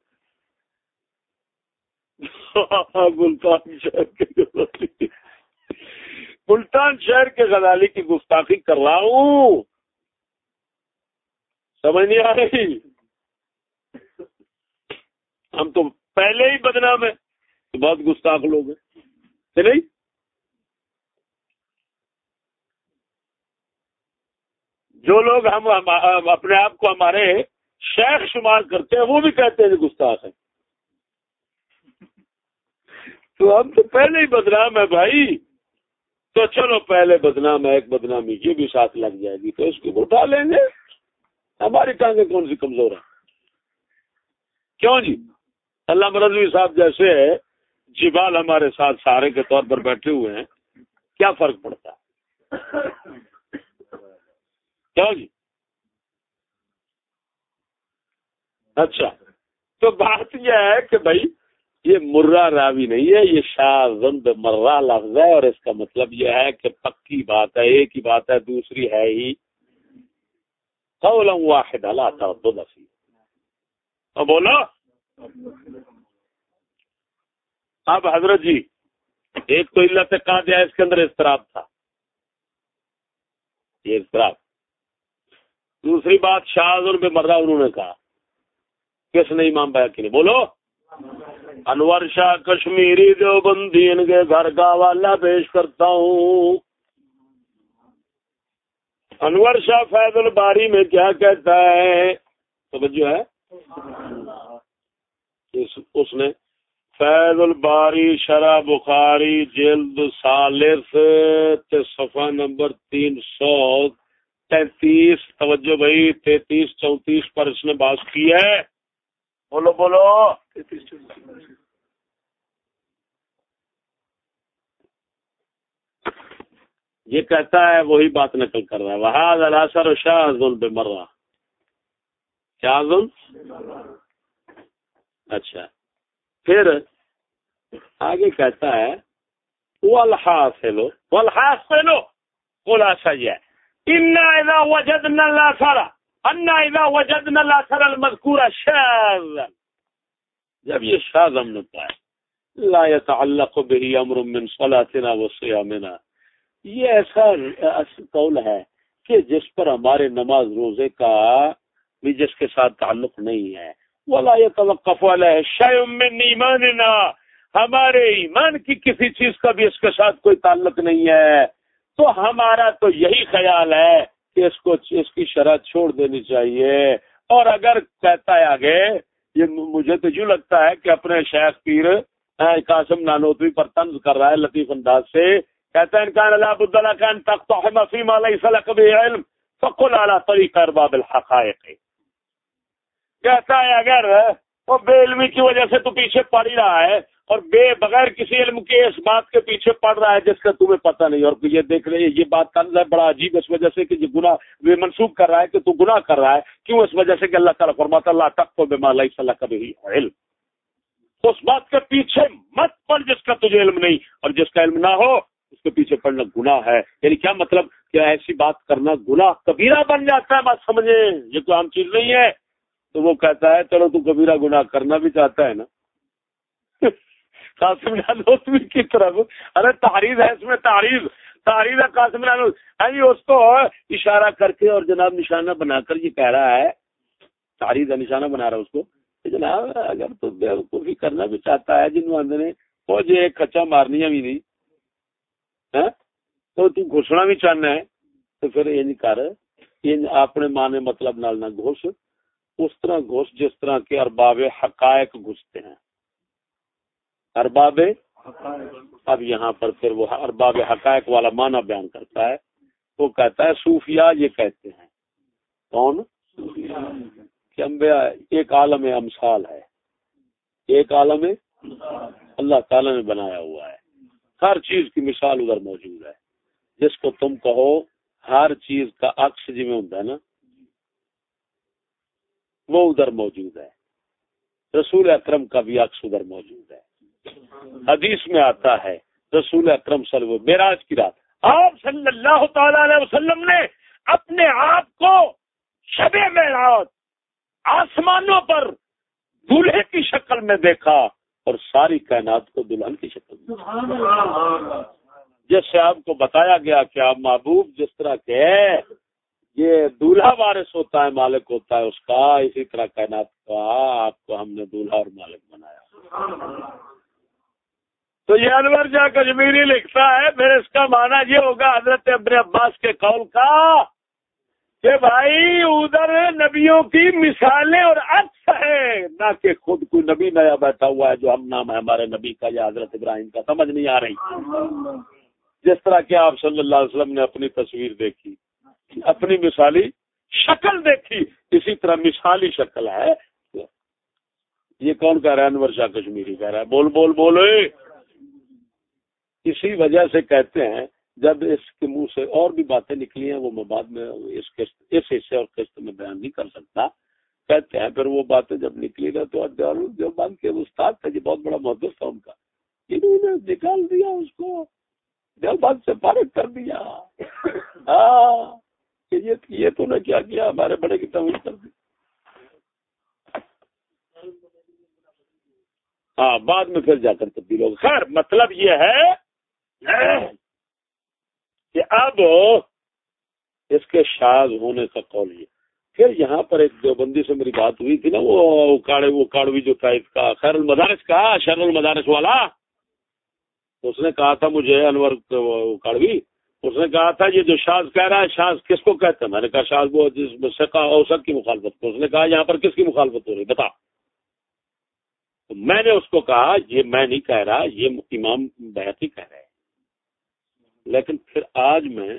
S1: ملتان شہر کے غزالی کی گستاخی کر رہا ہوں، سمجھ نہیں آ رہی. ہم تو پہلے ہی بدنام ہے، بہت گستاخ لوگ ہیں نہیں. جو لوگ ہم اپنے آپ کو ہمارے شیخ شمار کرتے ہیں وہ بھی کہتے ہیں گستاخ ہیں. تو ہم تو پہلے ہی بدنام ہے بھائی. تو چلو پہلے بدنام ہے، ایک بدنامی یہ بھی ساتھ لگ جائے گی تو اس کو اٹھا لیں گے. ہماری ٹانگیں کون سی کمزور ہیں؟ کیوں جی؟ علامہ رضوی صاحب جیسے جبال ہمارے ساتھ سہارے کے طور پر بیٹھے ہوئے ہیں، کیا فرق پڑتا ہے؟ کیوں جی؟ اچھا تو بات یہ ہے کہ بھائی یہ مرہ راوی نہیں ہے، یہ شاذ بمرہ لفظ ہے، اور اس کا مطلب یہ ہے کہ پکی بات ہے، ایک ہی بات ہے، دوسری ہے ہی قولا واحدا لا تردد فيه. اب بولو. اب حضرت جی ایک تو علت قاضیہ اس کے اندر اضطراب تھا، یہ اضطراب. دوسری بات شاذ بے مرہ انہوں نے کہا، کس نے؟ امام بیہقی نے. بولو. انور شاہ کشمیری دیوبندی ان کے گھر کا حوالہ پیش کرتا ہوں. انور شاہ فیض الباری میں کیا کہتا ہے؟ توجہ ہے. اس نے فیض الباری شرح بخاری جلد ثالث صفحہ نمبر 333، توجہ بھائی، 33-34 پر اس نے بات کی ہے. بولو بولو. یہ کہتا ہے، وہی بات نقل کر رہا ہے. وہذا الاثر شاذ بمرہ. شاذ. اچھا پھر آگے کہتا ہے والحاصل خلاصہ یہ انا اذا وجدنا الاثر المذکور شاذا، جب یہ شاذ ہم نے پایا، لا يتعلق به امر من صلاتنا وصيامنا، یہ ایسا قول ہے کہ جس پر ہمارے نماز روزے کا بھی جس کے ساتھ تعلق نہیں ہے. ولا يتوقف عليه شيء من ایماننا، ہمارے ایمان کی کسی چیز کا بھی اس کے ساتھ کوئی تعلق نہیں ہے، تو ہمارا تو یہی خیال ہے کہ اس کی شرح چھوڑ دینی چاہیے. اور اگر کہتا ہے آگے، یہ مجھے تو یوں لگتا ہے کہ اپنے شیخ پیر قاسم نانوتوی پر طنز کر رہا ہے لطیف انداز سے. کہتا ہے انکان لا بد لک ان تقتحم فيما ليس لك به علم فقل على طريق ارباب الحقائق. کہتا ہے اگر وہ بے علمی کی وجہ سے تو پیچھے پڑ ہی رہا ہے اور بغیر کسی علم کے اس بات کے پیچھے پڑ رہا ہے جس کا تمہیں پتہ نہیں، اور یہ دیکھ رہے یہ بات طنز ہے بڑا عجیب اس وجہ سے کہ یہ گناہ یہ منسوخ کر رہا ہے کہ تو گناہ کر رہا ہے. کیوں؟ اس وجہ سے کہ اللہ تعالیٰ فرماتا اللہ تقف بما ليس لك به علم، اس بات کے پیچھے مت پڑ جس کا تجھے علم نہیں، اور جس کا علم نہ ہو اس کے پیچھے پڑنا گناہ ہے. یعنی کیا مطلب کہ ایسی بات کرنا گناہ کبیرہ بن جاتا ہے. بات سمجھے، یہ کوئی عام چیز نہیں ہے. تو وہ کہتا ہے چلو تو کبیرہ گناہ کرنا بھی چاہتا ہے نا. قاسم نانوتوی کی طرف، ارے تحریر ہے اس میں، تحریر ہے قاسم نانوتوی اس کو اشارہ کر کے اور جناب نشانہ بنا کر یہ کہہ رہا ہے، تحریر کا نشانہ بنا رہا ہے اس کو کہ جناب اگر تو بیوقوفی کرنا بھی چاہتا ہے جنہوں اندر نے فوجی ایک کچا مارنی بھی نہیں تو تو گھسنا بھی چاہنا ہے، تو پھر یہ نہیں کر، یہ اپنے معنی مطلب نال نہ گھس، اس طرح گھس جس طرح کے ارباب حقائق گھستے ہیں. ارباب، اب یہاں پر پھر وہ ارباب حقائق والا معنی بیان کرتا ہے. وہ کہتا ہے صوفیاء یہ کہتے ہیں، کون؟ کہ انبیاء ایک عالم امثال ہے، ایک عالم اللہ تعالیٰ نے بنایا ہوا ہے، ہر چیز کی مثال ادھر موجود ہے. جس کو تم کہو ہر چیز کا عکس جی میں ہوتا ہے نا، وہ ادھر موجود ہے. رسول اکرم کا بھی عکس ادھر موجود ہے. حدیث میں آتا ہے رسول اکرم صلی اللہ علیہ وسلم معراج کی رات آپ صلی اللہ تعالی علیہ وسلم نے اپنے آپ کو شب معراج آسمانوں پر دولہے کی شکل میں دیکھا اور ساری کائنات کو دلہن کی شکل میں. جس سے آپ کو بتایا گیا کہ آپ محبوب جس طرح کے یہ دولہا وارث ہوتا ہے، مالک ہوتا ہے اس کا، اسی طرح کائنات کا آپ کو ہم نے دولہا اور مالک بنایا. تو یہ انور شاہ کشمیری لکھتا ہے پھر اس کا معنی یہ ہوگا حضرت ابن عباس کے قول کا کہ بھائی ادھر نبیوں کی مثالیں اور عکس ہے، نہ کہ خود کوئی نبی نیا بیٹھا ہوا ہے جو ہم نام ہے ہمارے نبی کا یا حضرت ابراہیم کا. سمجھ نہیں آ رہی؟ جس طرح کہ آپ صلی اللہ علیہ وسلم نے اپنی تصویر دیکھی، اپنی مثالی شکل دیکھی، اسی طرح مثالی شکل ہے. یہ کون کہہ رہا ہے؟ انور شاہ کشمیری کہہ رہا ہے. بول بول بولو. اسی وجہ سے کہتے ہیں جب اس کے منہ سے اور بھی باتیں نکلی ہیں وہ میں بعد میں اس حصے اور قسط میں بیان نہیں کر سکتا. کہتے ہیں پھر وہ باتیں جب نکلی نا تو دیوبند کے استاد تھا، یہ بہت بڑا محدث تھا ان کا، انہوں نے نکال دیا اس کو، دیوبند سے فارغ کر دیا. کہ یہ تو نے کیا کیا، ہمارے بڑے کی توہین کر دی. ہاں بعد میں پھر جا کر تبدیل ہوگا. خیر مطلب یہ ہے کہ اب اس کے شاذ ہونے کا قول یہ. پھر یہاں پر ایک دیوبندی سے میری بات ہوئی تھی نا، وہ کاڑوی جو تھا اس کا خیر المدارس کا شر المدارس والا، اس نے کہا تھا مجھے، انور کاڑوی، اس نے کہا تھا یہ جو شاذ کہہ رہا ہے، شاذ کس کو کہتے ہیں؟ میں نے کہا شاذ وہ جس میں ثقہ اوسط کی مخالفت کو. اس نے کہا یہاں پر کس کی مخالفت ہو رہی بتا. تو میں نے اس کو کہا یہ میں نہیں کہہ رہا، یہ امام بیہقی کہہ رہے ہیں. لیکن پھر آج میں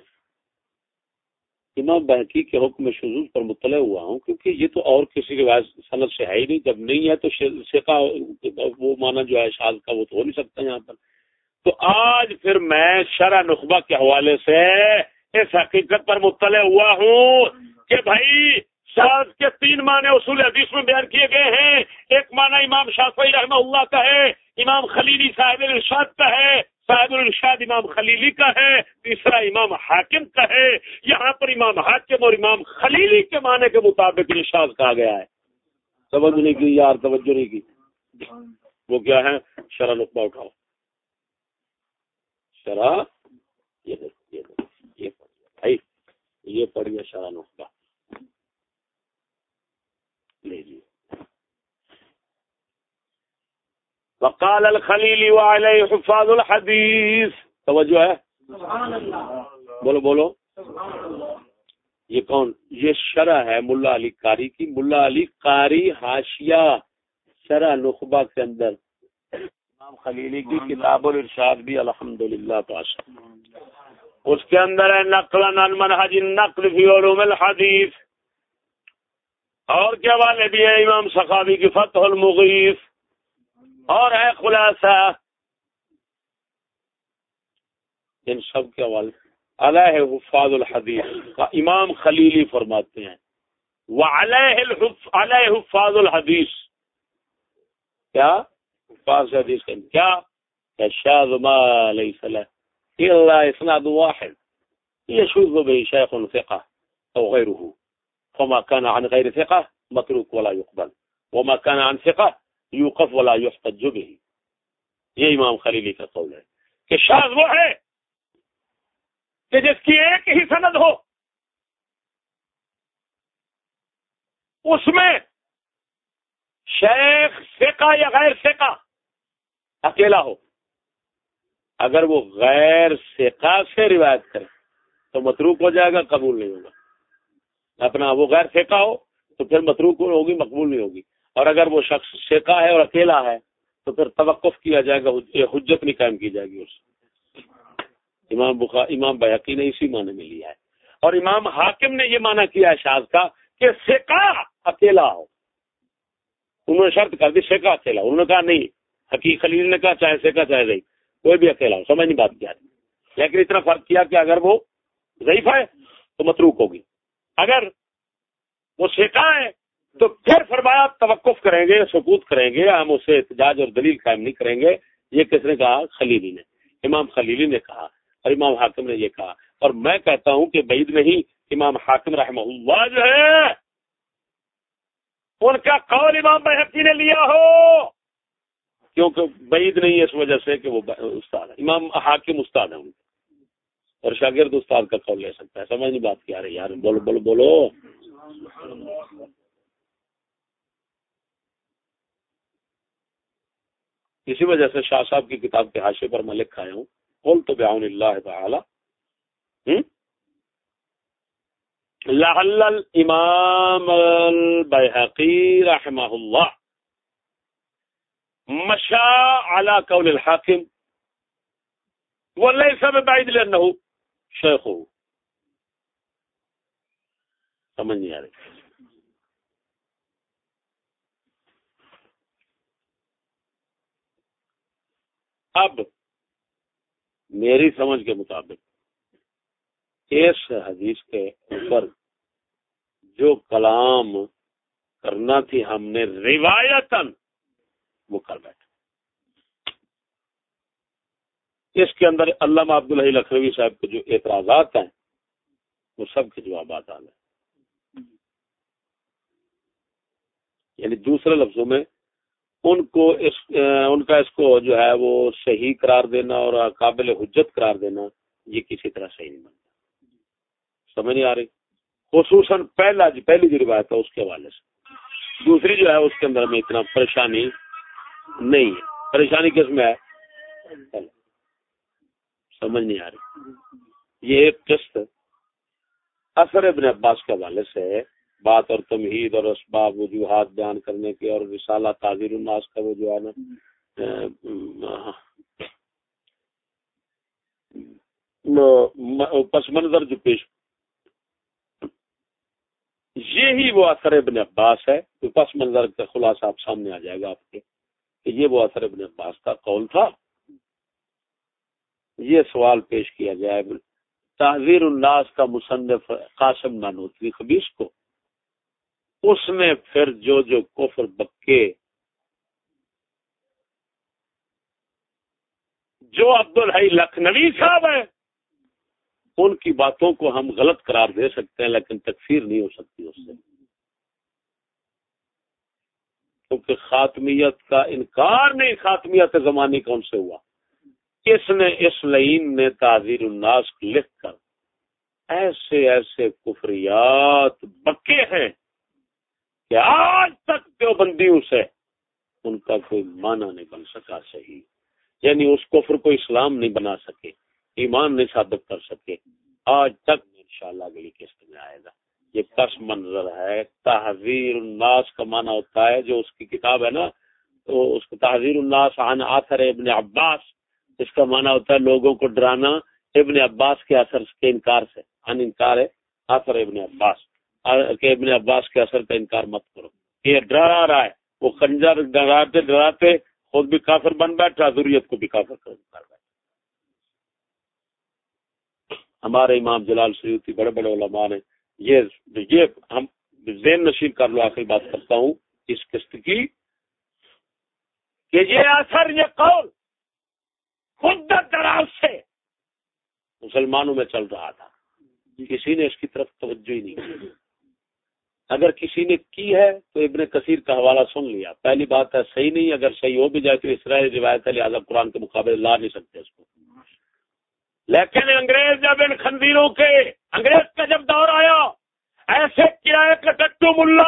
S1: امام بیہقی کے حکم شذوذ پر مطلع ہوا ہوں، کیونکہ یہ تو اور کسی روایت سند سے ہے ہی نہیں. جب نہیں ہے تو ثقہ وہ معنی جو ہے شاذ کا وہ تو ہو نہیں سکتا یہاں پر. تو آج پھر میں شرح نخبہ کے حوالے سے اس حقیقت پر مطلع ہوا ہوں کہ بھائی شاذ کے 3 معنی اصول حدیث میں بیان کیے گئے ہیں. ایک معنی امام شافعی رحمہ اللہ کا ہے، امام خلیلی صاحب الارشاد کا ہے، صاحب الارشاد امام خلیلی کا ہے، تیسرا امام حاکم کا ہے. یہاں پر امام حاکم اور امام خلیلی کے معنی کے مطابق یہ شاذ کہا گیا ہے. توجہ نہیں کی یار، توجہ نہیں کی. وہ کیا ہے؟ شرح نخبہ اٹھاؤ، شرح یہ بھائی یہ پڑھیے شرح نخبہ لیجیے. وقال الخلیلی وعلیہ حفاظ الحدیث. توجہ ہے؟ بولو بولو. یہ کون؟ یہ شرح ہے ملا علی قاری کی. ملا علی قاری حاشیہ شرح نخبہ کے اندر امام خلیلی کی کتاب الارشاد بھی الحمدللہ پاس. اس کے اندر ہے نقلا عن منہج النقل فی علوم الحدیث، اور کے حوالے بھی ہے امام سخاوی کی فتح المغیث، اور ہے خلاصہ. ان سب کے حوالے علیہ حفاظ الحدیث. امام خلیلی فرماتے ہیں وعلیہ حفاظ الحدیث. کیا حفاظ حدیث کیا شاذ ما لیس له الا اسناد واحد يشذ به شيخ ثقة او غيره، فما كان عن غير ثقة متروك ولا يقبل، وما كان عن ثقة يوقف ولا يحتج به. یہ امام خلیلی کا قول ہے کہ شاذ وہ ہے کہ جس کی ایک ہی سند ہو، اس میں شیخ ثقہ یا غیر ثقہ اکیلا ہو. اگر وہ غیر ثقہ سے روایت کرے تو متروک ہو جائے گا، قبول نہیں ہوگا. اپنا وہ غیر ثقہ ہو تو پھر متروک ہوگی، مقبول نہیں ہوگی. اور اگر وہ شخص ثقہ ہے اور اکیلا ہے تو پھر توقف کیا جائے گا، حجت نہیں قائم کی جائے گی اس. امام بیہقی نے اسی معنی میں لیا ہے. اور امام حاکم نے یہ معنی کیا ہے شاذ کا کہ ثقہ اکیلا ہو. انہوں نے شرط کر دی ثقہ اکیلا. انہوں نے کہا نہیں، حقیق خلیل نے کہا چاہے ثقہ چاہے ضعیف کوئی بھی اکیلا ہو. سمجھ نہیں بات کیا. لیکن اتنا فرق کیا کہ اگر وہ ضعیف ہے تو متروک ہوگی، اگر وہ ثقہ ہے تو پھر فرمایا توقف کریں گے، سکوت کریں گے، ہم اسے احتجاج اور دلیل قائم نہیں کریں گے. یہ کس نے کہا؟ خلیلی نے. امام خلیلی نے کہا اور امام حاکم نے یہ کہا. اور میں کہتا ہوں کہ بعید نہیں، امام حاکم رحمہ اللہ جو ہے ان کا قول امام بیہقی نے لیا ہو، کیونکہ بعید نہیں اس وجہ سے کہ وہ استاد ہے. امام حاکم استاد ہے ان کے، اور شاگرد استاد کا قول لے سکتا ہے. سمجھ نہیں بات کیا رہی یار؟ بولو بولو بولو. اسی وجہ سے شاہ صاحب کی کتاب کے حاشیے پر میں لکھ آیا ہوں قلت بعون اللہ تعالی لعل الامام البیہقی رحمہ اللہ مشى على قول الحاکم وليس ببعيد لانه شیخه. سمجھ نہیں آ رہی؟ اب میری سمجھ کے مطابق اس حدیث کے اوپر جو کلام کرنا تھی ہم نے روایتاً وہ کر بیٹھے. اس کے اندر علامہ عبدالحی لکھنوی صاحب کے جو اعتراضات ہیں وہ سب کے جوابات اعلی ہیں. یعنی دوسرے لفظوں میں ان کا اس کو جو ہے وہ صحیح قرار دینا اور قابل حجت قرار دینا یہ کسی طرح صحیح نہیں بنتا. سمجھ نہیں آ رہی؟ خصوصاً پہلی جو روایت ہے اس کے حوالے سے. دوسری جو ہے اس کے اندر میں اتنا پریشانی نہیں ہے. پریشانی کس میں ہے سمجھ نہیں آ رہی. یہ ایک قسط اثر ابن عباس کے حوالے سے بات اور تمہید اور اسباب وجوہات بیان کرنے کے اور رسالہ تعذیر الناس کا وہ جو ہے نا پس منظر جو پیش یہی وہ اثر ابن عباس ہے. پس منظر کا خلاصہ آپ سامنے آ جائے گا آپ کے کہ یہ وہ اثر ابن عباس کا قول تھا. یہ سوال پیش کیا گیا ہے تعذیر الناس کا مصنف قاسم نانوتوی خبیث کو. اس نے پھر جو کفر بکے جو عبدالحی لکھنوی صاحب ہیں ان کی باتوں کو ہم غلط قرار دے سکتے ہیں لیکن تکفیر نہیں ہو سکتی اس سے, کیونکہ خاتمیت کا انکار نہیں خاتمیت زمانی کون سے ہوا. اس لعین نے تعذیر الناس لکھ کر ایسے کفریات بکے ہیں کہ آج تک دیوبندیوں سے ان کا کوئی معنی نہیں بن سکا صحیح. یعنی اس کفر کو اسلام نہیں بنا سکے, ایمان نہیں ثابت کر سکے. آج تک انشاءاللہ اگلی قسط میں آئے گا. یہ پس منظر ہے. تحذیر الناس کا معنی ہوتا ہے جو اس کی کتاب ہے نا تو اس کو تحذیر الناس عن اثر ابن عباس, اس کا معنی ہوتا ہے لوگوں کو ڈرانا ابن عباس کے اثر کے انکار سے. عن انکار ہے اثر ابن عباس کہ ابن عباس کے اثر کا انکار مت کرو. یہ ڈرا رہا ہے وہ خنجر ڈراتے خود بھی کافر بن بیٹھا ذریت کو بھی کافر کر بیٹھا. ہمارے امام جلال سیوطی بڑے بڑے علماء نے یہ ہم ذہن نشین کر لو. آخری بات کرتا ہوں اس قسط کی کہ یہ اثر یہ قول خود دراز سے مسلمانوں میں چل رہا تھا. کسی نے اس کی طرف توجہ ہی نہیں کی. اگر کسی نے کی ہے تو ابن کثیر کا حوالہ سن لیا. پہلی بات ہے صحیح نہیں. اگر صحیح ہو بھی جائے تو اسرائیلی روایت ہے لہٰذا قرآن کے مقابلے لا نہیں سکتے اس کو. لیکن انگریز جب ان خنزیروں کے انگریز کا جب دور آیا ایسے کرائے کا ٹٹو ملا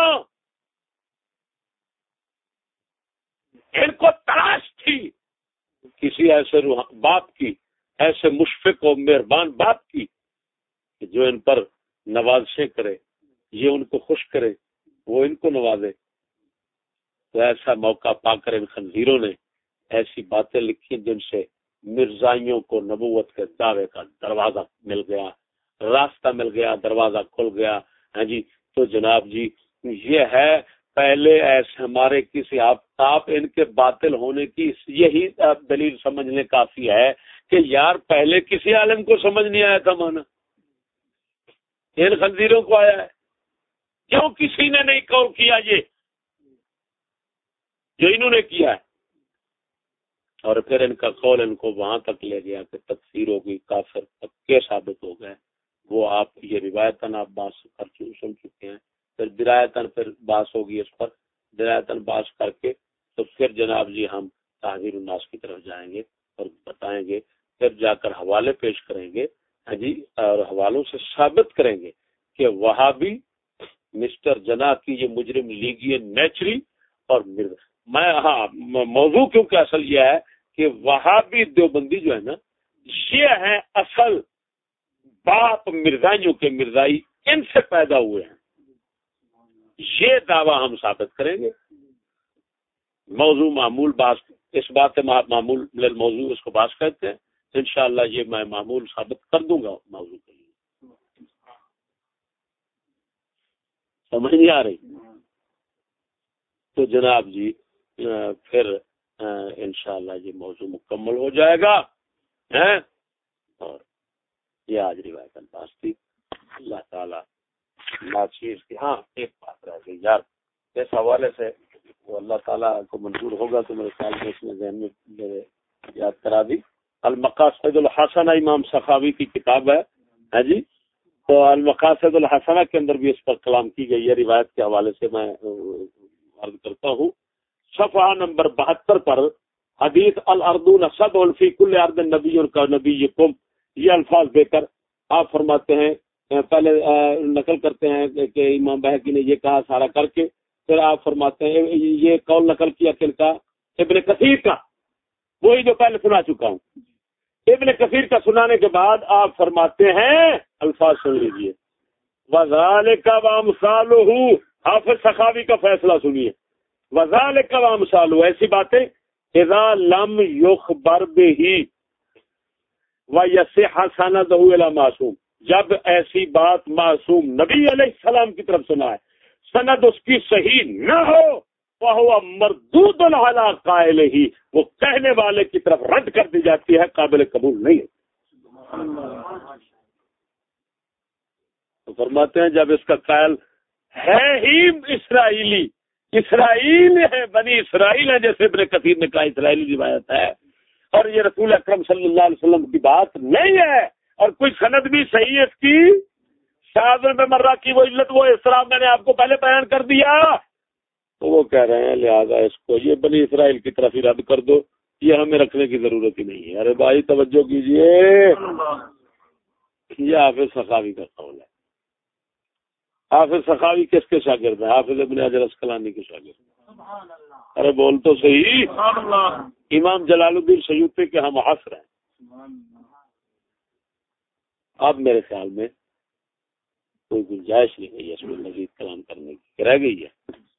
S1: ان کو تلاش تھی کسی ایسے باپ کی, ایسے مشفق و مہربان باپ کی کہ جو ان پر نوازشیں کرے, یہ ان کو خوش کرے وہ ان کو نوازے. تو ایسا موقع پا کر ان خنزیروں نے ایسی باتیں لکھی جن سے مرزائیوں کو نبوت کے دعوے کا دروازہ مل گیا, راستہ مل گیا, دروازہ کھل گیا. ہاں جی تو جناب جی یہ ہے پہلے ایسے ہمارے کسی آپ ان کے باطل ہونے کی یہی دلیل سمجھنے کافی ہے کہ یار پہلے کسی عالم کو سمجھ نہیں آیا تھا مانا, ان خنزیروں کو آیا ہے. کیوں کسی نے نہیں قول کیا یہ جو انہوں نے کیا ہے. اور پھر ان کا قول ان کو وہاں تک لے گیا کہ تکفیر ہوگی, کافر پکے ثابت ہو گئے. وہ آپ یہ روایتاً آپ بات سن چکے ہیں. پھر درایتاً پھر باس ہوگی اس پر, درایتاً باس کر کے تو پھر جناب جی ہم تحذیر الناس کی طرف جائیں گے اور بتائیں گے. پھر جا کر حوالے پیش کریں گے. ہاں جی اور حوالوں سے ثابت کریں گے کہ وہابی مسٹر جناح کی یہ مجرم لیگی نیچری اور موضوع کیونکہ اصل یہ ہے کہ وہابی دیوبندی جو ہے نا یہ ہے اصل باپ مرزائیوں کے مرزائی, ان سے پیدا ہوئے ہیں. یہ دعویٰ ہم ثابت کریں گے. موضوع معمول باس اس بات معمول موضوع اس کو باس کہتے ہیں. انشاءاللہ یہ میں معمول ثابت کر دوں گا موضوع کے لیے. سمجھ نہیں آ رہی؟ تو جناب جی پھر انشاءاللہ یہ موضوع مکمل ہو جائے گا. اور یہ آج روایت الفاظ تھی. اللہ تعالیٰ ناچیز کی. ہاں ایک بات رہ گئی یار اس حوالے سے, وہ اللہ تعالیٰ کو منظور ہوگا تو میرے خیال میں اس میں ذہن میں میرے یاد کرا دی. المقاصد الحسنہ امام سخاوی کی کتاب ہے. ہاں جی تو المقاصد الحسنہ کے اندر بھی اس پر کلام کی گئی ہے، روایت کے حوالے سے میں عرض کرتا ہوں۔ صفحہ نمبر 72 پر حدیث الارضون صدع فی کل ارض نبی کا نبیکم، یہ الفاظ دے کر آپ فرماتے ہیں، پہلے نقل کرتے ہیں کہ امام بہقی نے یہ کہا سارا کر کے، پھر آپ فرماتے ہیں یہ قول نقل کیا کن کا؟ ابن کثیر کا، وہی جو پہلے سنا چکا ہوں۔ ابن کثیر کا سنانے کے بعد آپ فرماتے ہیں، الفاظ سن لیجیے، وذالک وامثالہ، حافظ سخاوی کا فیصلہ سنیے، وذالک وامثالہ، ایسی باتیں اذا لم یخبر بہ ویصح سندہ الی معصوم، جب ایسی بات معصوم نبی علیہ السلام کی طرف سنا ہے، سند اس کی صحیح نہ ہو، وہو مردود علی قائلہ، وہ کہنے والے کی طرف رد کر دی جاتی ہے، قابل قبول نہیں ہے۔ تو فرماتے ہیں جب اس کا قائل ہے ہی اسرائیلی، اسرائیل ہے، بنی اسرائیل ہے، جیسے ابن کثیر نے کہا اسرائیلی روایت ہے، اور یہ رسول اکرم صلی اللہ علیہ وسلم کی بات نہیں ہے، اور کوئی سند بھی صحیح ہے اس کی، شاذ میں مرہ کی وہ علت وہ اس طرح میں نے آپ کو پہلے بیان کر دیا، تو وہ کہہ رہے ہیں لہذا اس کو یہ بنی اسرائیل کی طرف ہی رد کر دو، یہ ہمیں رکھنے کی ضرورت ہی نہیں ہے۔ ارے بھائی توجہ کیجئے، یہ حافظ سخاوی کا قول ہے۔ حافظ سخاوی کس کے شاگرد ہیں؟ حافظ ابن حجر اسقلانی کے شاگرد۔ ارے بول تو صحیح، امام جلال الدین سیوطی کے ہم عصر ہیں۔ اب میرے خیال میں کوئی گنجائش نہیں ہے اس میں مزید کلام کرنے کی، رہ گئی ہے۔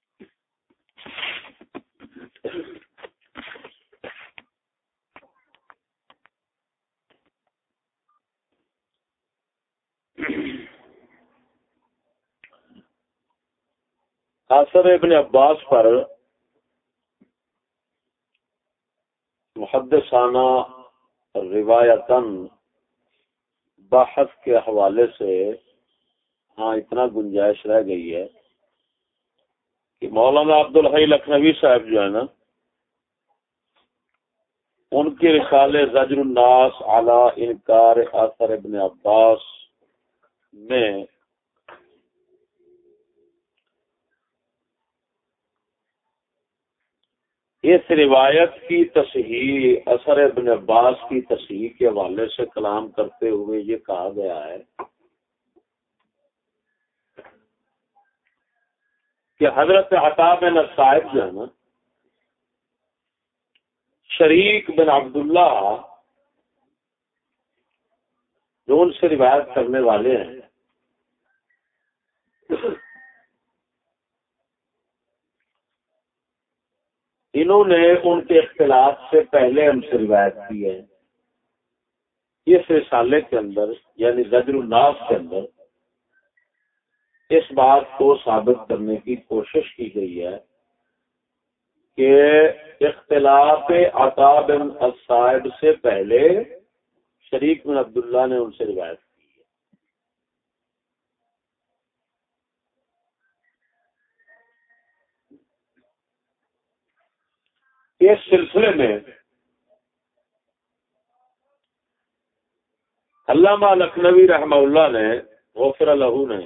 S1: اثر ابن عباس پر محدثانہ روایتاً بحث کے حوالے سے ہاں اتنا گنجائش رہ گئی ہے کہ مولانا عبدالحی لکھنوی صاحب جو ہے نا، ان کے رسالے زجر الناس علی انکار اثر ابن عباس میں اس روایت کی تصحیح، اثر ابن عباس کی تصحیح کے حوالے سے کلام کرتے ہوئے یہ کہا گیا ہے کہ حضرت عطا بن الصائب جو ہے نا، شریک بن عبداللہ جو ان سے روایت کرنے والے ہیں، انہوں نے ان کے اختلاف سے پہلے ہم سے روایت کی ہے۔ اس رسالے کے اندر یعنی زجر الناس کے اندر اس بات کو ثابت کرنے کی کوشش کی گئی ہے کہ اختلاف عطا بن الصائب سے پہلے شریک بن عبداللہ نے ان سے روایت کی ہے۔ اس سلسلے میں علامہ لکھنوی رحمہ اللہ نے غفر لہ نے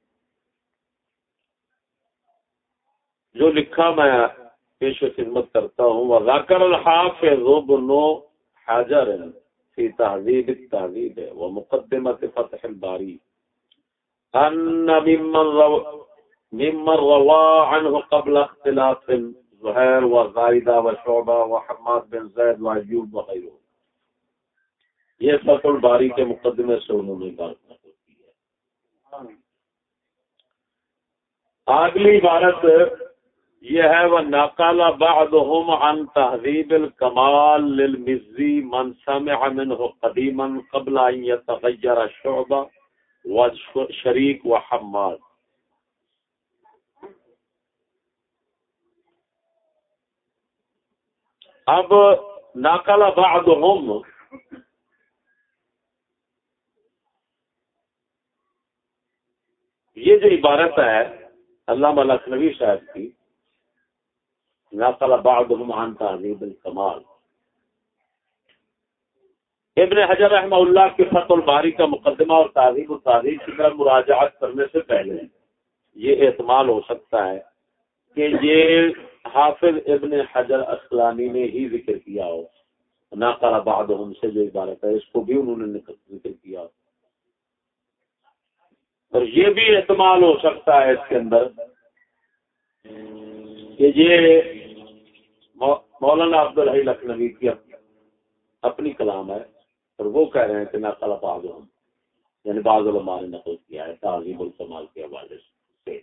S1: جو لکھا میں پیش خدمت کرتا ہوں، وذاکر الحافظ ابن حجر فی تہذیب التہذیب ومقدمۃ فتح الباری ان ممن روا عنہ قبل اختلاف زہیر وزائدہ وشعبہ وحماد بن زید وایوب وغیرہ، یہ فتح الباری کے مقدمے سے انہوں نے بات کی ہے۔ اگلی عبارت یہ ہے، وَنَقَلَ بَعْضُهُمْ عَنْ تَهْذِيبِ الْكَمَالِ لِلْمِزِّي مَنْ سَمِعَ مِنْهُ قَدِيمًا قَبْلَ أَنْ يَتَغَيَّرَ الشُّعْبَةُ وَشَرِيكُ وَحَمَّادُ۔ اب نقل بعضهم، یہ جو عبارت ہے علامہ لکھنوی صاحب کی، نقل بعضهم عن تہذیب الکمال، ابن حجر رحمہ اللہ کے فتح الباری کا مقدمہ اور تہذیب التہذیب کی طرف مراجعت کرنے سے پہلے یہ احتمال ہو سکتا ہے کہ یہ حافظ ابن حجر عسقلانی نے ہی ذکر کیا ہو، ناقل بعضهم سے جو عبارت ہے اس کو بھی انہوں نے ذکر کیا ہو، اور یہ بھی احتمال ہو سکتا ہے اس کے اندر کہ یہ مولانا عبدالحی لکھنوی کی اپنی کلام ہے اور وہ کہہ رہے ہیں کہ نقل بعضهم، یعنی بعض علماء نے نقل کیا ہے تعظیم الکمال کے حوالے سے۔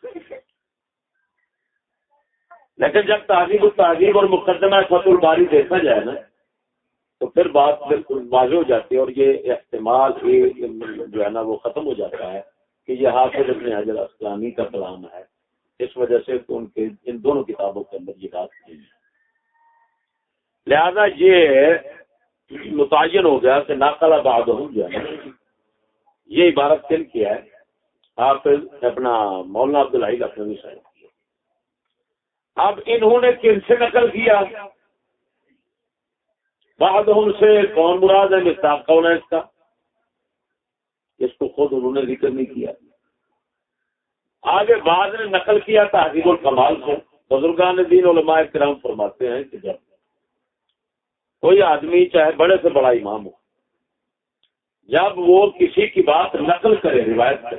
S1: لیکن جب تعظیم التعظیم اور مقدمہ فتح الباری دیکھا جائے نا تو پھر بات بالکل واضح ہو جاتی ہے، اور یہ احتمال جو ہے نا وہ ختم ہو جاتا ہے کہ یہ حافظ ابن حجر عسقلانی کا کلام ہے، اس وجہ سے تو ان کے ان دونوں کتابوں کے اندر یہ بات نہیں ہے، لہذا یہ متعین ہو گیا کہ ناقل بعضهم جو ہے یہ عبارت کن کی ہے، حافظ اپنا مولانا عبدالحی لکھنوی صاحب کی۔ اب انہوں نے کن سے نقل کیا؟ بعضهم سے کون مراد ہے؟ مصداق کون ہے اس کا؟ اس کو خود انہوں نے ذکر نہیں کیا۔ آگے بعض نے نقل کیا تہذیب الکمال سے۔ بزرگان دین علماء کرام فرماتے ہیں کہ جب کوئی آدمی چاہے بڑے سے بڑا امام ہو، جب وہ کسی کی بات نقل کرے، روایت کرے،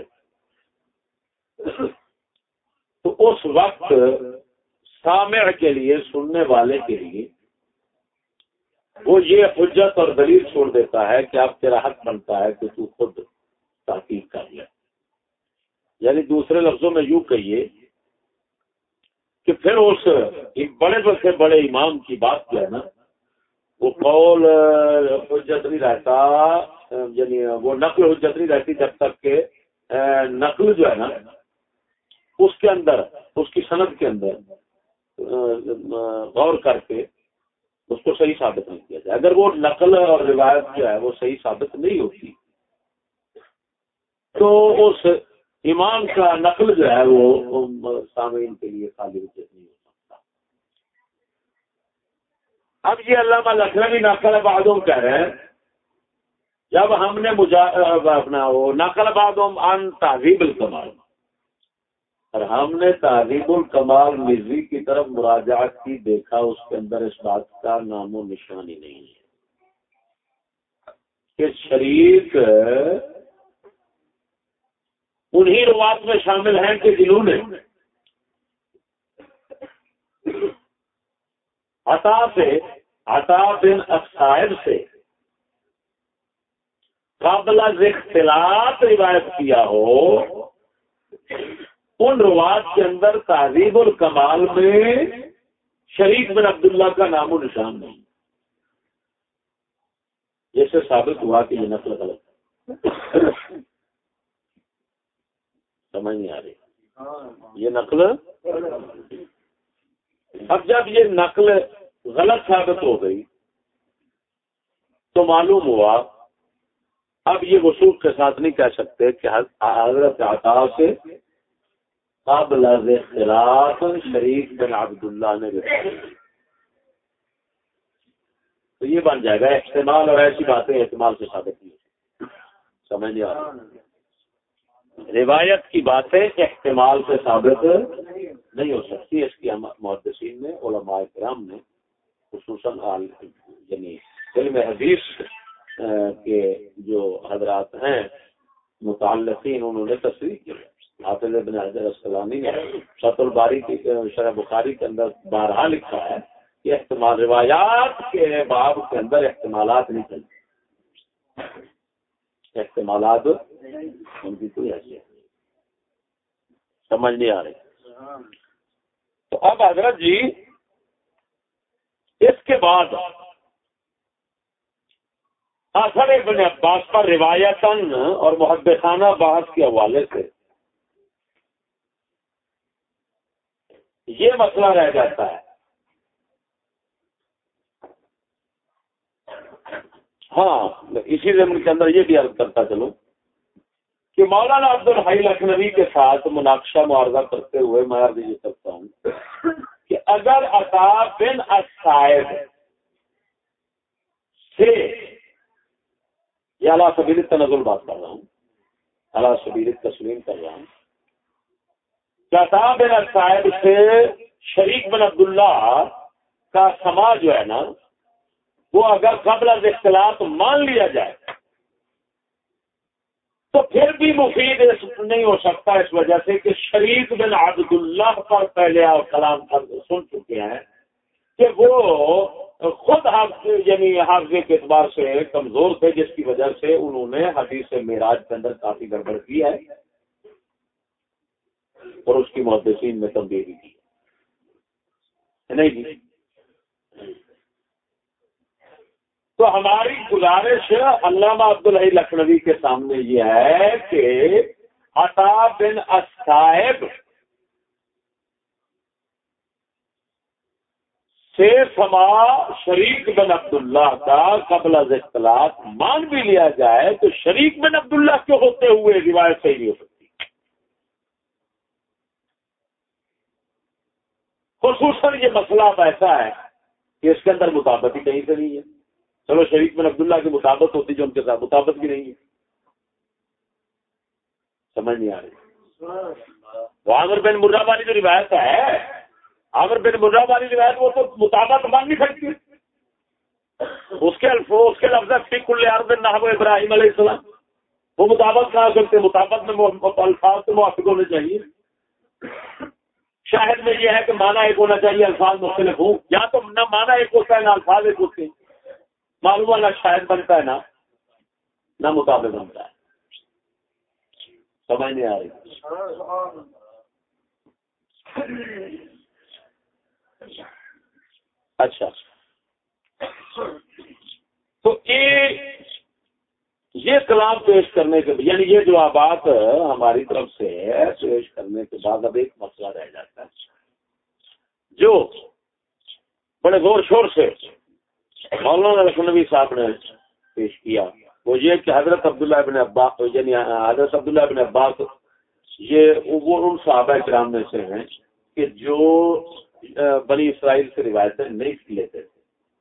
S1: تو اس وقت سامع کے لیے، سننے والے کے لیے وہ یہ حجت اور دلیل چھوڑ دیتا ہے کہ اب تیرا حق بنتا ہے کہ تو خود تحقیق کر لے۔ یعنی دوسرے لفظوں میں یوں کہیے کہ پھر اس بڑے سے بڑے امام کی بات جو ہے نا وہ قول حجت نہیں رہتا، یعنی وہ نقل حجت نہیں رہتی جب تک کہ نقل جو ہے نا اس کے اندر، اس کی سند کے اندر غور کر کے اس کو صحیح ثابت نہیں کیا جائے۔ اگر وہ نقل اور روایت جو ہے وہ صحیح ثابت نہیں ہوتی تو اس امام کا نقل جو ہے وہ سامعین کے لیے خالی حجت نہیں ہو سکتا۔ اب یہ علامہ لکھنوی نقل بعضهم کہہ رہے ہیں، جب ہم نے اپنا وہ نقل بعضهم عن تہذیب الکمال، اور ہم نے تہذیب الکمال مزی کی طرف مراجعت کی، دیکھا اس کے اندر اس بات کا نام و نشان ہی نہیں ہے کہ شریک انہی روات میں شامل ہیں کہ جنہوں نے عطا بن الصائب سے قبل از اختلاط روایت کیا ہو، ان روات کے اندر تہذیب الکمال میں شریک بن عبداللہ کا نام و نشان نہیں، جیسے ثابت ہوا کہ یہ نقل غلط ہے۔ سمجھ نہیں آ رہی یہ نقل؟ اب جب یہ نقل غلط ثابت ہو گئی تو معلوم ہوا اب یہ وثوق کے ساتھ نہیں کہہ سکتے کہ حضرت عطا سے قبل از اختلاط شریک بن عبداللہ نے رکھا، تو یہ بن جائے گا احتمال، اور ایسی باتیں احتمال سے ثابت نہیں ہوتی۔ سمجھ نہیں آ رہی؟ روایت کی باتیں احتمال سے ثابت نہیں ہو سکتی، اس کی محدثین نے، علماء کرام نے، خصوصاً یعنی علم حدیث کے جو حضرات ہیں متعلقین، انہوں نے تصریح کی۔ حافظ ابن حجر عسقلانی نے فتح الباری کی شرح بخاری کے اندر بارہا لکھا ہے کہ احتمال روایات کے باب کے اندر احتمالات نہیں چلتے، احتمالات ان کی کوئی حیثیت نہیں۔ سمجھ نہیں آ رہی؟ تو اب حضرت جی اس کے بعد اثر ابن عباس پر روایتاً اور محدثانہ بحث کے حوالے سے یہ مسئلہ رہ جاتا ہے۔ ہاں، اسی ضمن کے اندر یہ بھی عرض کرتا چلوں کہ مولانا عبدالحی لکھنوی کے ساتھ مناقشہ معارضہ کرتے ہوئے میں عرض یہ کرتا ہوں کہ اگر عطا بن الصائب سے یہ علی سبیل التنزل بات کر رہا ہوں، علی سبیل التسلیم کر رہا ہوں. عطا بن الصائب سے شریک بن عبداللہ کا سماج جو ہے نا، وہ اگر قبل از اختلاط مان لیا جائے تو پھر بھی مفید نہیں ہو سکتا، اس وجہ سے کہ شریک بن عبداللہ پر پہلے آپ کلام سن چکے ہیں کہ وہ خود یعنی حافظے کے اعتبار سے کمزور تھے، جس کی وجہ سے انہوں نے حدیث معراج کے اندر کافی گڑبڑ کی ہے اور اس کی محدثین میں تبدیلی کی نہیں کی. تو ہماری گزارش علامہ عبدالحی لکھنوی کے سامنے یہ ہے کہ عطا بن الصائب سے سما شریک بن عبداللہ کا قبل از اختلاط مان بھی لیا جائے تو شریک بن عبداللہ کے ہوتے ہوئے روایت صحیح نہیں ہو سکتی. خصوصاً یہ مسئلہ اب ایسا ہے کہ اس کے اندر مطابقت ہی کہیں سے نہیں ہے. چلو شریک بن عبداللہ کی مطابقت ہوتی جو ان کے ساتھ مطابقت بھی نہیں ہے، سمجھ نہیں آ رہی. وہ عامر بن مرہ والی جو روایت ہے، عامر بن مرہ والی روایت، وہ تو مطابقت مان نہیں سکتی. اس کے لفظ فی کل ارض نحو ابراہیم علیہ السلام، وہ مطابقت کہاں سکتے؟ مطابقت میں الفاظ سے موافق ہونے چاہیے. شاہد میں یہ ہے کہ معنی ایک ہونا چاہیے، الفاظ مختلف ہوں. یا تو نہ معنی ایک ہوتا ہے نہ الفاظ ایک ہوتے ہیں. معلوم نہ شاہد بنتا ہے نہ مطابق بنتا ہے. سمجھ نہیں آ رہی. اچھا، تو یہ کلام پیش کرنے کے یعنی یہ جوابات ہماری طرف سے پیش کرنے کے بعد اب ایک مسئلہ رہ جاتا ہے جو بڑے زور شور سے مولانا لکھنوی صاحب نے پیش کیا. وہ یہ کہ حضرت عبداللہ ابن عباس یعنی حضرت عبداللہ ابن عباس یہ وہ ان صحابہ کرام میں سے ہیں کہ جو بنی اسرائیل سے روایتیں نہیں لیتے تھے.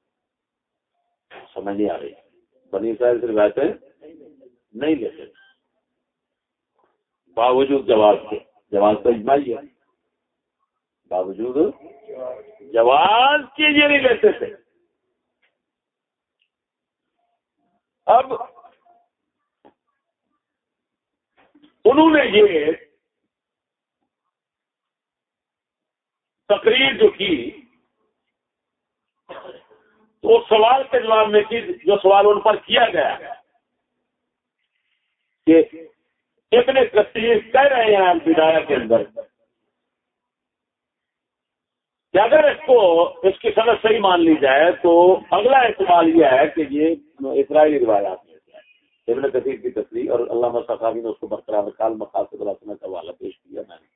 S1: سمجھ نہیں آ رہی. بنی اسرائیل سے روایتیں نہیں لیتے تھے باوجود جواز کے. جواز تو اجماعی ہے، باوجود جواز کے یہ نہیں لیتے تھے. اب انہوں نے یہ تقریر جو کی تو سوال کے جواب میں کی جو سوال ان پر کیا گیا کہ ابن کثیر کہہ رہے ہیں البدایہ کے اندر کہ اگر اس کی سند صحیح مان لی جائے تو اگلا احتمال یہ ہے کہ یہ اسرائیلی روایات میں ہے. ابن کثیر کی تصریح اور علامہ سخاوی نے اس کو برقرار رکھال مقاصد الحسنہ کا حوالہ پیش کیا. میں نے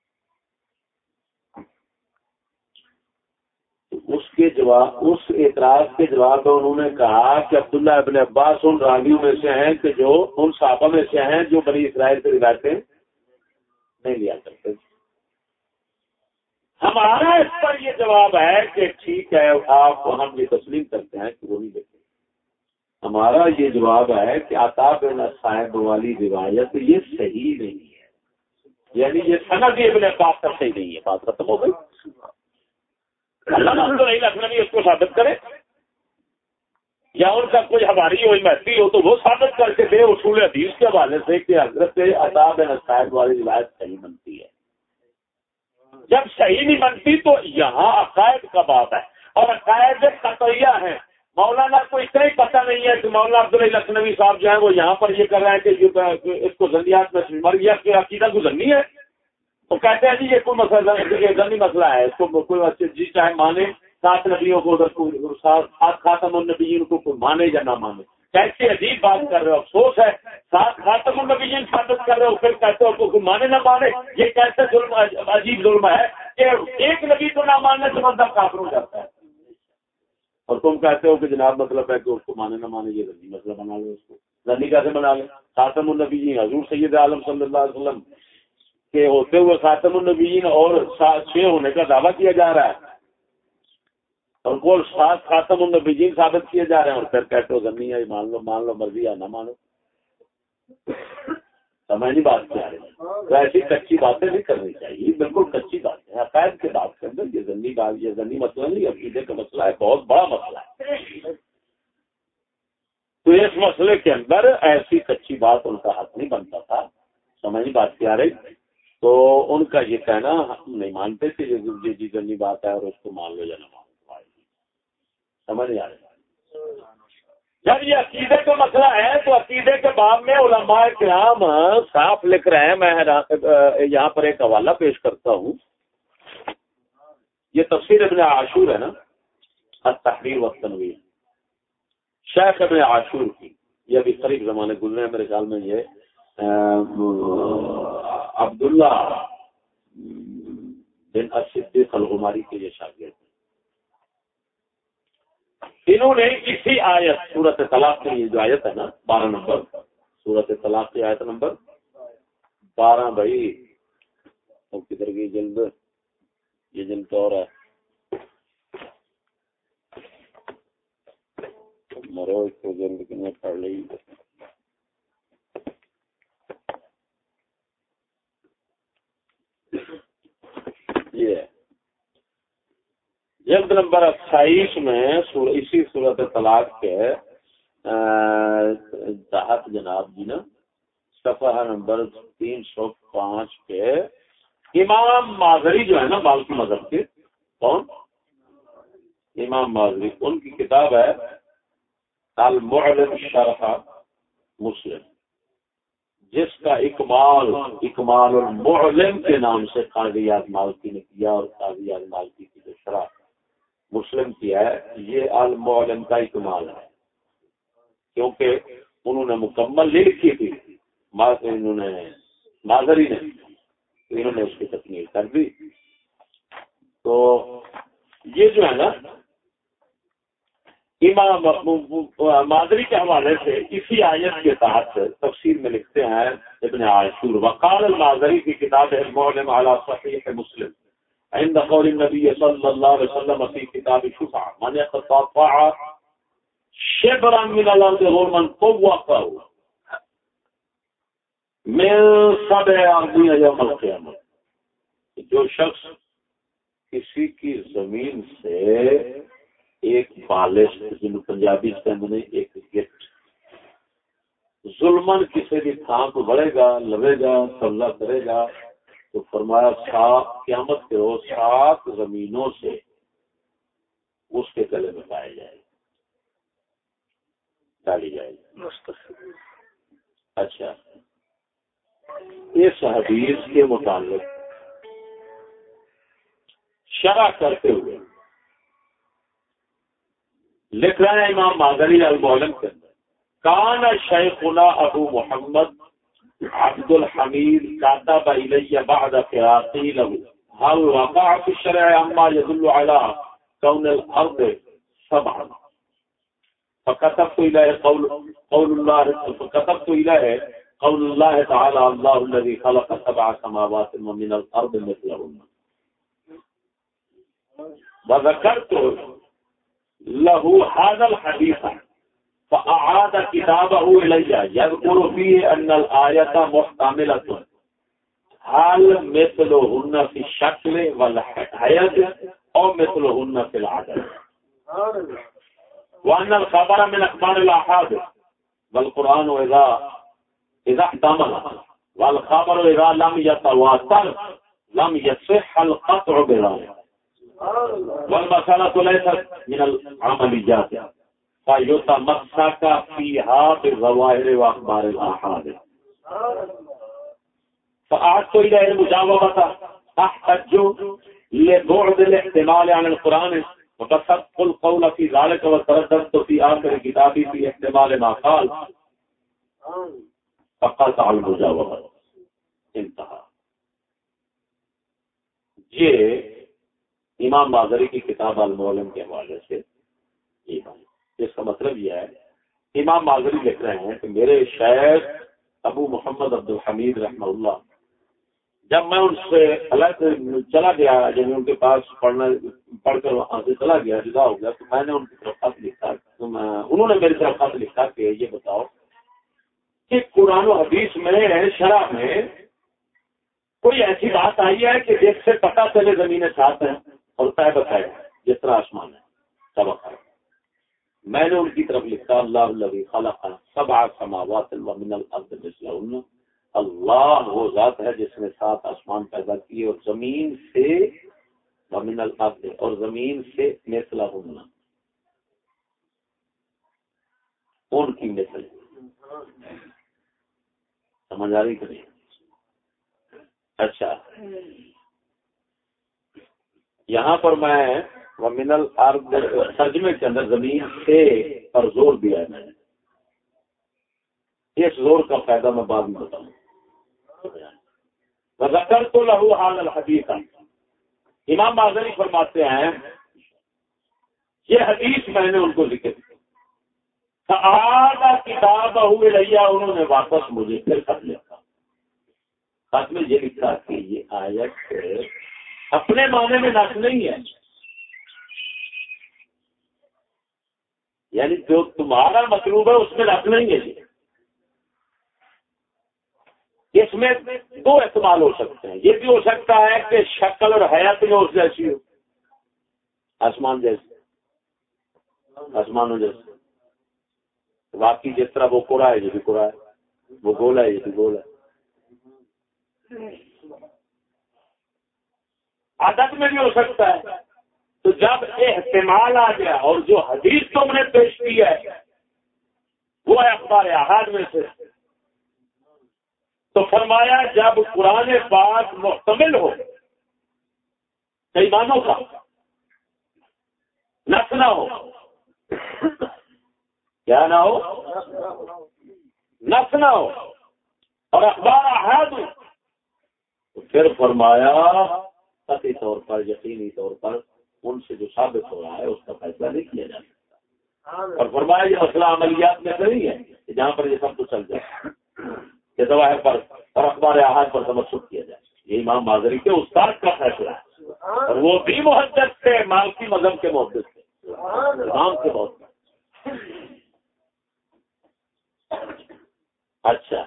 S1: اس اعتراض کے جواب میں انہوں نے کہا کہ عبداللہ ابن عباس ان راویوں میں سے ہیں کہ جو ان صحابہ میں سے ہیں جو بنی اسرائیل سے روایتیں نہیں لیا کرتے. ہمارا اس پر یہ جواب ہے کہ ٹھیک ہے، آپ ہم یہ تسلیم کرتے ہیں کہ وہ نہیں دیکھتے. ہمارا یہ جواب ہے کہ عطا بن الصائب والی روایت یہ صحیح نہیں ہے، یعنی یہ سند ابن عباس کا صحیح نہیں ہے. بات ختم ہو گئی. اللہ عبدالحی لکھنوی اس کو ثابت کرے یا ان کا کوئی ہماری ہو محفی ہو تو وہ ثابت کر کے دے اصول حدیث کے حوالے سے کہ حضرت عطا بن الصائب والی روایت صحیح بنتی ہے. جب صحیح نہیں بنتی تو یہاں عقائد کا باب ہے اور عقائد قطعیہ ہیں. مولانا کو اتنا ہی پتہ نہیں ہے کہ مولانا عبدالحی لکھنوی صاحب جو ہیں وہ یہاں پر یہ کر رہے ہیں کہ اس کو زندیات میں مر گیا کہ عقیدہ گزرنی ہے. تو کہتے ہیں جی یہ کوئی مسئلہ نہیں، مسئلہ ہے اس کو کوئی جی چاہے مانے 7 نبیوں کو 7 خاتم النبیین کو مانے یا نہ مانے. کیسی عجیب بات کر رہے ہو. افسوس ہے 7 خاتم النبیین ثابت کر رہے ہو پھر کہتے ہو کوئی مانے نہ مانے. یہ کیسے ظلم عجیب ظلم ہے کہ ایک نبی کو نہ ماننے سے مطلب کافر ہو جاتا ہے اور تم کہتے ہو کہ جناب مطلب ہے کہ اس کو مانے نہ مانے. یہ رنی مسئلہ بنا لو. اس کو رنی کیسے بنا لیں؟ خاتم النبیین حضور سید عالم صلی اللہ علیہ وسلم کے ہوتے ہوئے خاتم النبیین اور 6 ہونے کا دعویٰ کیا جا رہا ہے. اور وہ ساتھ خاتم النبیین ثابت کیے جا رہے ہیں، اور پھر کہتے ہو زمین ہے، مان لو مرضی یا نہ مانو. سمجھ نہیں بات کیا ہے. تو ایسی کچی باتیں نہیں کرنی چاہیے، بالکل کچی باتیں ہیں. عقائد کے بات کے اندر یہ زنی مسئلہ نہیں، عقیدے کا مسئلہ ہے، بہت بڑا مسئلہ ہے. تو اس مسئلے کے اندر ایسی کچی بات ان کا حق نہیں بنتا تھا. سمجھ نہیں بات کیا رہی. تو ان کا یہ کہنا ہم نہیں مانتے کہ یہ زنی بات ہے اور اس کو مان لو یا نہ مانو. سمجھ نہیں آ رہی. جب یہ عقیدے کا مسئلہ ہے تو عقیدے کے باب میں علماء کرام صاف لکھ رہے ہیں. میں یہاں پر ایک حوالہ پیش کرتا ہوں. یہ تفسیر ابن عاشور ہے نا، التحریر والتنویر، شیخ ابن عاشور کی. یہ ابھی قریب زمانے گزرے ہیں، میرے خیال میں یہ عبداللہ بن الصدیق الغماری کے یہ شاگرد ہیں. انہوں نے اسی آیت سورۃ طلاق کی جو آیت ہے نا 12 نمبر، سورۃ طلاق کی آیت نمبر 12. بھائی اب کدھر گئی جلد، یہ جلد اور ہے مرو اس کو جلد میں پڑھ لی. یہ جلد نمبر 28 میں اسی صورت طلاق کے تحت جناب جی نا صفحہ نمبر 305 کے امام مازری جو ہے نا مالکی مذہب کے، کون؟ امام مازری. ان کی کتاب ہے المعلم شرح مسلم، جس کا اکمال المعلم کے نام سے قاضی اعظم مالکی نے کیا، اور قاضی اعظم مالکی کی جو شرح مسلم کیا ہے یہ المعلم کا اکمال ہے، کیونکہ انہوں نے مکمل نہیں لکھی تھی انہوں نے مازری نے، انہوں نے اس کی تکمیل کر دی. تو یہ جو ہے نا امام مازری کے حوالے سے اسی آیت کے تحت تفسیر میں لکھتے ہیں ابن عاشور، وقال المازری کی کتاب المعلم علی صحیح مسلم عند قول النبي صلى الله عليه وسلم في كتاب الشفعاء من يقطع شبرا من الارض ظلما طوقه من 7 ارضين يوم القيامه. جو شخص کسی کی زمین سے ایک بالش، جن پنجابی اسٹینڈ میں ایک گفٹ ظلمن کسی بھی تھان کو بڑھے گا، لگے گا، قبضہ کرے گا، تو فرمایا قیامت کے روز 7 زمینوں سے اس کے گلے میں پائے جائے گی، ڈالی جائے گی. اچھا، اس حدیث کے متعلق شرح کرتے ہوئے لکھ رہے ہیں امام مازری المعلم کے اندر، کان شیخنا ابو محمد عبد الحمید كاتب إلي بعد فراقي له هل وقع في الشرع عما يدل على كون الأرض 7 فكتبت إليه قول الله تعالى الله الذي خلق 7 سماوات ومن الأرض مثلهن وذكرت له هذا الحديث فأعاد كتابه إلي يذكر فيه أن الآية محتملة هل مثلهن في الشكل والحياة أو مثلهن في العدد، وأن الخبر من أخبار الأحاديث والقرآن إذا احتمل والخبر إذا لم يتواتر لم يصح القطع بذلك، والمسألة ليست من العمليات فيتمسك فيها بالظواهر وأخبار الأحاديث. فأعدت إليه المجاوبة أحتج لبعد الاحتمال عن القرآن وبسطت القول في ذلك وترددت في آخر كتابي في احتمال ما قال فقطع المجاوبة انتهى. یہ امام مازری کی کتاب المعلم کے حوالے سے یہ بات، اس کا مطلب یہ ہے امام مازری لکھ رہے ہیں کہ میرے شیخ ابو محمد عبد الحمید رحمہ اللہ جب میں ان سے الگ چلا گیا، جب ان کے پاس پڑھ کر وہاں سے چلا گیا، جدا ہو گیا، تو میں نے ان کی طرف خط لکھا، انہوں نے میری طرف خط لکھا کہ یہ بتاؤ کہ قرآن و حدیث میں شرح میں کوئی ایسی بات آئی ہے کہ جس سے پتہ چلے زمینیں ساتھ ہیں اور طے بتائے جس طرح آسمان ہے سبق ہے۔ میں نے ان کی طرف لکھا اللہ الذی خلق سبع سماوات ومن الارض مثلهن، اللہ وہ ذات ہے جس نے 7 آسمان پیدا کیے اور زمین سے ومن الارض اور زمین سے مثلهن ان کی مثل، سمجھ آ رہی کہ نہیں؟ اچھا یہاں پر میں ومن الارض ترجمے کے اندر زمین سے پر زور دیا ہے میں نے، اس زور کا فائدہ میں بعد میں بتاؤں۔ وذکرت له حال الحدیث، امام مازری فرماتے ہیں یہ حدیث میں نے ان کو ذکر کی، فعاد کتابہ الیہ، انہوں نے واپس مجھے پھر خط لکھا، خط میں یہ لکھا کہ یہ آیت اپنے معنی میں نقص نہیں ہے، یعنی جو تمہارا مطلوب ہے اس میں نقص نہیں ہے، اس میں 2 احتمال ہو سکتے ہیں، یہ بھی ہو سکتا ہے کہ شکل اور حیات میں اس جیسی ہو، آسمان جیسی، آسمانوں جیسی، واقعی جس طرح وہ کوڑا ہے یہ بھی کوڑا ہے، وہ گولا ہے یہ بھی گولا ہے، عادت میں بھی ہو سکتا ہے۔ تو جب احتمال آ گیا اور جو حدیث تم نے پیش کی ہے وہ ہے اخبار احاد میں سے، تو فرمایا جب قرآن پاک محتمل ہو کئی معنوں کا، نقص نہ ہو، کیا نہ ہو، نقص نہ ہو، اور اخبار احاد ہو، تو پھر فرمایا قطعی طور پر یقینی طور پر ان سے جو ثابت ہو رہا ہے اس کا فیصلہ نہیں کیا جا سکتا، اور فرمایا یہ مسئلہ عملیات میں نہیں ہے کہ جہاں پر یہ سب کچھ چل جائے کہ ظواہر پر اور اخبار احاد پر تمسک کیا جائے، یہ امام مازری کے استاد کا فیصلہ ہے، اور وہ بھی محدث تھے، مالکی مذہب کے محدث تھے، امام کے محدث۔ اچھا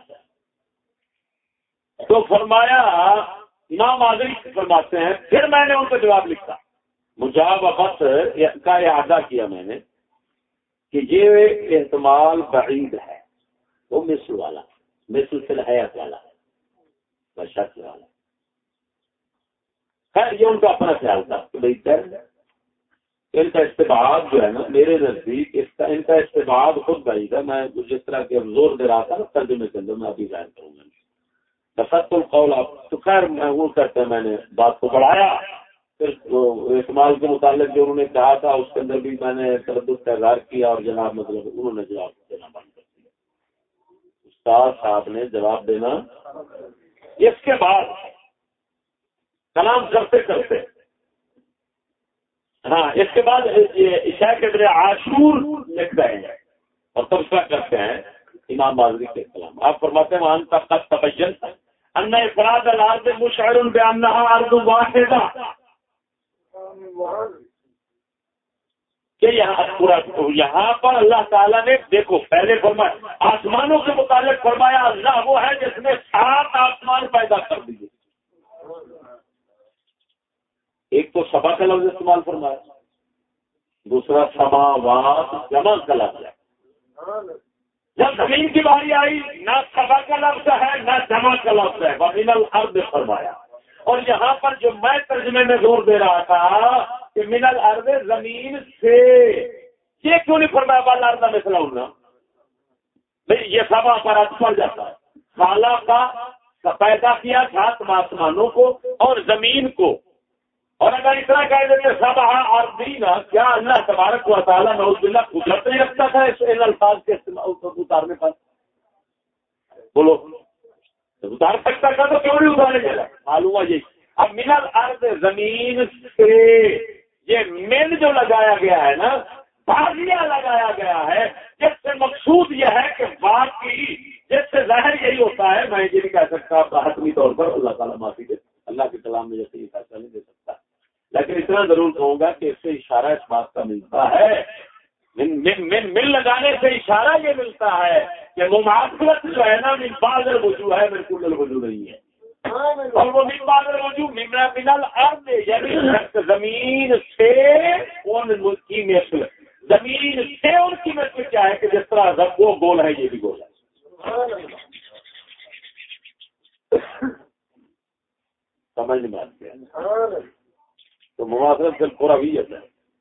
S1: تو فرمایا امام مازری فرماتے ہیں پھر میں نے ان کو جواب لکھا، مجاوبت کا اعادہ کیا میں نے کہ یہ احتمال بعید ہے، وہ مثل والا، مثل فی الحیات والا ہے، بشک والا، خیر یہ ان کا اپنا خیال تھا کہ بہتر ان کا استبعاد جو ہے نا میرے نزدیک ان کا استبعاد خود بعید ہے، میں جس طرح کے زور دے رہا تھا نا ترجمے کے اندر میں ابھی ظاہر کروں گا تفت القول، تو خیر میں وہ کرتے میں نے بات کو بڑھایا، پھر احتمال کے متعلق جو انہوں نے کہا تھا اس کے اندر بھی میں نے تردد کا اظہار کیا، اور جناب مطلب انہوں نے جواب دینا بند کر دیا، استاد صاحب نے جواب دینا۔ اس کے بعد کلام کرتے کرتے اس کے بعد عشاء کے ابن عاشور لکھ رہے ہیں اور تبصرہ کرتے ہیں امام مازری کے کلام، آپ فرماتے ہیں وہاں تک قد تبین ان افراد الارض مشعر بانها ارض واحدہ، کہ یہاں پر اللہ تعالیٰ نے دیکھو پہلے فرمایا آسمانوں کے متعلق فرمایا اللہ وہ ہے جس نے 7 آسمان پیدا کر دیے، ایک تو سبا کا لفظ استعمال فرمایا، دوسرا سماوات جمع کا لفظ ہے، جب زمین کی باری آئی نہ سبا کا لفظ ہے نہ جمع کا لفظ ہے، ومن الارض فرمایا، اور یہاں پر جو میں ترجمے میں زور دے رہا تھا کہ من الارض زمین سے، یہ کیوں نہیں فرمایا والارض مثلہن، بھئی یہ سبا پر ارض پڑ جاتا ہے، خالہ کا پیدا کیا 7 آسمانوں کو اور زمین کو، اور اگر اتنا کہہ دیتے سبع ارضینا، کیا اللہ تبارک و تعالیٰ نعوذ باللہ قدرت نہیں رکھتا تھا ان الفاظ کے استعمال اتارنے پر؟ بولو اتار سکتا تھا تو کیوں نہیں اتارنے چلا؟ معلوم ہے یہ اب من الارض زمین سے، یہ من جو لگایا گیا ہے نا بازیاں لگایا گیا ہے، جس سے مقصود یہ ہے کہ واقعی جس سے بظاہر یہی ہوتا ہے. میں یہ نہیں کہہ سکتا حتمی طور پر اللہ تعالیٰ معافی دے, اللہ کے کلام میں جیسے یہ فیصلہ نہیں دے سکتا, لیکن اتنا ضرور کہوں گا کہ اس سے اشارہ اس بات کا ملتا ہے, مل لگانے سے اشارہ یہ ملتا ہے کہ مماثلت جو ہے نا من بعض الوجوہ ہے, من کل الوجوہ نہیں ہے. اور وہ من بعض الوجوہ من الارض, یعنی زمین سے ان کی مثل, زمین سے ان کی مثل کیا ہے کہ جس طرح وہ گول ہے یہ بھی گول ہے. سمجھ نہیں آتی تو مماثلت سے پورا بھی ہے.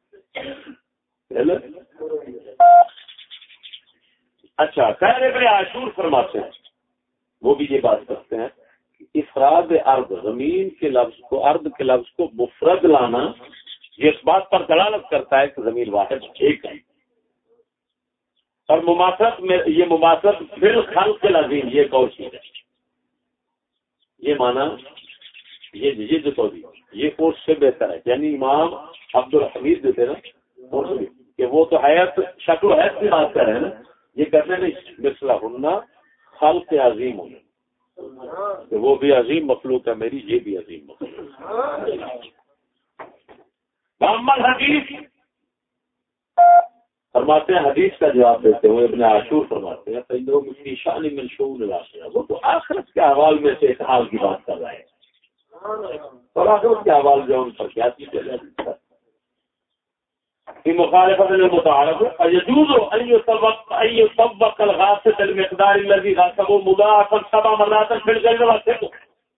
S1: اچھا, خیر ابن عاشور فرماتے ہیں, وہ بھی یہ بات کرتے ہیں کہ افراد ارض, زمین کے لفظ کو, ارض کے لفظ کو مفرد لانا یہ اس بات پر دلالت کرتا ہے کہ زمین واحد ایک ہے. اور مماثلت میں یہ مماثلت بالخلق العظیم یہ ایک اور چیز ہے. یہ مانا یہ جو تو یہ کورس سے بہتر ہے. یعنی امام عبد الحمید جو تھے نا کہ وہ تو حیات شکل و حیات کی بات کر رہے ہیں نا, یہ کرنے نہیں مثلا ہونا خلق عظیم ہونا کہ وہ بھی عظیم مخلوق ہے میری, یہ بھی عظیم مخلوق ہے. محمد حدیث فرماتے ہیں, حدیث کا جواب دیتے ہوئے ابن عاشور فرماتے ہیں لوگ اس کی شان من شؤون الاخرہ, وہ تو آخرت کے احوال میں سے ایک حال کی بات کر رہے ہیں, اور آخرت کے احوال جو ان پر کیا چیز ہے في مخالفة للمتعارف يجوز أن يطبق الغاصب المقدار الذي غاصبه مضاعفا 7 مرات في الجلد والسجن.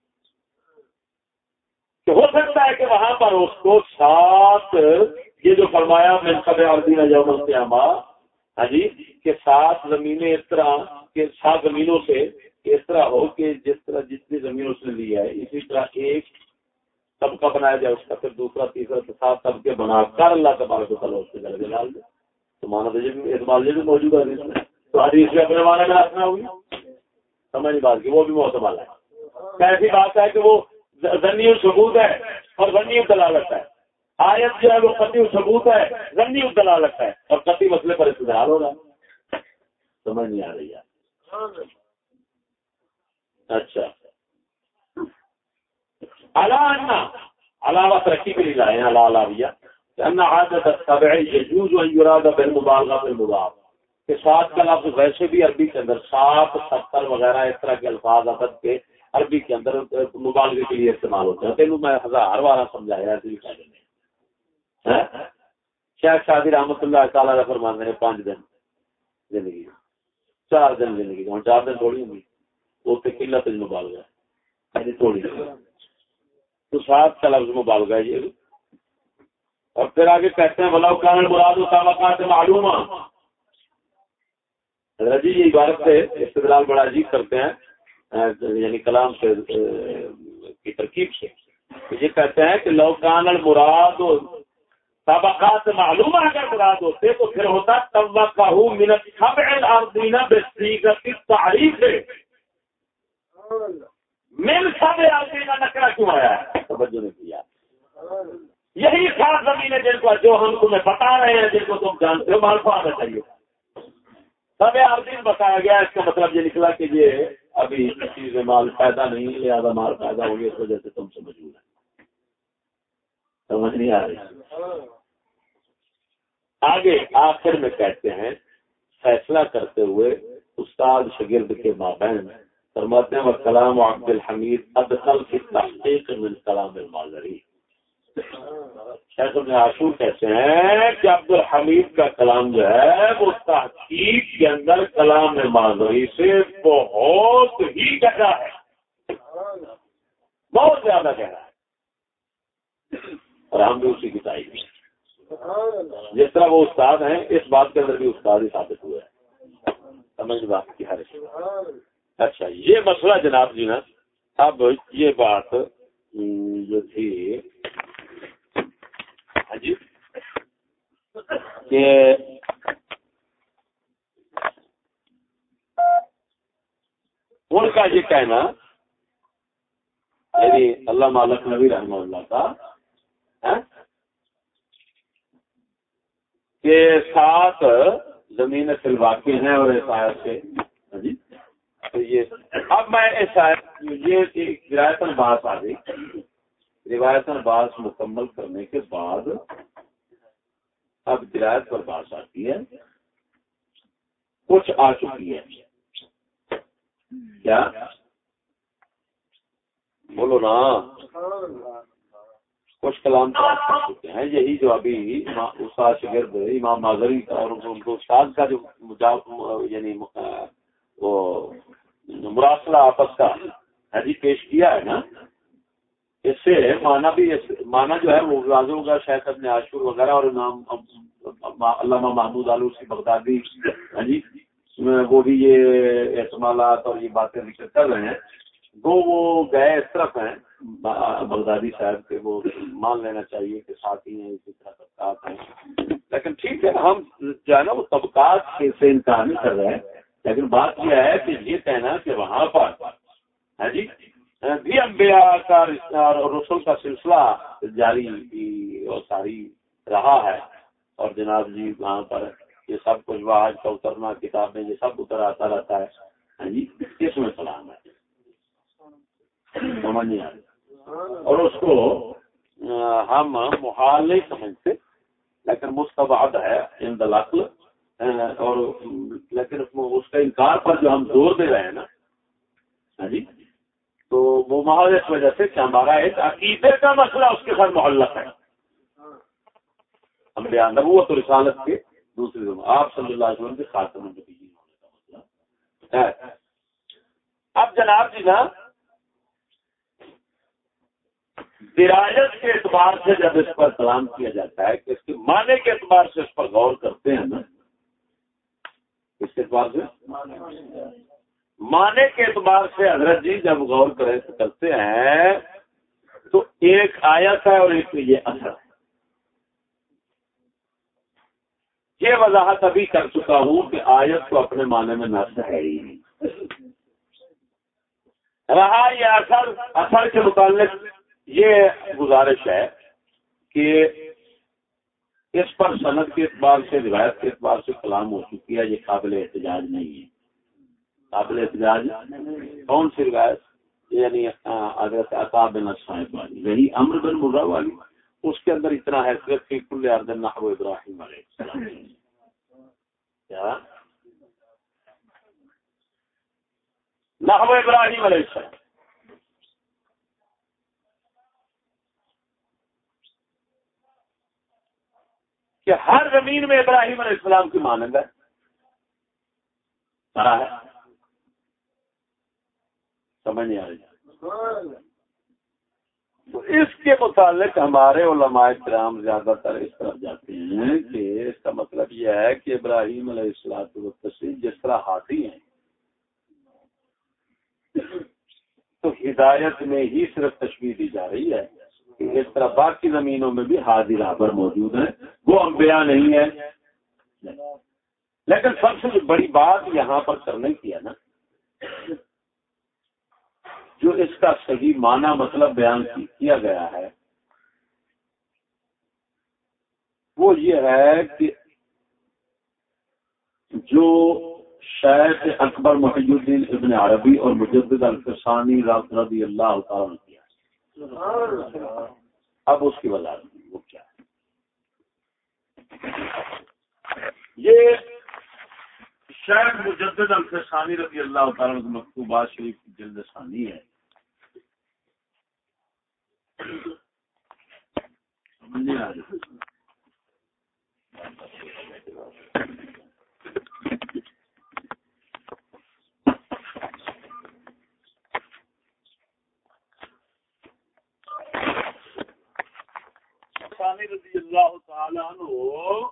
S1: کہ ہو سکتا ہے کہ وہاں پر اس کو 7 یہ جو فرمایا منصب عرضین یوم القیامہ, ہاں جی, کہ 7 زمینیں اس طرح کہ 7 زمینوں سے اس طرح ہو کہ جس طرح جتنی زمین اس نے لی ہے اسی طرح ایک طبقہ بنایا جائے اس کا, پھر دوسرا تیسرا 7 طبقے بنا کر اللہ تبارک و تعالیٰ اس کے درجے ڈال دے. تو مانا تو اعتماد یہ بھی موجود ہے حدیث میں, تو حدیث میں اپنے معنی میں رکھنا ہوگی. سمجھ بات کی وہ بھی معتبر ہے. ایسی بات ہے کہ وہ ظنی ثبوت ہے اور ظنی دلالت ہے. آیت جو ہے وہ قطعی ثبوت ہے, ظنی دلالت ہے, اور قطعی مسئلے پر استدلال ہو رہا ہے. سمجھ نہیں آ رہی ہے. اچھا, علاوہ ترقی کے لیے لائے ہیں علاویہ ان عادت التبع يجوز ان يراد بالمبالغه بالمضاف, کہ 7 کا لفظ ویسے بھی عربی کے اندر 7 70 وغیرہ اس طرح کے الفاظ عدد کے عربی کے اندر مبالغے کے لیے استعمال ہوتے ہیں. تینوں میں 1000 بار سمجھایا ایسی قاعدے میں. شیخ شادی رحمۃ اللہ تعالی علیہ فرماتے ہیں 5 دن زندگی, 4 دن زندگی, 4 دن تھوڑی ہوگی, وہ تو قلت مبالغہ یعنی تھوڑی, تو 7 کا لفظ مبالغہ ہے یہ. اور پھر آگے کہتے ہیں ولو کان المراد طبقات معلومہ. حضرت جی یہ عبارت سے استدلال بڑا عجیب کرتے ہیں, یعنی کلام سے کی ترکیب سے. یہ کہتے ہیں کہ لو کان المراد طبقات معلومہ اگر مراد ہوتے تو پھر ہوتا طبقہ من السبع الارضین بصیغۃ التعریف. من سبع الارضین نکرہ کیوں آیا ہے؟ توجہ نہیں کیا. یہی 7 زمینیں جن کو جو ہم تمہیں بتا رہے ہیں, جن کو تم جانتے ہو, معرفہ آنا چاہیے. سبع الارضین بتایا گیا, اس کا مطلب یہ نکلا کہ یہ ابھی چیز مال پیدا نہیں, لہذا مال پیدا ہو گیا اس وجہ سے تم سے موجود ہے. سمجھ نہیں آ رہی. آگے آخر میں کہتے ہیں فیصلہ کرتے ہوئے استاد شاگرد کے مابین فرماتے ہیں کلام عبد الحمید ادخل فی التحقیق من کلام المازری. شیخ ابن عاشور کہتے ہیں کہ عبد الحمید کا کلام جو ہے وہ تحقیق کے اندر کلام مازری سے بہت ہی گہرا ہے, بہت زیادہ گہرا ہے, اور ہم بھی اسی کی تائید ہیں. جس طرح وہ استاد ہیں اس بات کے اندر بھی استاد ہی ثابت ہوئے ہیں. سمجھ بات کی ہر ایک. اچھا, یہ مسئلہ جناب جی نا, اب یہ بات جو تھی جی کہ ان کا یہ کہنا یعنی اللہ مالک نبی رحمہ اللہ کا کہ 7 زمینیں فی الواقع ہیں اور اس آیت سے جی تو یہ اب میں یہ روایت الباس آ گئی. روایت الباس مکمل کرنے کے بعد اب درایت پر بات آتی ہے. کچھ آ چکی ہے کیا بولو نا, کچھ کلام تو آ چکے ہیں. یہی جو ابھی استاد شاگرد امام مازری کا اور ان کو استاد کا جو یعنی وہ مراسلہ آپس کا حدیث پیش کیا ہے نا, اس سے مانا جو ہے وہ واضح ہوگا. شیخ ابن عاشور وغیرہ اور امام علامہ محمود آلوسی بغدادی جی وہ بھی یہ احتمالات اور یہ باتیں ذکر کر رہے ہیں. وہ گئے اس طرف ہیں بغدادی صاحب کے, وہ مان لینا چاہیے کہ ساتھی ہیں, اسی طرح طبقات ہیں. لیکن ٹھیک ہے, ہم جو ہے نا وہ طبقات سے انکار نہیں کر رہے ہیں. لیکن بات یہ ہے کہ یہ کہنا کہ وہاں پر جی بھی انبیاء کا رسول کا سلسلہ جاری اور ساری رہا ہے, اور جناب جی وہاں پر یہ سب کچھ واحد کا اترنا کتاب میں یہ سب اتر آتا رہتا ہے جی, اس میں سلام ہے سمجھ نہیں آ رہی. اور اس کو ہم محال نہیں سمجھتے, لیکن مستبعد ہے ان دلاقل. اور لیکن اس کا انکار پر جو ہم زور دے رہے ہیں نا جی, تو وہ محال اس وجہ سے کہ ہمارا ایک عقیدے کا مسئلہ اس کے ساتھ معلق ہے. ہم بیان نبوت اور رسالت کے دوسری آپ صلی اللہ علیہ وسلم کے خاتم النبیین ہونے کا مسئلہ ہے. اب جناب جی نا درایت کے اعتبار سے جب اس پر کلام کیا جاتا ہے کہ اس کے معنی کے اعتبار سے اس پر غور کرتے ہیں نا, اس کے اعتبار سے معنی کے اعتبار سے حضرت جی جب غور کرتے ہیں تو ایک آیت ہے اور ایک یہ اثر ہے. یہ وضاحت ابھی کر چکا ہوں کہ آیت کو اپنے معنی میں نص ہے ہی نہیں رہا. یہ اثر کے متعلق یہ گزارش ہے کہ اس پر سند کے اعتبار سے روایت کے اعتبار سے کلام ہو چکی ہے. یہ قابل احتجاج نہیں ہے. قابل احتجاج کون سی روایت؟ یعنی حضرت عطا بن الصائب والی, یہی عمرو بن مرہ والی. اس کے اندر اتنا حیثیت کہ کل ارض نحو ابراہیم علیہ السلام. کیا نحو ابراہیم علیہ السلام کہ ہر زمین میں ابراہیم علیہ السلام کی مانند ہے سرا ہے. سمجھ نہیں آ رہی. تو اس کے متعلق ہمارے علماء کرام زیادہ تر اس طرف جاتے ہیں کہ اس کا مطلب یہ ہے کہ ابراہیم علیہ السلام جس طرح ہاتھی ہیں تو ہدایت میں ہی صرف تشبیہ دی جا رہی ہے کہ اس طرح باقی زمینوں میں بھی ہادی رہبر موجود ہیں. وہ انبیاء نہیں ہے. لیکن سب سے بڑی بات یہاں پر کرنے کی ہے نا, جو اس کا صحیح معنی مطلب بیان کیا گیا ہے وہ یہ ہے کہ جو شیخ اکبر محی الدین ابن عربی اور مجدد الفسانی رضی اللہ تعالیٰ نے کیا. اب اس کی وضاحت وہ کیا ہے. یہ شیخ مجدد الفسانی رضی اللہ تعالیٰ عنہ مکتوبات شریف کی جلد ثانی ہے. رضی اللہ تعالیٰ عنہ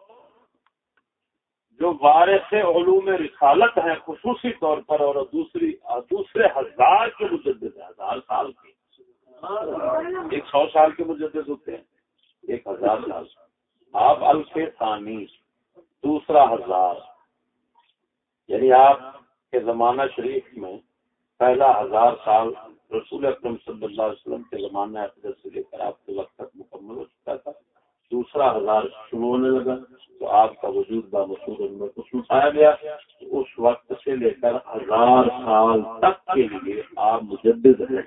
S1: جو وارث علوم رسالت ہیں خصوصی طور پر, اور دوسرے ہزار کے مجدد ہیں, 1000 سال کے, ایک 100 سال کے مجدد ہوتے ہیں, 1000 سال. آپ الف ثانی دوسرا ہزار, یعنی آپ کے زمانہ شریف میں پہلا 1000 سال رسول اکرم صلی اللہ علیہ وسلم کے زمانہ اقدس سے لے کر آپ کے وقت تک مکمل ہو چکا تھا. دوسرا 1000 شروع ہونے لگا تو آپ کا وجود بامسود میں کچھ اٹھایا گیا. اس وقت سے لے کر 1000 سال تک کے لیے آپ مجدد ہیں.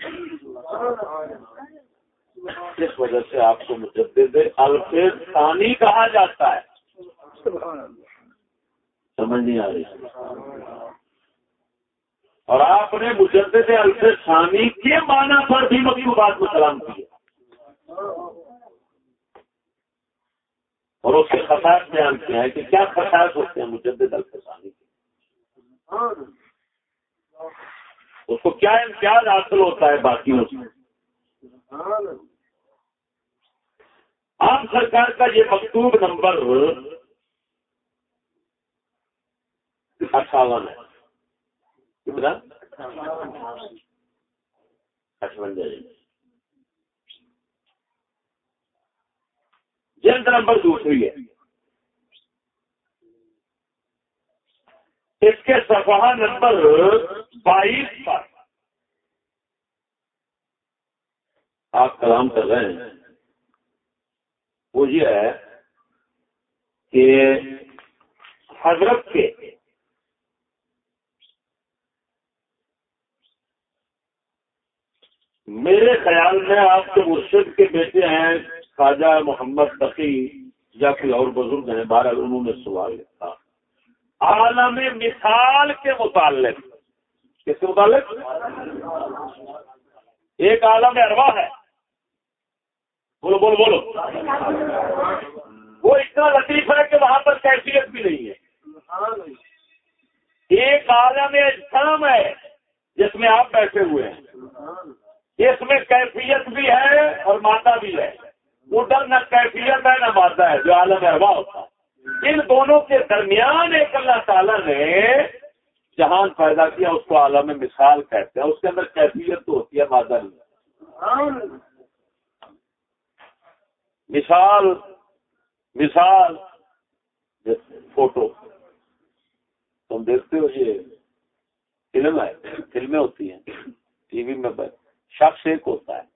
S1: اس وجہ سے آپ کو مجدد الف ثانی کہا جاتا ہے. سمجھ نہیں آ رہی؟ اور آپ نے مجدد الف ثانی کے معنی پر بھی مکتوبات کو سلام کیا اور اس کے خصائص بیان کیا ہے کہ کیا خصائص ہوتے ہیں مجدد الف ثانی کے. اس کو کیا امتیاز حاصل ہوتا ہے باقیوں سے. آپ سرکار کا یہ مکتوب نمبر 58 ہے. کتنا؟ 58. جلد نمبر 2 ہے. اس کے صفحہ نمبر 22 پر آپ کلام کر رہے ہیں. وہ یہ ہے کہ حضرت کے میرے خیال میں آپ کے مرشد کے بیٹے ہیں خواجہ محمد تقی یا کوئی اور بزرگ ہیں. بہرحال انہوں نے سوال لکھا عالم مثال کے متعلق. کس کے متعلق؟ ایک عالم ارواح ہے. بولو بولو بولو. وہ اتنا لطیف ہے کہ وہاں پر کیفیت بھی نہیں ہے. ایک عالم اجسام ہے جس میں آپ بیٹھے ہوئے ہیں. اس میں کیفیت بھی ہے اور مادہ بھی ہے. ادھر نہ کیفیت ہے نہ مادہ ہے جو عالم ارواح ہوتا ہے. ان دونوں کے درمیان ایک اللہ تعالیٰ نے جہان پیدا کیا, اس کو عالم مثال کہتے ہیں. اس کے اندر کیفیت تو ہوتی ہے, مادہ نہیں. مثال فوٹو تم دیکھتے ہو, یہ فلم ہے, فلمیں ہوتی ہیں ٹی وی میں. شخص ایک ہوتا ہے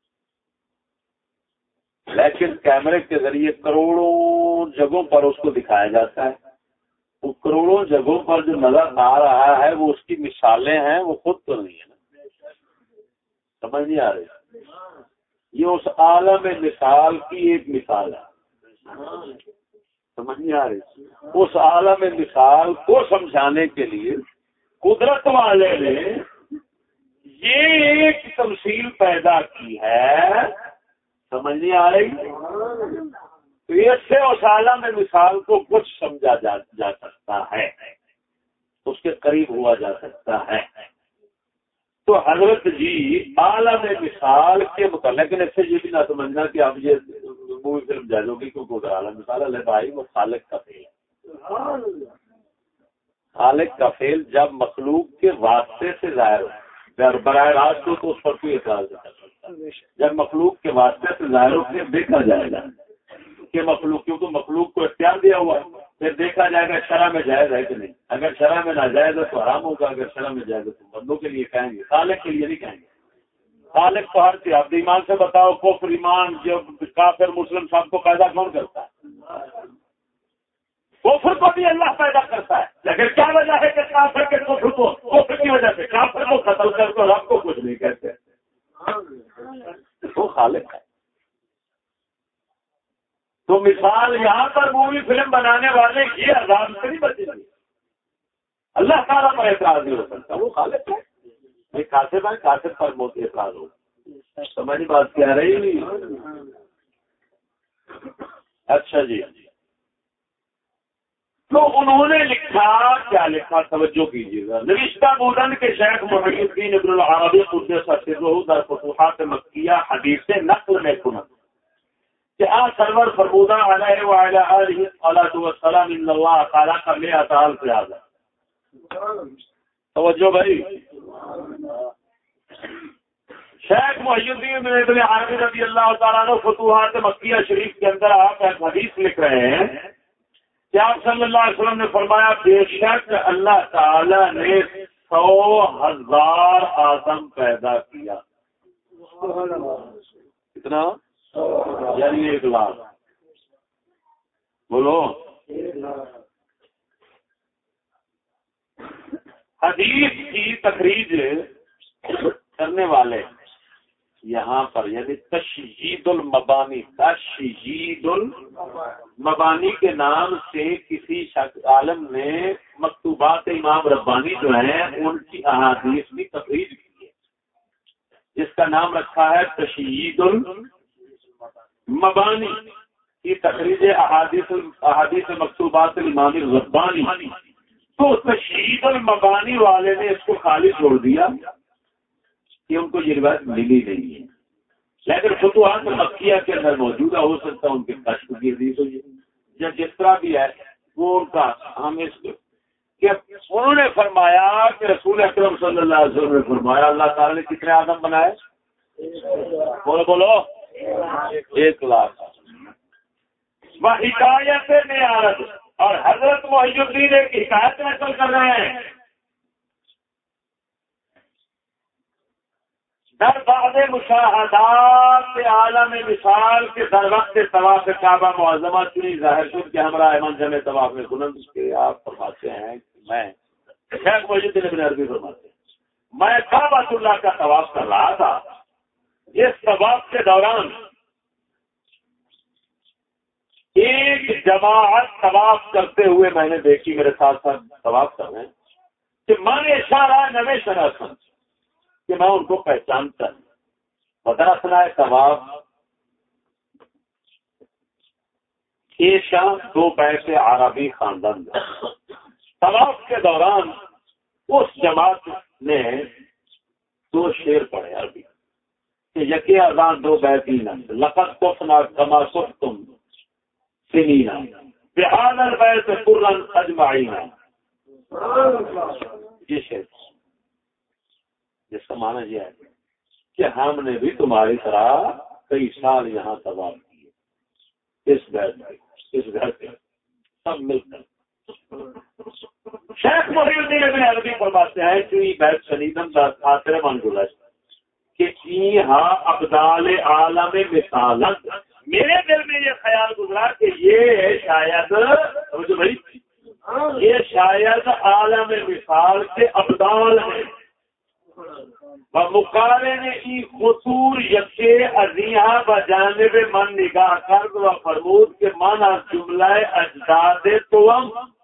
S1: لیکن کیمرے کے ذریعے کروڑوں جگہوں پر اس کو دکھایا جاتا ہے. وہ کروڑوں جگہوں پر جو نظر آ رہا ہے وہ اس کی مثالیں ہیں, وہ خود تو نہیں ہے نا. سمجھ نہیں آ رہی؟ یہ اس عالم مثال کی ایک مثال ہے. سمجھ نہیں آ رہی؟ اس عالم مثال کو سمجھانے کے لیے قدرت والے نے یہ ایک تمثیل پیدا کی ہے. سمجھ نہیں آ رہی؟ تو اس سے اس عالم مثال کو کچھ سمجھا جا سکتا ہے, اس کے قریب ہوا جا سکتا ہے. تو حضرت جی عالم مثال کے متعلق اس سے یہ بھی نہ سمجھنا کہ اب یہ مووی فلم جائزوں کی کوئی عالم مثال ہے. بھائی وہ خالق کا فعل ہے. خالق کا فعل جب مخلوق کے واسطے سے ظاہر ہو, براہ راست ہو تو اس پر کوئی اعتراض نہیں کر سکتا. جب مخلوق کے واسطے سے ظاہر ہو پھر دیکھا جائے گا کہ مخلوق, کیونکہ مخلوق کو اختیار دیا ہوا ہے, پھر دیکھا جائے گا شرع میں جائز ہے کہ نہیں. اگر شرع میں ناجائز ہے تو حرام ہوگا, اگر شرع میں جائز ہے تو بندوں کے لیے کہیں گے, خالق کے لیے نہیں کہیں گے. خالق تو ہر چیز. آپ ایمان سے بتاؤ, کفر ایمان جو کافر مسلم سب کو پیدا کون کرتا ہے؟ کفر کو بھی اللہ پیدا کرتا ہے. لیکن کیا وجہ ہے کہ کافر کے کفر کی وجہ سے کافر کو قتل کر تو رب کو کچھ نہیں کہتے. وہ خالق ہے. تو مثال یہاں پر مووی فلم بنانے والے یہ عذاب سے نہیں بچے گی. اللہ تعالیٰ پر اعتراض نہیں ہو سکتا, وہ خالق ہے. یہ کاتب ہے, کاتب پر موت اعتراض ہو. سمجھ بات کیا رہی. اچھا جی, تو انہوں نے لکھا, کیا لکھا توجہ کیجیے گا. نوشتہ بودن کے شیخ محی الدین ابن العربی قدس سرہ در فتوحات مکیہ حدیث نقل میں سنا کہ سرور فرمودہ علیہ وعلی آلہ الصلوۃ والسلام ان اللہ تعالی کا مئات الف زیادہ. توجہ بھائی. شیخ محی الدین ابن عربی رضی اللہ تعالیٰ عنہ فتوحات مکیہ شریف کے اندر آپ ایک حدیث لکھ رہے ہیں کہ آپ صلی اللہ علیہ وسلم نے فرمایا بے شک اللہ تعالی نے 100,000 آدم پیدا کیا. کتنا؟ یعنی 1 لاکھ. بولو حدیث کی تخریج کرنے والے یہاں پر یعنی تشیید المبانی کے نام سے کسی عالم نے مکتوبات امام ربانی جو ہیں ان کی احادیث کی تخریج کی ہے، جس کا نام رکھا ہے تشیید المبانی کی تخریج احادیث مکتوبات امام ربانی۔ تو تشیید المبانی والے نے اس کو خالی چھوڑ دیا کہ ان کو یہ روایت ملی نہیں ہے، لیکن فتوحات مکیہ کے اندر موجودہ ہو سکتا ہے ان کے کشف کی حدیث ہو یا جس طرح بھی ہے وہ ان کا ہم اس کہ انہوں نے فرمایا کہ رسول اکرم صلی اللہ علیہ وسلم نے فرمایا اللہ تعالی نے کتنے آدم بنائے؟ بولو 1,00,000۔ وہ حکایت میں عرض اور حضرت محی الدین ایک حکایت نقل کر رہے ہیں، در بعد مشاہدات عالم مثال کے در وقت طواف کعبہ معظمہ چنی ظاہر شد کہ ہمراہ منظم طواف میں کنند کے آپ فرماتے ہیں کہ میں شیخ محی الدین ابن عربی فرماتے ہیں میں کعبۃ اللہ کا طواف کر رہا تھا، اس طواف کے دوران ایک جماعت طواف کرتے ہوئے میں نے دیکھی، میرے ساتھ ساتھ طواف کر رہے ہیں کہ میں نے اشارہ نوے شناسن کہ میں ان کو پہچانتا ہوں۔ مدرسہ طواف ایشا 2 بیت عربی خاندان میں طواف کے دوران اس جماعت نے 2 شعر پڑھے عربی کہ یکی اذان 2 بیتین لقد کفنا کما کفتم سنینا بهذا البيت قرا اجمعین، یہ شعر جس کا معنی یہ ہے کہ ہم نے بھی تمہاری طرح کئی سال یہاں طواف کیے اس بیت میں، اس گھر پہ سب مل کر۔ شیخ محی الدین ابن عربی فرماتے ہیں کہ بیت شنیدم خاطر من گزشت کہ ہاں ابدال عالم مثالت، میرے دل میں یہ خیال گزرا کہ یہ شاید عالم مثال کے ابدال ہیں، مقارن ای خطور یکے ازیہا بجانب من نگاہ کرد و فرمود کہ من از جملہ اجداد توام۔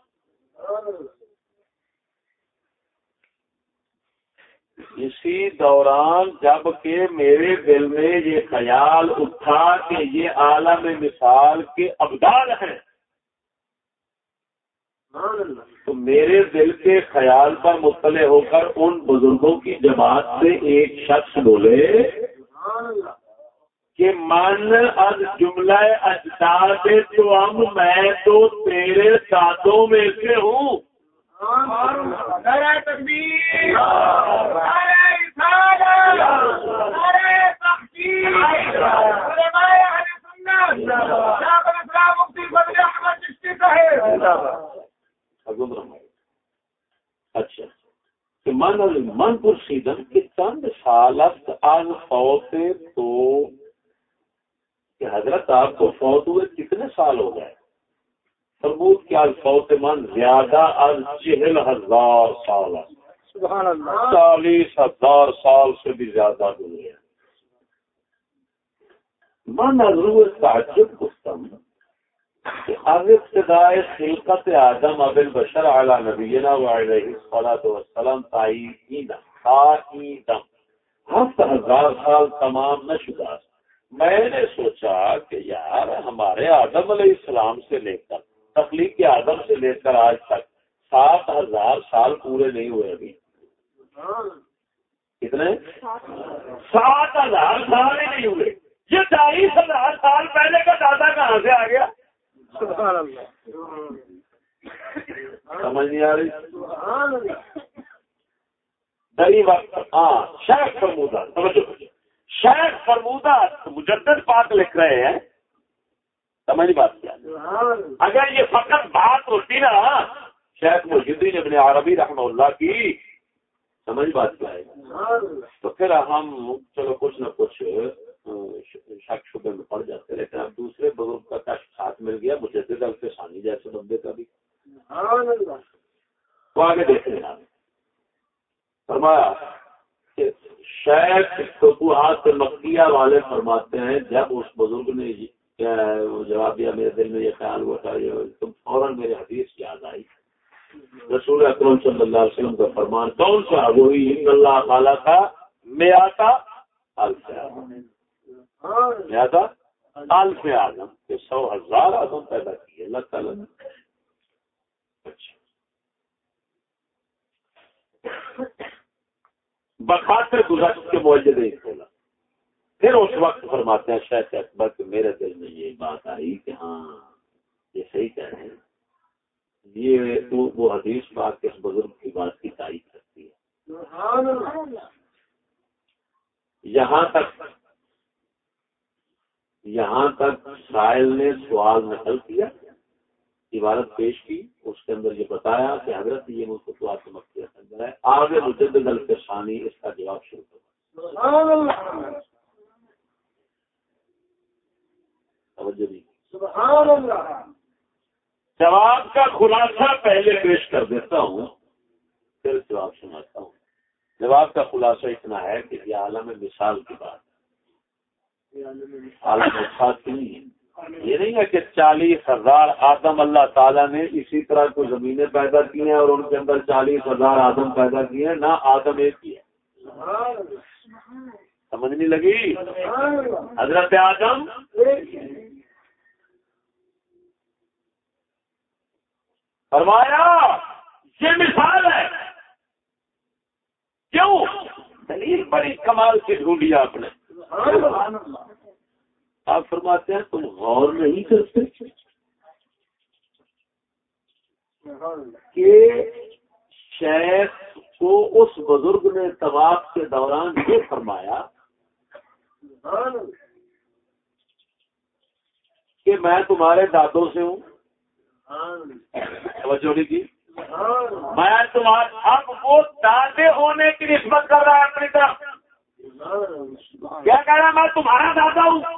S1: اسی دوران جب کہ میرے دل میں یہ خیال اٹھا کہ یہ عالم مثال کے ابدال ہیں، تو میرے دل کے خیال پر مطلع ہو کر ان بزرگوں کی جماعت سے ایک شخص بولے کہ من از جملہ اجداد تو ہم، میں تو تیرے دادوں میں سے ہوں۔ نعرہ تکبیر، نعرہ رسالت، نعرہ تحقیق، علماء اہل سنت، شیخ الاسلام مفتی فضل احمد چشتی صاحب۔ اچھا کہ من پرسیدن کہ چند سالت از فوت تو کہ حضرت آپ کو فوت ہوئے کتنے سال ہو گئے؟ فرمود کہ از فوت من زیادہ از 40,000 سال، سبحان اللہ، 40,000 سال سے بھی زیادہ گزرے۔ من از روح تعجب گفتم از ابتداء خلقت آدم ابی البشر علی نبینا و علیہ الصلاۃ والسلام تائیدم 7,000 سال تمام نہ شدہ، میں نے سوچا کہ یار ہمارے آدم علیہ السلام سے لے کر تخلیق کے آدم سے لے کر آج تک 7,000 سال پورے نہیں ہوئے ابھی۔ کتنے؟ 7,000 سال ہی نہیں ہوئے، یہ 40,000 سال پہلے کا دادا کہاں سے آ گیا؟ سبحان اللہ، سمجھ نہیں آ رہی؟ دری وقت شیخ فرمودہ، سمجھو شیخ فرمودہ مجدد پاک لکھ رہے ہیں، سمجھ بات کیا؟ اگر یہ فقط بات ہوتی نا شیخ محی الدین ابن عربی رحمہ اللہ کی، سمجھ بات کیا ہے، تو پھر ہم چلو کچھ نہ کچھ شک شبے میں پڑ جاتے ہیں، لیکن اب دوسرے بزرگ کا کشف ساتھ مل گیا، مجدد الفسانی جیسے بندے کا بھی تو آگے دیکھیں آپ فرمایا کہ شیخ فتوحات مکیہ والے فرماتے ہیں جب اس بزرگ نے جواب دیا میرے دل میں یہ خیال ہوا تھا تم فوراً میرے حدیث یاد آئی، رسول اکرم صلی اللہ علیہ وسلم کا فرمان کون سا؟ وہی ان اللہ تعالیٰ کا میاتا الف میاتا الف آدم کہ 100,000 آدم پیدا کیے اللہ تعالیٰ نے. بخاطر گزشت کے معجزے ہی کھولا. پھر اس وقت فرماتے ہیں شیخ اکبر کہ میرے دل میں یہ بات آئی کہ ہاں یہ صحیح کہہ رہے ہیں، یہ تو وہ حدیث بات کے اس بزرگ کی بات کی تائید کرتی ہے. یہاں تک سائل نے سوال نقل کیا، عبارت پیش کی، اس کے اندر یہ بتایا کہ حضرت یہ فتوحات مکیہ کے اندر ہے. آگے مجدد الفسانی اس کا جواب شروع کرتا. جواب کا خلاصہ پہلے پیش کر دیتا ہوں پھر جواب سناتا ہوں. جواب کا خلاصہ اتنا ہے کہ یہ عالم مثال کی بات ہے، عالم مثال کی نہیں ہے. یہ نہیں ہے کہ 40,000 آدم اللہ تعالیٰ نے اسی طرح کوئی زمینیں پیدا کی ہیں اور ان کے اندر 40,000 آدم پیدا کیے ہیں، نہ آدم ایک ہی ہے. سمجھ نہیں لگی؟ حضرت آدم فرمایا یہ مثال ہے. کیوں؟ دلیل بڑی کمال کی ڈھونڈی آپ نے. آپ فرماتے ہیں تم غور نہیں کرتے کہ شیخ کو اس بزرگ نے طواف کے دوران یہ فرمایا کہ میں تمہارے دادوں سے ہوں، توجہ نہیں کی، میں تمہارا اب وہ دادے ہونے کی نسبت کر رہا ہے اپنی طرف. کیا کہہ رہا ہے؟ میں تمہارا دادا ہوں.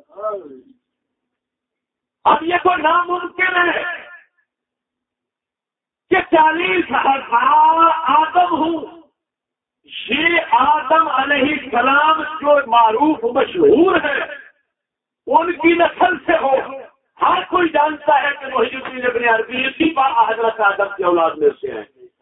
S1: اب یہ کوئی ناممکن ہے کہ 40,000 آدم ہوں. یہ آدم علیہ السلام جو معروف مشہور ہے ان کی نسل سے ہو. ہر کوئی جانتا ہے کہ محی الدین ابن عربی اسی بار حضرت آدم کی اولاد میں سے ہیں.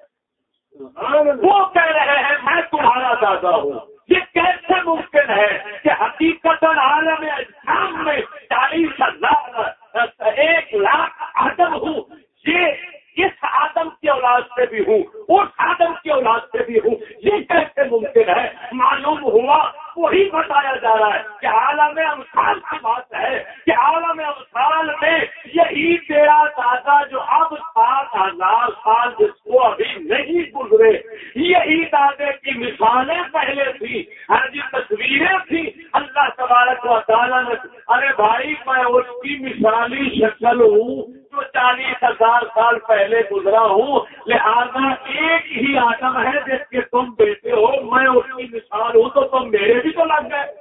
S1: وہ کہہ رہے ہیں میں تمہارا دادا ہوں. یہ کیسے ممکن ہے کہ حقیقت عالم اسلام میں 40,000 1,00,000 آدم ہوں؟ یہ اس آدم کی اولاد سے بھی ہوں، اس آدم کی اولاد سے بھی ہوں. یہ کیسے ممکن ہے؟ معلوم ہوا وہی بتایا جا رہا ہے کہ عالم امثال کی بات ہے کہ عالم امثال میں یہی تیرا دادا جو اب 7,000 سال جس کو ابھی نہیں گزرے، یہی دادے کی مثالیں پہلے تھی، ہر جی تصویریں تھیں. اللہ تبارک و تعالیٰ نے ارے بھائی میں اس کی مثالی شکل ہوں جو 40,000 سال پہلے گزرا ہوں، لہذا ایک ہی آدم ہے جس کے تم بیٹے ہو، میں اس کی مثال ہوں تو تم میرے بھی تو لگ گئے.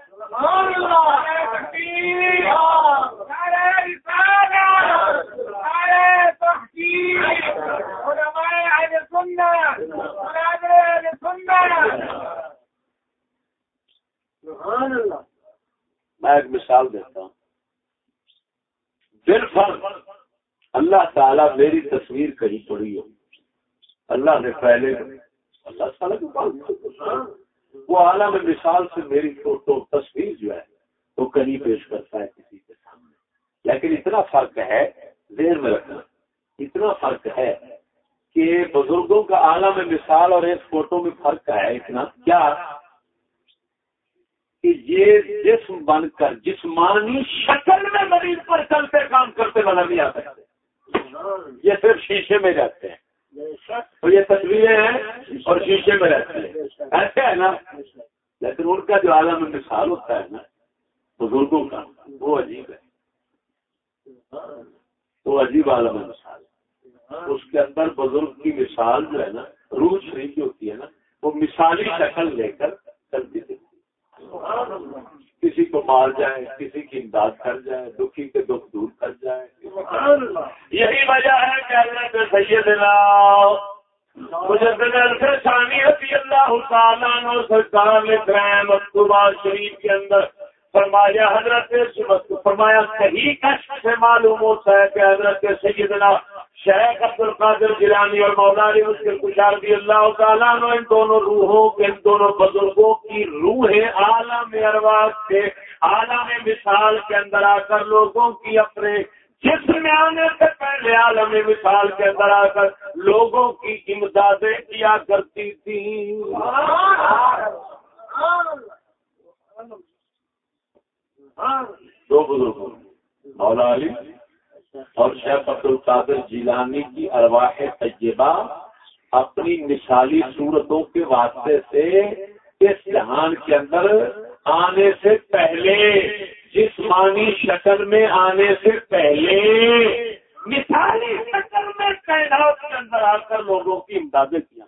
S1: میں ایک مثال دیتا ہوں. بالفرض اللہ تعالیٰ میری تصویر کہیں پڑی ہو، اللہ نے پہلے اللہ تعالیٰ کے پاس وہ عالم مثال سے میری فوٹو تصویر جو ہے وہ کہیں پیش کرتا ہے کسی کے سامنے. لیکن اتنا فرق ہے، ذہن میں رکھنا، اتنا فرق ہے کہ بزرگوں کا عالم مثال اور ایک فوٹو میں فرق ہے. اتنا کیا کہ یہ جسم بن کر جسمانی شکل میں مریض پر چلتے کام کرتے نظر نہیں آ سکتے. یہ صرف شیشے میں رہتے ہیں. تو یہ تصویریں ہیں اور شیشے میں رہتے ہیں، ایسے ہے نا. لیکن ان کا جو عالم مثال ہوتا ہے نا بزرگوں کا، وہ عجیب ہے، وہ عجیب عالم مثال ہے. اس کے اندر بزرگ کی مثال جو ہے نا، روح شریف جو ہوتی ہے نا، وہ مثالی شکل لے کر چلتی تھی.
S2: کسی کو مار جائے، کسی کی امداد کر جائے، دکھی کے دکھ دور کر جائے. یہی وجہ ہے کہ حضرت سیدنا مجدد ثانی رضی اللہ تعالیٰ عنہ سرکار نے گرام مکتوبہ شریف کے اندر فرمایا، فرمایا صحیح کشف سے معلوم ہوتا ہے کہ حضرت سیدنا شیخ عبد القادر جیلانی اور مولا علی مشکل کشا رضی اللہ تعالیٰ عنہ ان دونوں روحوں کے، ان دونوں بزرگوں کی روحیں عالم ارواح کے عالم مثال کے اندر آ کر لوگوں کی اپنے جسم میں آنے سے پہلے عالم مثال کے اندر آ کر لوگوں کی امدادیں کیا کرتی تھی. دو بزرگوں مولا علی اور شیخ عبد القادر جیلانی کی ارواح طیبہ اپنی مثالی صورتوں کے واسطے سے اس جہان کے اندر آنے سے پہلے، جسمانی شکل میں آنے سے پہلے مثالی شکل میں کائنات کے اندر آ کر لوگوں کی امدادیں کیا.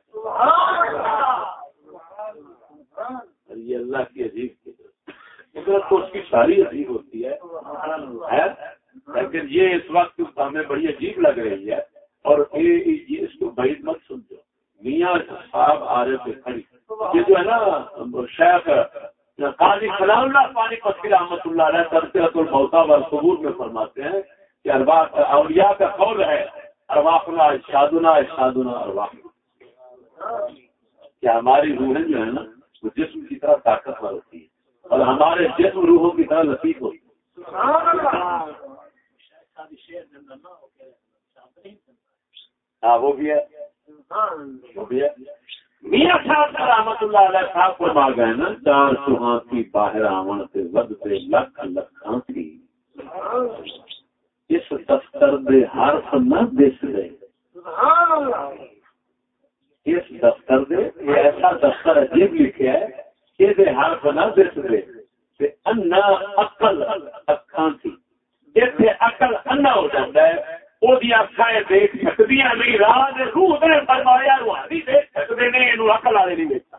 S2: یہ اللہ کی عجیب قدرت تو اس کی ساری عجیب ہوتی ہے، لیکن یہ اس وقت ہمیں بڑی عجیب لگ رہی ہے. اور یہ اس کو بعید مت سمجھو. میاں صاحب آرے پہ کھڑی، یہ جو ہے نا شیخ قاضی سلام اللہ پانی پتی رحمۃ اللہ علیہ تذکرۃ الموتیٰ والقبور میں فرماتے ہیں کہ ارواح اولیاء کا قول ہے ارواحنا ارشادنا ارشادنا ارواح، کہ ہماری روحیں جو ہے نا وہ جسم کی طرح طاقتور ہوتی ہے اور ہمارے جسم روحوں کی طرح لطیف ہوتی ہے. ہاں وہ بھی ہے، وہ بھی ہے. میاں صاحب رحمت اللہ علیہ صاحب کو مار گئے نا، چار سہاں کی باہر آمن سے ود پہ لکھ لکھاں کی اس دفتر دے حرف نہ دس دے. اس دفتر دے یہ ایسا دفتر عجیب لکھے ہے کہ دے حرف نہ دس دے تے انا عقل اکھاں تھی. جیسے عقل انا ہو جاتا ہے وہ اکھائیں دیکھ سکتی نہیں، راہ روح نے فرمایا روحانی دیکھ سکتے نہیں، یہ عقل والے نہیں دیکھتا.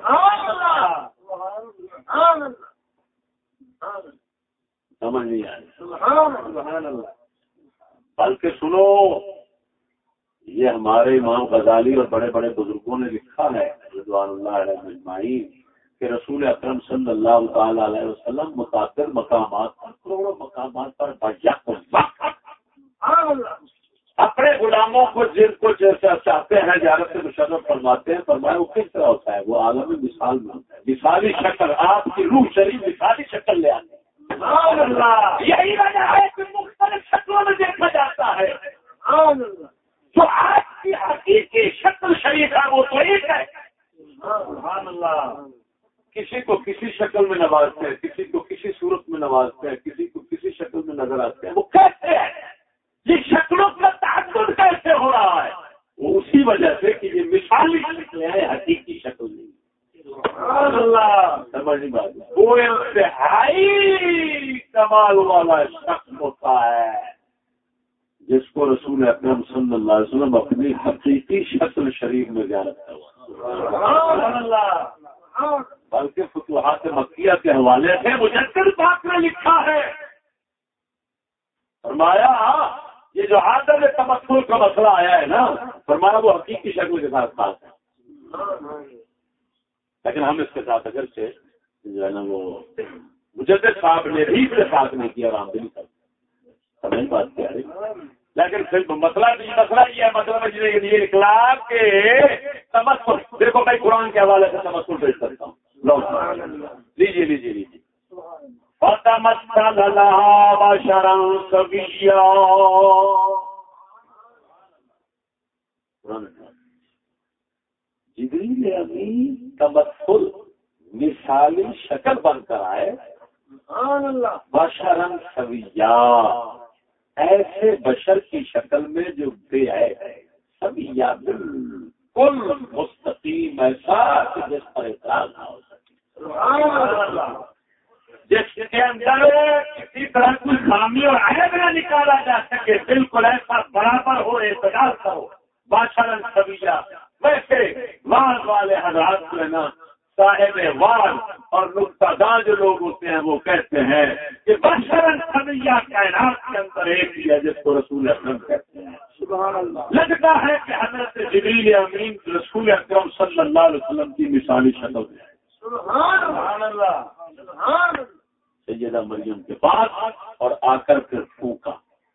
S2: سمجھ نہیں آئی. بلکہ سنو، یہ ہمارے امام غزالی اور بڑے بڑے بزرگوں نے لکھا ہے رضوان اللہ علیہ اجمعین کہ رسول اکرم صلی اللہ تعالی علیہ وسلم متعدد مقامات پر، کروڑوں مقامات پر اپنے غلاموں کو جن کو جیسا چاہتے ہیں زیارت سے مشرف فرماتے ہیں. فرمایا وہ کس طرح ہوتا ہے؟ وہ عالم مثال میں ہوتا ہے. مثالی شکل، آپ کی روح شریف مثالی شکل لے آتے ہیں. یہی وجہ ہے کہ مختلف شکلوں میں دیکھا جاتا ہے. جو آپ کی حقیقی شکل شریف ہے وہ تو ایک ہے. کسی کو کسی شکل میں نوازتے ہیں، کسی کو کسی صورت میں نوازتے ہیں، کسی کو کسی شکل میں نظر آتے ہیں. وہ کیسے ہے؟ یہ شکلوں کا تعدد کیسے ہو رہا ہے؟ وہ اسی وجہ سے کہ یہ مثالی شکل ہے، حقیقی شکل نہیں. سمجھ نہیں بات. وہ انتہائی کمال والا شخص ہوتا ہے جس کو رسول اکرم صلی اللہ علیہ وسلم اپنی حقیقی شکل شریف میں زیارت کروا. بلکہ فتوحات مکیہ کے حوالے سے مجدد پاک نے لکھا ہے، فرمایا یہ جو عادت تمثل کا مسئلہ آیا ہے نا، فرمایا وہ حقیقی شکل کے ساتھ خاص ہے، لیکن ہم اس کے ساتھ اگرچہ جو ہے نا وہ مجدد صاحب نے بھی اس کے ساتھ نہیں کیا، رام دلی کر سمجھ بات کیا ہے. لیکن پھر مسئلہ یہ ہے، مطلب یہ اخلاق کے تمثل. دیکھو میں قرآن کے حوالے سے تمثل پیش کرتا ہوں. لیجیے جبریل امین تمثل مثالی شکل بن کر آئے. بشرن سویا، ایسے بشر کی شکل میں جو بے ہے سویا، بالکل مستقیم، ایسا جس پر اعتراض نہ ہو سکے، جس کے اندر کسی طرح کوئی خامی اور عیب نہ نکالا جا سکے، بالکل ایسا برابر ہو، اعتدال کرو. بشرن سویا. ویسے بعض والے حضرات جو ہے نا صاحب وعظ اور نقطہ دان جو لوگ ہوتے ہیں وہ کہتے ہیں کہ بشرن سمیہ کائنات کے اندر ایک ہی ہے جس کو رسول اکرم کہتے ہیں. سبحان اللہ. لگتا ہے کہ حضرت جبریل امین رسول اکرم صلی اللہ علیہ وسلم کی مثالی شکل ہے. سبحان اللہ. سبحان اللہ. سیدہ مریم کے پاس اور آ کر پھر پھونکا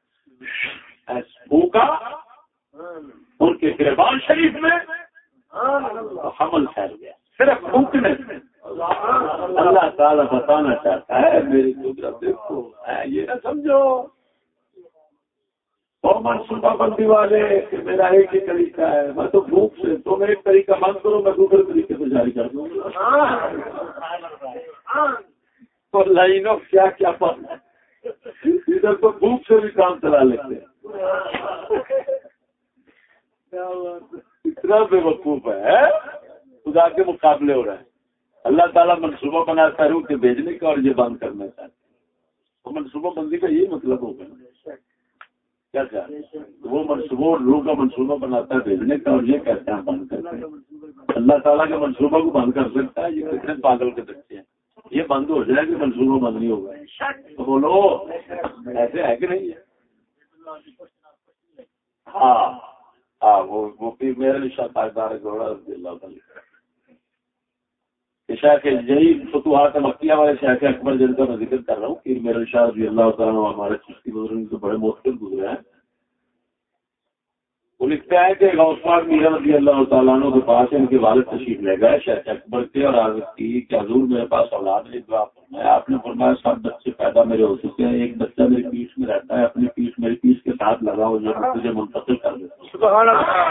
S2: ان کے گریبان شریف میں حمل پھیل گیا صرف پھونکنے سے. اللہ تعالیٰ بتانا چاہتا ہے میری قدرت دیکھو، یہ نہ سمجھو اور منصوبہ بندی والے کہ میرا ایک ہی طریقہ ہے، میں تو بھوک سے تم ایک طریقہ بند کرو میں دوسرے طریقے سے جاری کر دوں. اور لائنوں کیا کیا پڑھنا ادھر تو بھوک سے بھی کام چلا لیتے اتنا بے وقوف ہے خدا کے مقابلے ہو رہا ہے. اللہ تعالیٰ منصوبہ بناتا ہے روح کے بھیجنے کا اور یہ بند کرنا چاہتا ہے. تو منصوبہ بندی کا یہی مطلب ہوگا کیا کیا وہ منصوبہ روح کا منصوبہ بناتا ہے بھیجنے کا اور یہ کہتے ہیں بند کرتے ہیں. اللہ تعالیٰ کے منصوبہ کو بند کر سکتا ہے. یہ کتنے پاگل کے بچے ہیں. یہ بند ہو جائے کہ منصوبہ بند نہیں ہوگا تو بولو ایسے ہے کہ نہیں ہے. ہاں وہ پھر میرے شاہدار گوڑا اللہ تعالیٰ شیخ یہی فتوحات مکیہ والے شیخ اکبر جن کا میں ذکر کر رہا ہوں پھر میرے شاہ رضی اللہ تعالیٰ ہمارے چشتی بزرگ تو بڑے مختلف گزرے ہیں. وہ لکھتا ہے کہ غوث پاک میرا رضی اللہ تعالیٰ عنہ کے پاس ان کے والد تشریف لے گئے شیخ اکبر کے اور عرض کی کہ حضور میرے پاس اولاد نہیں دعا فرمایا. آپ نے فرمایا 7 بچے پیدا میرے ہو چکے ہیں، ایک بچہ میری پیٹھ میں رہتا ہے، اپنی پیٹھ میری پیٹھ کے ساتھ لگا ہو جو مجھے منتقل کر دیتا ہوں. سبحان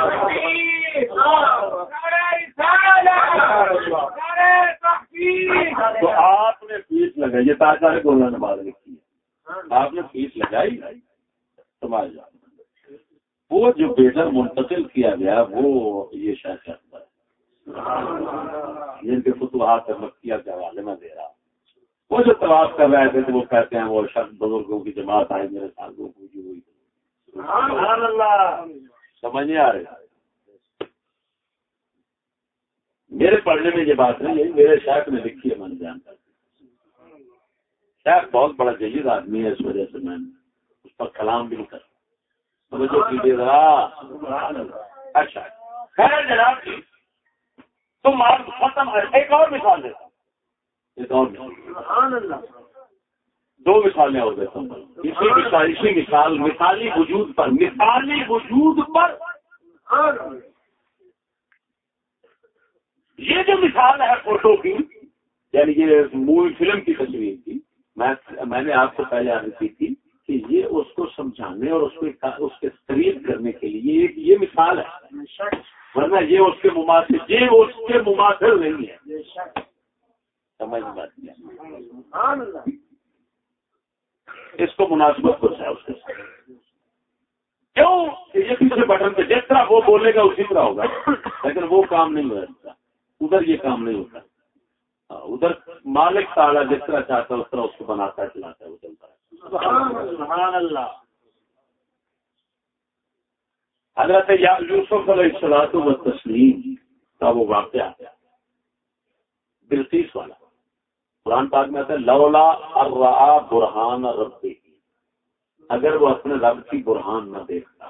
S2: تو آپ نے پیٹھ لگائی، یہ تاجدار گولہ نے بات لکھی ہے، آپ نے پیٹھ لگائی سمجھ جاؤ. وہ جو بیٹا منتقل کیا گیا وہ یہ شیخ اکبر جن کے فتوحات مکیہ کے حوالے میں دے رہا. وہ جو طواف کر رہے تھے تو وہ کہتے ہیں وہ شخص بزرگوں کی جماعت آئی میرے ساتھ وہ پوجی ہوئی. سبحان اللہ. سمجھ نہیں آ رہی میرے پڑھنے میں یہ بات نہیں ہے، میرے شیخ نے لکھی ہے من جان کر. شیخ بہت بڑا جید آدمی ہے اس وجہ سے میں اس پر کلام بھی نہیں کرتا. اچھا خیر جناب تم آپ ختم ایک اور مثال دیتا ہوں. 2 مثالیں اور دیتا ہوں. اسی مثال مثالی وجود پر یہ جو مثال ہے فوٹو کی یعنی یہ مووی فلم کی تصویر کی میں نے آپ کو پہلے عرض کی تھی کہ یہ اس کو سمجھانے اور اس کے قریب کرنے کے لیے یہ مثال ہے، ورنہ یہ اس کے مماثل نہیں ہے. سمجھ بات نہیں اس کو مناسبت کچھ ہے اس کے ساتھ. کیوں یہ دوسرے بٹن پہ جس طرح وہ بولے گا اسی طرح ہوگا لیکن وہ کام نہیں ہو سکتا. ادھر یہ کام نہیں ہوتا. ادھر مالک تعالیٰ جس طرح چاہتا ہے اس طرح اس کو بناتا ہے چلاتا ہے وہ چلتا ہے. سبحان اللہ. حضرت یوسف علیہ الصلوۃ والتسلیم کا وہ واقعہ بلقیس والا قرآن پاک میں آتا ہے لولا الرعا برہان ربی، اگر وہ اپنے رب کی برہان نہ دیکھتا.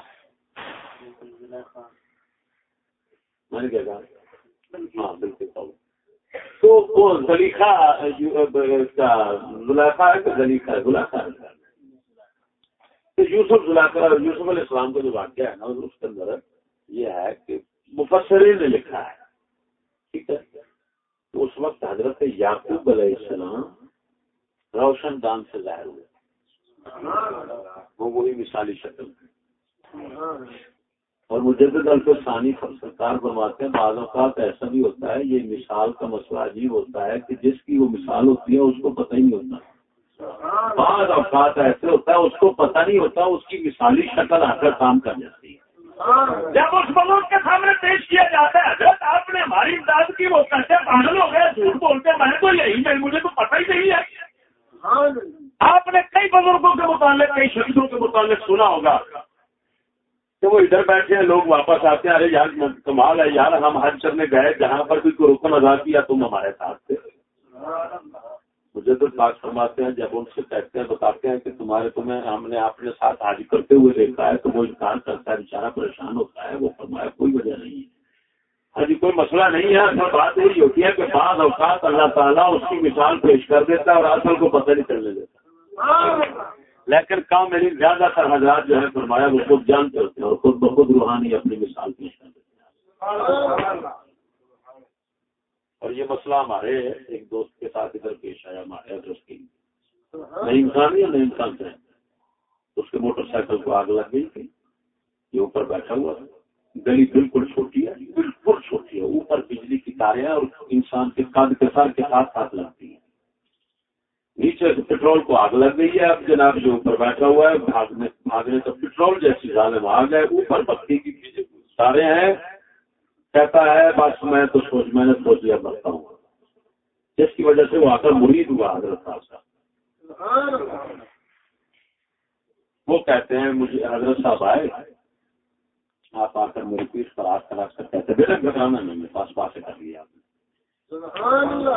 S2: میں نے کیا کہا ہاں بالکل. تو وہ زلیخا زلیخا ہے کہ زلیخا ہے زلیخا ہے. تو یوسف علیہ السلام کا جو واقعہ ہے نا اس کے اندر یہ ہے کہ مفسرین نے لکھا ہے ٹھیک ہے. تو اس وقت حضرت یعقوب علیہ السلام روشن دان سے ظاہر ہوئے، وہ وہی مثالی شکل اور مجدد الفسانی سرکار فرماتے ہیں بعض اوقات ایسا بھی ہوتا ہے یہ مثال کا مسئلہ عجیب ہوتا ہے کہ جس کی وہ مثال ہوتی ہے اس کو پتہ ہی نہیں ہوتا. بعض اوقات ایسے ہوتا ہے اس کو پتہ نہیں ہوتا اس کی مثالی شکل آ کر کام کر جاتی ہے. جب اس ملک کے سامنے پیش کیا جاتا ہے حضرت آپ نے ہماری امداد کی وہ کہتے ہیں پاگل ہو گئے جھوٹ بولتے میں تو یہی نہیں مجھے تو پتہ ہی نہیں ہے. آپ نے کئی بزرگوں کے متعلق کئی شخصوں کے متعلق سنا ہوگا کہ وہ ادھر بیٹھے ہیں لوگ واپس آتے ہیں, ارے یار کمال ہے یار, ہم حج کرنے گئے جہاں پر بھی کوئی رکن ادا کیا تم ہمارے ساتھ تھے. مجھے تو بات فرماتے ہیں جب ان سے کہتے ہیں بتاتے ہیں کہ تمہیں ہم نے اپنے ساتھ حج کرتے ہوئے دیکھا ہے, تو وہ انکار کرتا ہے, بیچارہ پریشان ہوتا ہے. وہ فرمایا کوئی وجہ نہیں ہے, حج کوئی مسئلہ نہیں ہے. اصل بات یہی ہوتی ہے کہ بعض اوقات اللہ تعالیٰ اس کی مثال پیش کر دیتا ہے اور اصل کو پتہ نہیں چلنے دیتا. لیکن کام میری زیادہ تر حضرات جو ہے فرمایا وہ خود جانتے ہوتے ہیں اور خود بخود روحانی اپنی مثال پیش کر دیتے ہیں. اور یہ مسئلہ ہمارے ایک دوست کے ساتھ ادھر پیش آیا, ہمارے ایڈریس کی نئی انسان یا نئی انسان سے, اس کے موٹر سائیکل کو آگ لگ گئی تھی. یہ اوپر بیٹھا ہوا ہے, گلی بالکل چھوٹی ہے, بالکل چھوٹی ہے, اوپر بجلی کی تاریں اور انسان کے قد کے ساتھ ہاتھ لگتی ہیں. نیچے سے پٹرول کو آگ لگ گئی ہے. اب جناب جو اوپر بیٹھا ہوا ہے بھاگنے تو پٹرول جیسی ظالم آگ ہے, اوپر بتی کی تاریں ہیں. کہتا ہے بس میں نے سوچ لیا مرتا ہوں, جس کی وجہ سے وہ آ کر مرید ہوا حضرت صاحب کا. وہ کہتے ہیں مجھے حضرت صاحب آئے, آپ آ کر میری پیٹ پر ہاتھ کھڑا کر کہتے بیٹا گھبرانا نہیں, میرے پاس پاسے کر لیا آپ نے.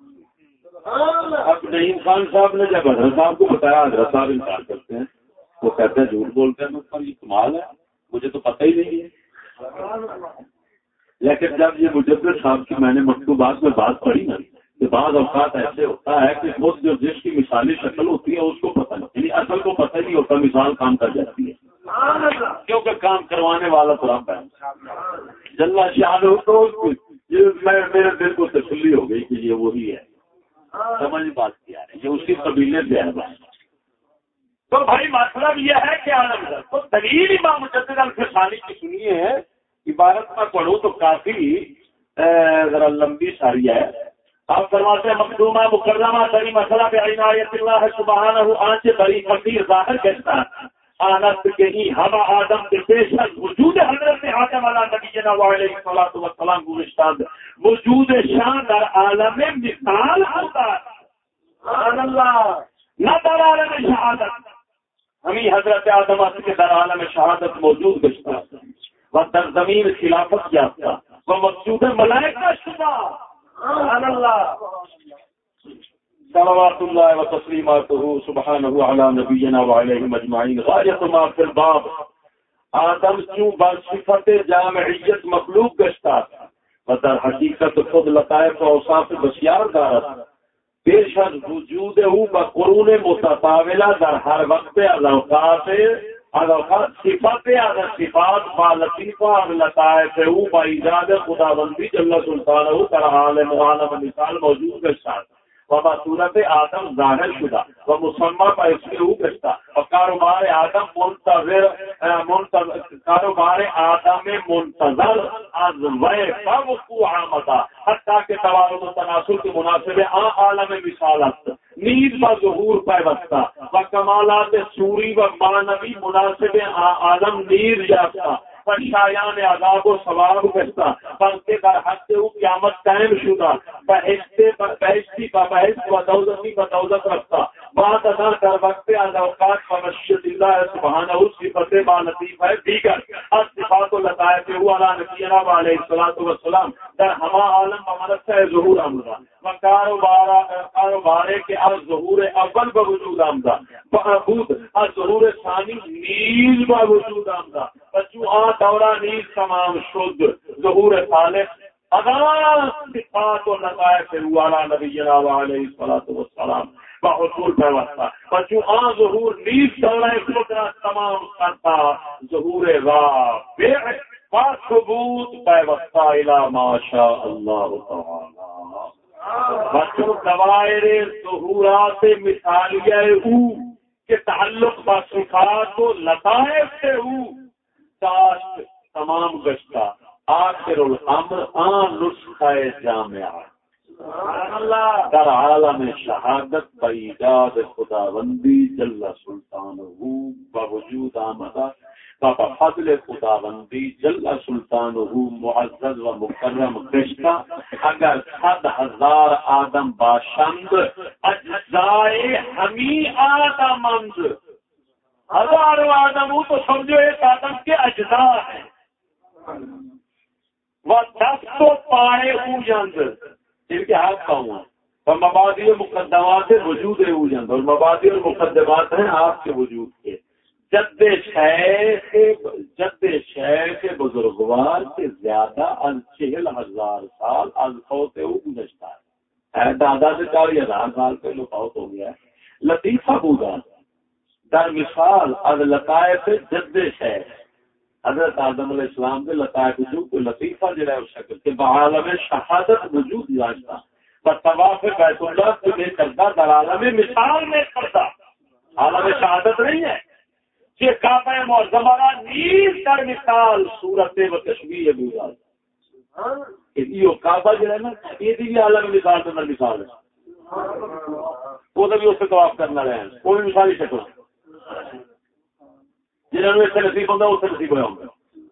S2: اب نعیم خان صاحب نے جب حضرت صاحب کو بتایا, حضرت صاحب انکار کرتے ہیں. وہ کہتے ہیں جھوٹ بولتے ہیں. یہ کمال ہے, مجھے تو پتہ ہی نہیں ہے. لیکن جب یہ مجدد صاحب کی میں نے مکتوبات میں بات پڑھی نا, کہ بعض اوقات ایسے ہوتا ہے کہ خود جو جس کی مثالی شکل ہوتی ہے اس کو پتہ نہیں, یعنی اصل کو پتہ نہیں ہوتا, مثال کام کر جاتی ہے. کیونکہ کام کروانے والا تو رب ہے جل شانہ. تو میرے دل کو تسلی ہو گئی کہ یہ وہی ہے. سمجھ بات کیا ہے, یہ اسی قبیلے سے ہے. تو بھائی مطلب یہ ہے کہ تو دلیل امام مجدد الفسانی کی سنیے ہے, عبارت میں پڑھوں تو کافی ذرا لمبی ساری ہے. آپ فرماتے ہیں مقدومہ مکرمہ تری مسئلہ بعنایت اللہ سبحانہ آنچ بری فقیر ظاہر کہتا آنت کے ہی ہوا آدم کے پیشن وجود حضرت آدم علیہ نبینا وعلیہ الصلوۃ والسلام گورستان وجود شان در عالم مثال ہوتا ہے. سبحان اللہ. نہ در عالم شہادت ہمیں حضرت آدم کے در عالم شہادت موجود گشتا و در زمین خلافت یافتہ و مقصود ملائکہ شدہ. سبحان اللہ. صلوات اللہ و تسلیماتہ سبحانہ علی نبینا وعلیہم اجمعین. غایت ما فی الباب آدم کیوں بصفت جامعیت مخلوق گشتا و در حقیقت خود لطائف و اوصاف بسیار دارد. بے شک وجود او بقرون متطاولہ در ہر وقت اوقات صفات صفات با لطیفہ لطائف او با ایجاد خداوندی جل سلطانہ در عالم مثال موجود گشتا و صورت آدم ظاہر شدہ و مسمى با اسم او گشتا و کاروبار آدم منتظر از وقوع آمدہ حتیٰ کہ توارد و تناسل کے مناسب عالم مثالت نیز و ظہور پیوستہ و کمالات سوری و معنوی مناسب عالم نیز یافتہ و شایان عذاب و ثواب گشتہ بلکہ در حد او قیامت قائم شدہ بحثی و دوزتی و دوزت رکھتا بات ادا در وقت از اوقات و مشیت اللہ سبحانہ صفت با لطیف ہے دیگر از صفات و لطائف او علی نبینا و علیہ الصلوۃ والسلام در ہما عالم و منصہ ظہور آمدہ و کاروبارے کے از ظہور اول بوجود آمدہ بعبود از ظہور ثانی نیز بوجود آمدہ بچو آن دورہ نیز تمام شد ظہور ثالث اذان صفات و لطائف او علی نبینا و علیہ الصلوۃ والسلام بحصول پیوستہ بچو آن ظہور نیز دورہ قدرت تمام کرتا ظہور رابع و ثبوت پیوستہ الی ما شاء اللہ تعالی. بچوں دوائر ظہورات مثالیہ او کے تعلق با صفات و لطائف سے او کاشت تمام گشتہ آخر الامر آن نسخہ جامعہ در عالم شہادت بایجاد خداوندی جل سلطانہ بوجود آمدہ بفضل خداوندی جل سلطانہ معزز و مکرم گشتہ اگر 100,000 آدم باشند اجزائے ہمی آدمند ہزاروں آدم ہوں تو سمجھو ایک آدم کے اجزاء ہیں. وہ 10 تو پائے ہوں جاندر جن کے ہاتھ پاؤں اور مبادی مقدمات وجود ہے ہوں جاندر، اور مبادی مقدمات ہیں آپ کے وجود کے. جد شیخ بزرگوار سے زیادہ از 40,000 سال از فوت او گزشتہ ہے. دادا سے 40,000 سال پہلے فوت ہو گیا ہے. لطیفہ بودا در مثال از لطائف جد شیخ حضرت آدم علیہ السلام کے لطائف وجود کو لطیفہ جو ہے اس شکل کے بعالم شہادت وجود داشتا پر طواف بیت اللہ کو لے کرتا در عالم مثال میں کرتا. عالم شہادت نہیں ہے یہ کعبہ معظمہ نیز در مثال صورت و تشبیہ بودا. یہ کعبہ جو ہے نا یہ بھی عالم مثال تو مثال ہے وہ تو بھی اس سے طواف کرنا رہے ہیں کوئی مثالی شکل جنہوں نے اس سے نصیب ہوگا اس سے نصیب ہوا ہوں گا.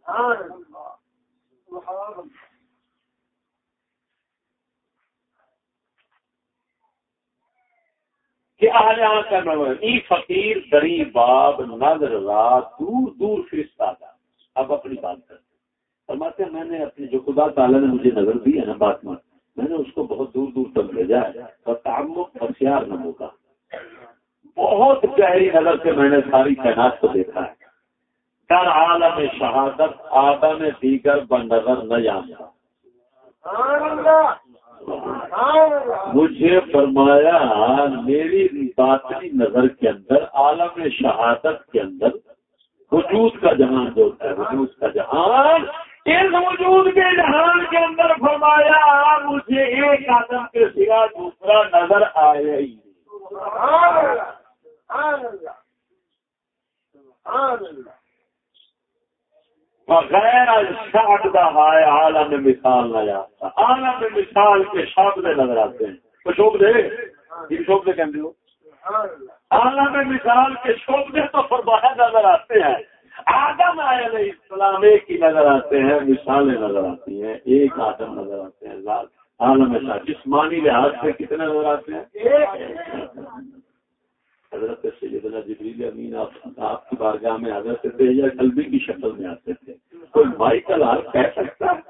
S2: کہ اہل یہاں کرنا ہوا ای فقیر دری باب نظر رات دور دور فرشتہ تھا. اب اپنی بات کرتے فرماتے ہیں میں نے اپنی جو خدا تعالیٰ نے مجھے نظر دی ہے نا بات میں نے اس کو بہت دور دور تک بھیجا ہے اور تعمق ہوشیار نہ ہوگا. بہت گہری نظر سے میں نے ساری کائنات کو دیکھا ہے. در عالم شہادت آدم دیگر بنظر نہ جانتا. مجھے فرمایا میری باطنی نظر کے اندر عالم شہادت کے اندر وجود کا جہان جو ہے وجود کا جہان اس وجود کے جہان کے اندر فرمایا مجھے ایک آدم کے سوا دوسرا نظر آیا ہی. غیر شاہد عالم مثال نہ جاتا. عالم مثال کے شعبے نظر آتے ہیں. تو شعبے شعبے کہتے ہو عالم مثال کے شعبے تو فرمایا نظر آتے ہیں. آدم علیہ السلام ایک ہی نظر آتے ہیں مثالیں نظر آتی ہیں ایک آدم نظر آتے ہیں. عالم شاہ جسمانی لحاظ سے کتنے نظر آتے ہیں ایک. حضرت سیدنا جبریل امین آپ کی بارگاہ میں حضرت دہیا قلبی کی شکل میں آتے تھے. کوئی مائیکل حال کہہ سکتا ہے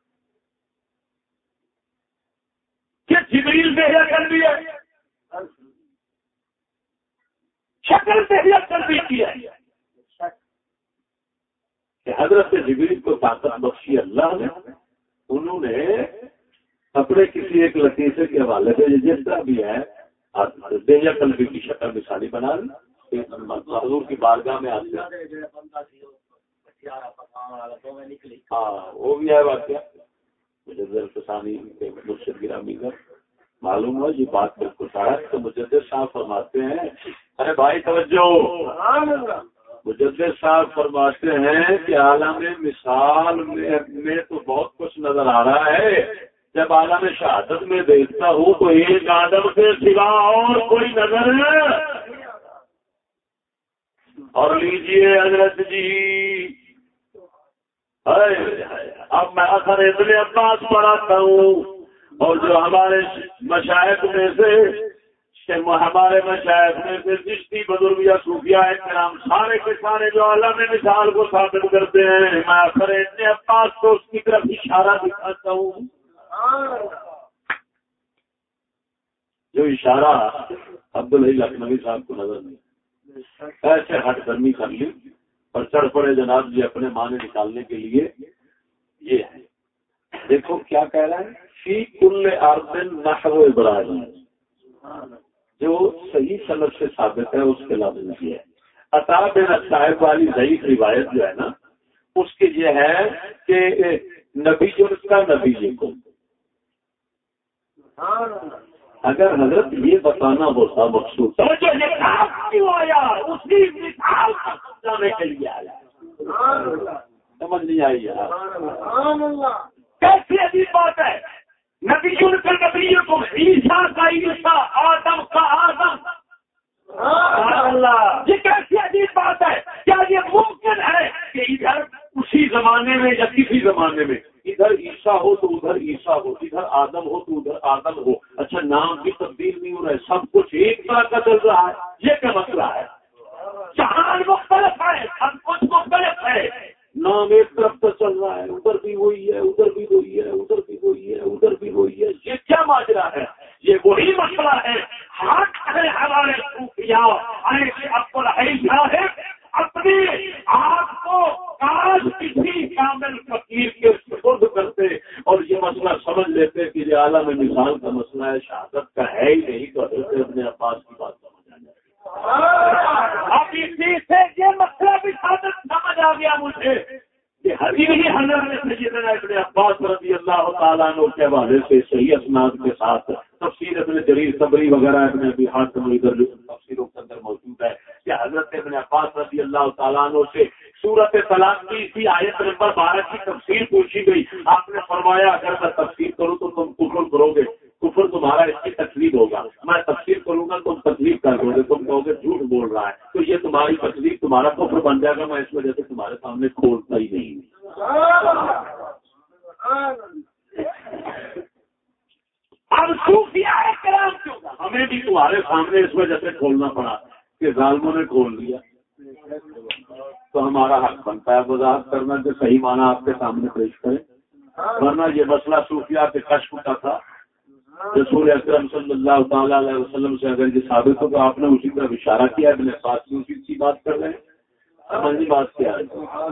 S2: کہ جبریل دہیا قلبی ہے؟ شکل دہیا قلبی کی ہے کہ حضرت جبریل کو طاقت بخشی اللہ نے. انہوں نے اپنے کسی ایک لطیفے کے حوالے سے جس طرح بھی ہے دہیا قلبی کی شکل مثالی بنا لی. حضور کی بارگاہ میں آتے ہیں. ہاں وہ بھی ہے واقعہ مجدد فسانی کے مرشد گرامی کا معلوم ہوا یہ بات بالکل ہے. تو مجدد صاحب فرماتے ہیں ارے بھائی توجہ مجدد صاحب فرماتے ہیں کہ عالم مثال میں تو بہت کچھ نظر آ رہا ہے. جب عالم شہادت میں دیکھتا ہوں تو ایک آدم سے سوا اور کوئی نظر ہے. اور لیجیے حضرت جی اب میں اثر ابن عباس پڑھاتا ہوں اور جو ہمارے مشائخ میں سے چشتی بزرگ یا صوفیاء کرام سارے کے سارے جو عالم مثال کو ثابت کرتے ہیں میں اثر ابن عباس کو اس کی طرف اشارہ دکھاتا ہوں. جو اشارہ عبدالحی لکھنوی صاحب کو نظر نہیں ایسے ہٹ کرنی کر لی اور چڑھ پڑے جناب جی اپنے معنی نکالنے کے لیے. یہ ہے دیکھو کیا کہہ رہا ہے فی کل ارض نحو ابراہیم جو صحیح سند سے ثابت ہے اس کے لفظ یہ ہے. عطا بن صاحب والی ضعیف روایت جو ہے نا اس کے یہ ہے کہ نبی جو اس کا نبی جی کو اگر حضرت یہ بتانا ہوتا مقصود کے لیے آیا سمجھ نہیں آئی یار کیسی عجیب بات ہے. نبی کا نبی کو عیسیٰ کا عیسیٰ آدم کا آدم. یہ کیسی عجیب بات ہے. کیا یہ ممکن ہے کہ ادھر اسی زمانے میں یا کسی زمانے میں ادھر عیسیٰ ہو تو ادھر عیسیٰ ہو ادھر آدم ہو تو ادھر آدم ہو. اچھا نام بھی تبدیل نہیں ہو رہا ہے سب کچھ ایک طرح کا چل رہا ہے. یہ کیا مسئلہ ہے جہان مختلف ہے، سب کچھ مختلف ہے، نام ایک طرف سے چل رہا ہے، ادھر بھی وہی ہے، ادھر بھی وہی ہے، ادھر بھی وہی ہے، ادھر بھی وہی ہے. یہ کیا ماجرا ہے؟ یہ وہی مسئلہ ہے. حق ہے ہمارے صوفیاء ہے اپنی آپ کو کاش کسی کامل فقیر کے سپرد کرتے اور یہ مسئلہ سمجھ لیتے کہ یہ عالم مثال کا مسئلہ ہے، شہادت کا ہے ہی نہیں، تو حضرت ابن عباس کی بات سمجھ آ جائے. اب اسی سے یہ مسئلہ بھی شہادت سمجھ آ گیا مجھے کہ حقیقی حضرت سیدنا ابن عباس رضی اللہ تعالیٰ عنہ کے حوالے سے صحیح اسناد کے ساتھ تفسیر ابن جریر طبری وغیرہ ابن ابی حاتم ادھر تفسیروں کے اندر موجود ہے کہ حضرت ابن عباس رضی اللہ تعالیٰ عنہ سے سورۃ طلاق کی اسی آیت نمبر 12 کی تفسیر پوچھی گئی. آپ نے فرمایا اگر میں تفسیر کروں تو تم کفر کرو گے، کفر تمہارا اس کی تکلیف ہوگا، میں تفسیر کروں گا تم تکلیف کر دو گے، تم کہو گے جھوٹ بول رہا ہے، تو یہ تمہاری تکلیف تمہارا کفر بن جائے گا، میں اس وجہ سے تمہارے سامنے کھولتا ہی نہیں. اب صوفیاء کرام کیوں ہمیں بھی تمہارے سامنے اس وجہ سے کھولنا پڑا کہ ظالموں نے کھول دیا، تو ہمارا حق بنتا ہے وضاحت کرنا کہ صحیح معنی آپ کے سامنے پیش کریں. ورنہ یہ مسئلہ صوفیاء کے کشف کا تھا. رسول اکرم صلی اللہ تعالیٰ علیہ وسلم سے اگر یہ ثابت ہو تو آپ نے اسی طرح اشارہ کیا. ابن عباس کی اسی کی بات کر رہے ہیں، سمجھنی بات کیا ہے.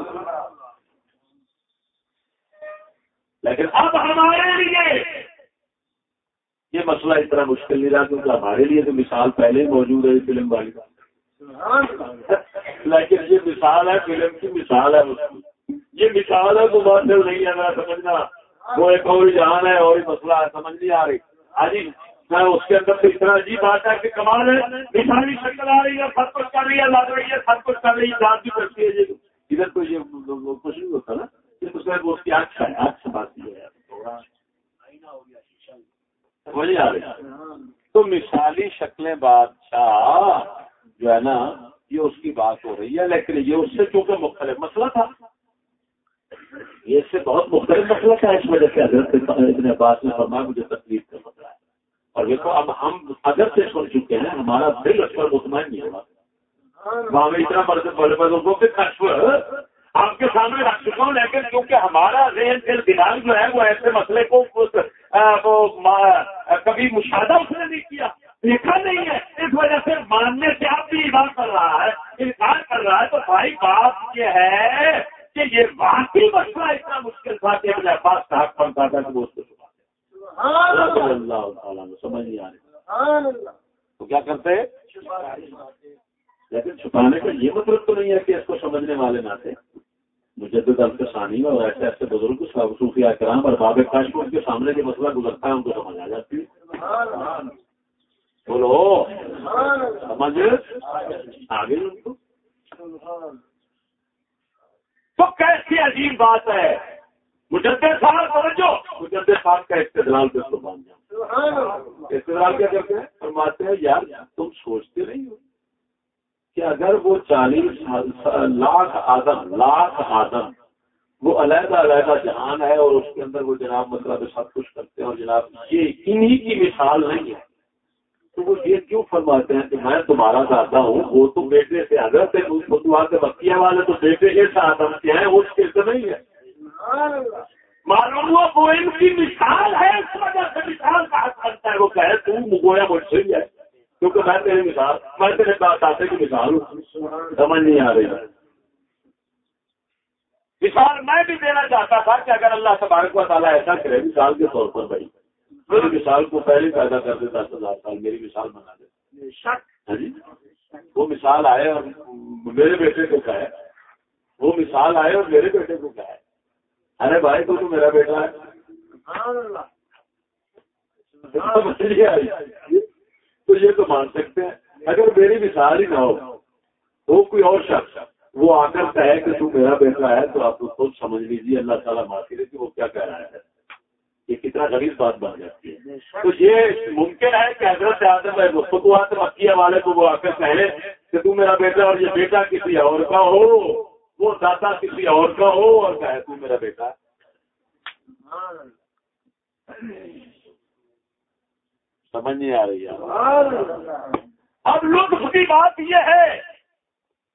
S2: لیکن اب ہمارے لیے یہ مسئلہ اتنا مشکل نہیں رہا کیونکہ ہمارے لیے تو مثال پہلے ہی موجود ہے فلم والی. لیکن یہ مثال ہے فلم کی، مثال ہے یہ مثال ہے تو بات نہیں ہے نا سمجھنا. وہ ایک اور جہان ہے اور مسئلہ ہے، سمجھ نہیں آ رہی. آجی میں اس کے اندر تو اتنا عجیب بات ہے کہ کمال ہے، مثالی شکل آ رہی ہے، سب کچھ کر رہی ہے، لگ رہی ہے، سب کچھ کر رہی ہے، بات بھی کرتی ہے. ادھر تو یہ کچھ نہیں ہوتا نا، اس کی آنکھ ہے، آنکھ سے بات کی ہے. وہی آ رہی تو مثالی شکلیں بادشاہ جو ہے نا یہ اس کی بات ہو رہی ہے. لیکن یہ اس سے چونکہ مختلف مسئلہ تھا، یہ اس سے بہت مختلف مسئلہ تھا، اس وجہ سے حضرت ابن عباس نے فرمایا مجھے تکلیف کا مسئلہ ہے. اور دیکھو اب ہم اگر سے سن چکے ہیں، ہمارا دل اس پر مطمئن نہیں ہوگا. وہاں میں اتنا بڑے بزرگوں کے کشف آپ کے سامنے رکھ چکا ہوں، لیکن کیونکہ ہمارا ذہن دل دماغ جو ہے وہ ایسے مسئلے کو کبھی مشاہدہ اس نے نہیں کیا، دیکھا نہیں ہے، اس وجہ سے ماننے سے آپ بھی ایمان کر رہا ہے، انکار کر رہا ہے. تو بھائی بات یہ ہے کہ یہ واقعی مسئلہ اتنا مشکل تھا کہ ابن عباس کا حق بنتا تھا کہ وہ اس کو چھپاتے. اللہ تعالیٰ نے سمجھ نہیں آ رہی تو کیا کرتے ہیں. لیکن چھپانے کا یہ مطلب تو نہیں ہے کہ اس کو سمجھنے والے نہ تھے. مجدد الفسانی اور ایسے ایسے بزرگ صوفیاء کرام اور باب کاشف ان کے سامنے جو مسئلہ گزرتا ہے ان کو سمجھ آ جاتی ہے. بولو سمجھ آگے ان کو. تو کیسی عجیب بات ہے. مجدد صاحب سمجھو، مجدد صاحب کا استدلال پہ تو مان جاؤ. استدلال کیا کرتے ہیں؟ فرماتے ہیں یار تم سوچتے نہیں ہو کہ اگر وہ 40 لاکھ آدم وہ علیحدہ علیحدہ جہان ہے اور اس کے اندر وہ جناب مطلب سب کچھ کرتے ہیں اور جناب یہ انہی کی مثال نہیں ہے، تو وہ یہ کیوں فرماتے ہیں کہ میں تمہارا دادا ہوں، وہ تو بیٹے سے حضرت سے بکیا والے تو بیٹے ایسا آدم کے ہیں، وہ اس کے سے نہیں ہے. معلوم ہوا وہ ان کی مثال ہے، اس وجہ سے مثال کا حق کرتا ہے. وہ کہے تم گویا مجھ سے ہی ہے کیونکہ میں تیری مثال، میں تیرے دادا کی مثال ہوں. سمجھ نہیں آ رہی. مثال میں بھی دینا چاہتا تھا کہ اگر اللہ تبارک و تعالیٰ ایسا کرے مثال کے طور پر بھائی میری مثال کو پہلے پیدا کر دے 10,000 سال میری مثال بنا دے. ہاں جی وہ مثال آئے اور میرے بیٹے کو کہے، وہ مثال آئے اور میرے بیٹے کو کہے ارے بھائی تو میرا بیٹا ہے. تو یہ تو مان سکتے ہیں. اگر میری مثال ہی نہ ہو وہ کوئی اور شخص وہ آ کر کہے کہ تو میرا بیٹا ہے تو آپ خود سمجھ لیجیے اللہ تعالیٰ معافی دے کہ وہ کیا کہہ رہا ہے. یہ کتنا غریب بات بن جاتی ہے. تو یہ ممکن ہے کہ حضرت آدم مفتوحات مکیہ والے کو وہ آ کر کہے کہ تو میرا بیٹا اور یہ بیٹا کسی اور کا ہو، وہ دادا کسی اور کا ہو اور کہے تو میرا بیٹا. سمجھ نہیں آ رہی ہے. اب لطف کی بات یہ ہے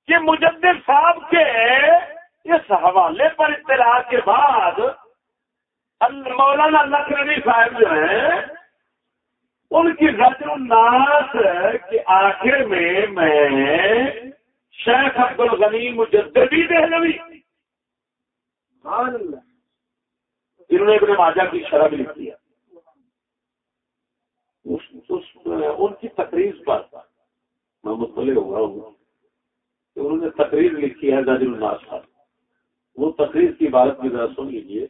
S2: کہ مجدد صاحب کے اس حوالے پر اطلاع کے بعد مولانا لکھنوی صاحب جو ہیں ان کی زجر الناس کے آخر میں شیخ عبد الغنی مجددی دہلوی انہوں نے ابن ماجہ کی شرح بھی لکھی ہے. ان کی تقریر پر میں مطلع ہوا ہوں کہ انہوں نے تقریر لکھی ہے زجر الناس پر. وہ تقریر کی عبارت بھی ذرا سن لیجیے.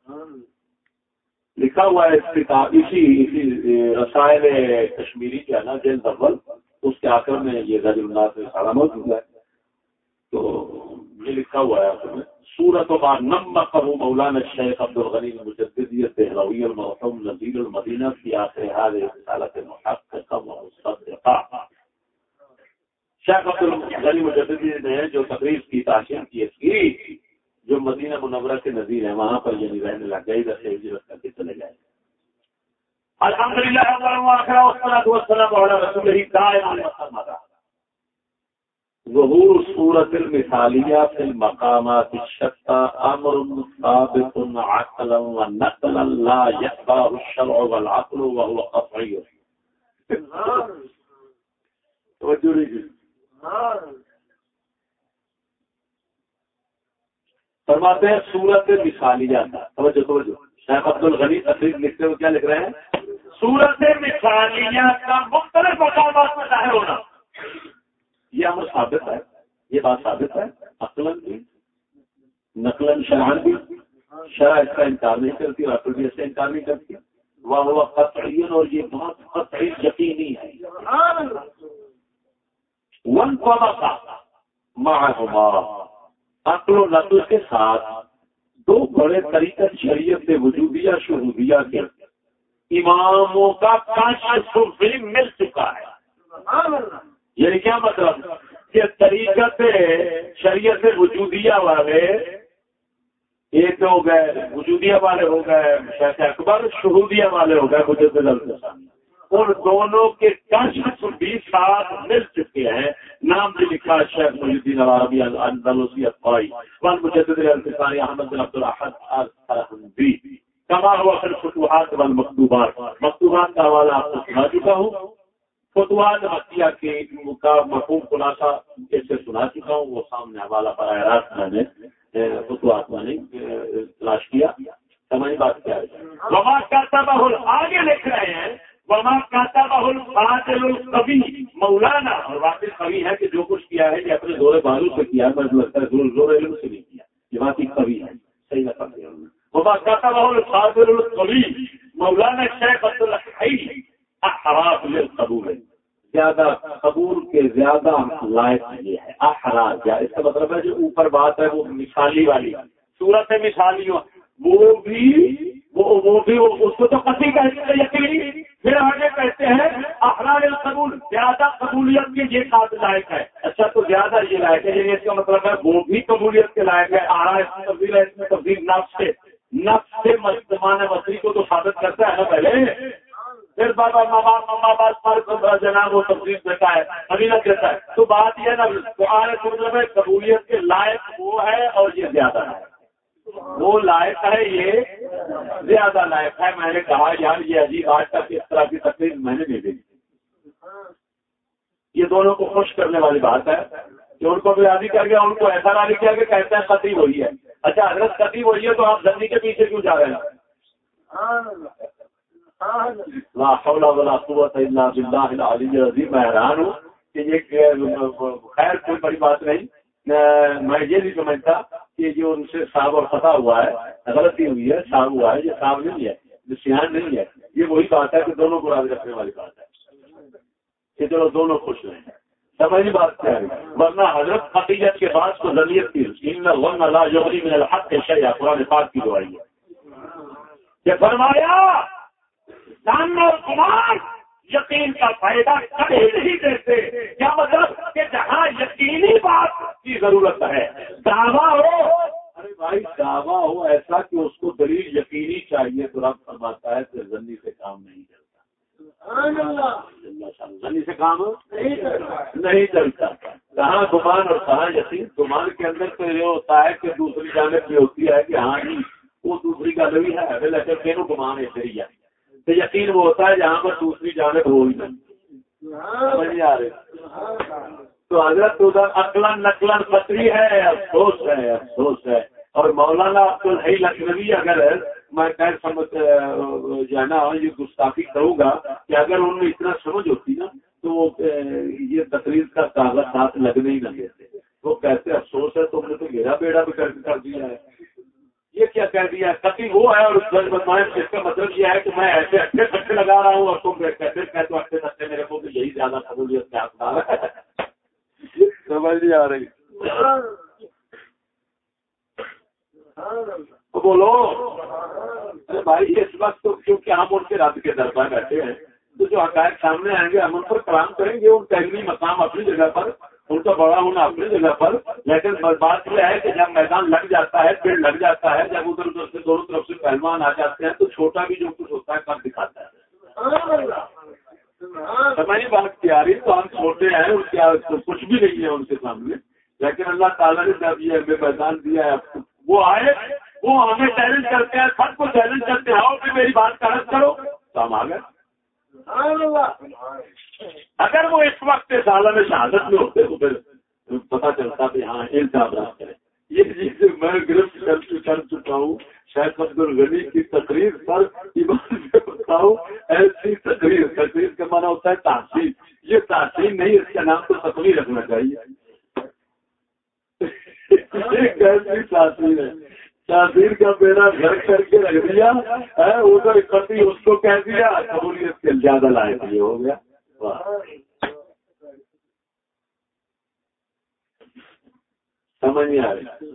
S2: لکھا ہوا ہے اس کتاب اسی رسائل کشمیری کے نا جلد اول اس کے آخر میں یہ زجر الناس رسالہ موجود ہے. تو یہ لکھا ہوا ہے سورت و نمقه مولانا الشیخ عبد الغنی المجددی الدہلوی المرحوم نذیر المدینہ فی آخر هذه الرسالة المحققة والمصدقة. شیخ عبد الغنی مجددی نے جو تقریر کی تحسین کی اس کی جو مدینہ منورہ کے نظیر ہیں وہاں پر یعنی رہنے لگ گئے ادھر سے ہجرت کر کے چلے گئے. الحمدللہ والصلاۃ والسلام علی رسول اللہ دائما ظہور صورت المثالیہ فی المقامات الشتى امر ثابت عقلا ونقلا لا يتبع الشرع والعقل وهو قطعی. فرماتے ہیں صورت مثالیہ کا توجہ شیخ عبد الغنی تقریر لکھتے ہوئے کیا لکھ رہے ہیں؟ صورت مثالیہ کا مختلف مقامات میں ظاہر ہونا یہ امر ثابت ہے. یہ بات ثابت ہے عقلاً بھی نقلاً شرعاً بھی. شرع اس کا انکار نہیں کرتی اور عقل بھی اس سے انکار نہیں کرتی. وہ قطعی اور یہ بہت قطعی یقینی ہے. ون طبقہ معہما عقل و نقل کے ساتھ دو بڑے طریقہ شریعت وجودیہ شہودیہ کے اماموں کا کاشف بھی مل چکا ہے. یعنی کیا مطلب کہ طریقت شریعت وجودیہ والے ایک ہو گئے وجودیہ والے ہو گئے شیخ اکبر شہودیہ والے ہو گئے مجدد الفسانی. ان دونوں کے کشف بھی ساتھ مل چکے ہیں. نام بھی لکھا شیخ محی الدین العربی الاندلسی الطائی والمجدد الفسانی احمد بن عبد الاحد السرہندی کما ہوا فی الفتوحات والمکتوبات. مکتوبات کا حوالہ آپ کو سنا چکا ہوں. فتوحات مکیہ کے مفہوم خلاصہ سے سنا چکا ہوں. وہ سامنے حوالہ براہ راست میں نے فتوحات میں نے تلاش کیا. سمجھ بات کیا ہے. وما کاتبہ آگے لکھ رہے ہیں وما کاتبہ الفاضل القوی مولانا اور واقعی قوی ہے کہ جو کچھ کیا ہے یہ اپنے زور بازو سے کیا ہے. مجھے لگتا ہے زور علم سے نہیں کیا. یہ واقعی قوی ہے. صحیح نہ پڑھ دیا. وما کاتبہ الفاضل القوی مولانا شیخ عبد الحی احراف للقبول ہے. زیادہ قبول کے زیادہ لائق یہ ہے. احراف اس کا مطلب ہے جو اوپر بات ہے وہ مثالی والی صورت مثالی وہ بھی اس کو تو قطعی کہتے ہیں یقینی. پھر آگے کہتے ہیں احرار القبول زیادہ قبولیت کے یہ ساتھ لائق ہے. اچھا تو زیادہ یہ لائق ہے یعنی اس کا مطلب ہے وہ بھی قبولیت کے لائق ہے. آرا اس میں تبدیل ہے. اس میں تبدیل نفس سے معنی مصری کو تو ثابت کرتا ہے نا پہلے. پھر بابا ماما باز پر جناب وہ تفصیل دیتا ہے حقیقت دیتا ہے. تو بات یہ نا تو آرا اس مطلب ہے قبولیت کے لائق وہ ہے اور یہ زیادہ ہے. وہ لائق ہے یہ زیادہ لائق ہے. میں نے کہا یار یہ عجیب آج تک اس طرح کی تقریر میں نے نہیں دیکھی. یہ دونوں کو خوش کرنے والی بات ہے کہ ان کو بھی راضی کر گیا. ان کو ایسا راضی کیا کہ کہتے ہیں قطعی وہی ہے. اچھا حضرت قطعی وہی ہے تو آپ زنی کے پیچھے کیوں جا رہے ہیں؟ لا حول ولا قوت الا باللہ العلی العظیم. میں حیران ہوں کہ یہ خیر کوئی بڑی بات نہیں. میں یہ نہیں سمجھتا کہ جو ان سے صاحب اور خطا ہوا ہے غلطی ہوئی ہے صاحب ہوا ہے یہ صاحب نہیں ہے نشان نہیں ہے. یہ وہی بات ہے کہ دونوں کو راضی رکھنے والی بات ہے کہ چلو دونوں خوش رہیں. سمجھ بات کیا ہے. ورنہ حضرت قطعیت کے بعد کو ذریعت کی ان الظن لا یغنی من الحق شیئا قرآن پاک کی دعائی ہے کہ فرمایا دان اور گمان یقین کا فائدہ کبھی نہیں دیتے. کیا مطلب کہ جہاں یقینی بات کی ضرورت ہے دعویٰ ہو ارے بھائی دعویٰ ہو ایسا کہ اس کو دلیل یقینی چاہیے تو رب فرماتا ہے کہ ظنی سے کام نہیں چلتا. ظنی سے کام نہیں چلتا. کہاں گمان اور کہاں یقین. گمان کے اندر تو یہ ہوتا ہے کہ دوسری جانب یہ ہوتی ہے کہ ہاں جی وہ دوسری گل بھی ہے لیکن پھر گمان ایسے ہی ہے. تو یقین وہ ہوتا ہے جہاں پر دوسری جانب ہو ہی نہیں. سمجھ نہیں آ رہی. تو حضرت ادھر عقلن نقلن پتری ہے. افسوس ہے افسوس ہے. اور مولانا عبدالحی لکھنوی اگر میں خیر سمجھ جو ہے نا یہ گستاخی کروں گا کہ اگر ان میں اتنا سمجھ ہوتی نا تو وہ یہ تقریر کا کاغذ ساتھ لگنے ہی نہ دیتے. وہ کہتے افسوس ہے تم نے تو میرا بیڑا بھی کر دیا ہے. یہ کیا کہہ دیا قطعی وہ ہے. اور اس کا مطلب یہ ہے کہ میں ایسے اچھے سچے لگا رہا ہوں اور تم کہتے تو اچھے سچے میرے کو بھی یہی زیادہ قبولیت کا حقدار ہے. سمجھ نہیں آ رہی. تو بولو بھائی اس وقت تو کیونکہ ہم ان کے رب کے در پر بیٹھے ہیں تو جو حقائق سامنے آئیں گے ہم ان پر کلام کریں گے. ان کا علمی مقام اپنی جگہ پر, ان کا بڑا ہونا اپنی جگہ پر. لیکن بات یہ ہے کہ جب میدان لگ جاتا ہے پیڑ لگ جاتا ہے جب ادھر ادھر سے دونوں طرف سے پہلوان آ جاتے ہیں تو چھوٹا بھی جو کچھ ہوتا ہے کم دکھاتا ہے. سمجھ بات کی آ رہی. تو ہم چھوٹے ہیں ان کیا کچھ بھی نہیں ہے ان کے سامنے. لیکن اللہ تعالیٰ نے جب یہ ہمیں میدان دیا ہے وہ آئے وہ ہمیں چیلنج کرتے ہیں. سب کو چیلنج کرتے ہیں آؤ کہ میری بات کا رد کرو تو ہم آ گئے. اگر وہ اس وقت اس عالم شہادت میں ہوتے تو پھر پتا چلتا کہ ہاں انصاف رات کرے. یہ چیز میں گرفت کر چکا ہوں. شیخ عبد الغنی کی تقریر پر ایمان سے بتاؤں ایسی تقریر کا معنی ہوتا ہے تحسین. یہ تحسین نہیں اس کا نام تو تقریر رکھنا چاہیے. کیسی تاثیر ہے. تاثیر کا بیڑا گھر کر کے رکھ دیا ادھر کتی اس کو کہہ دیا قبولیت کے زیادہ لائے یہ ہو گیا. سمجھ نہیں آ رہی.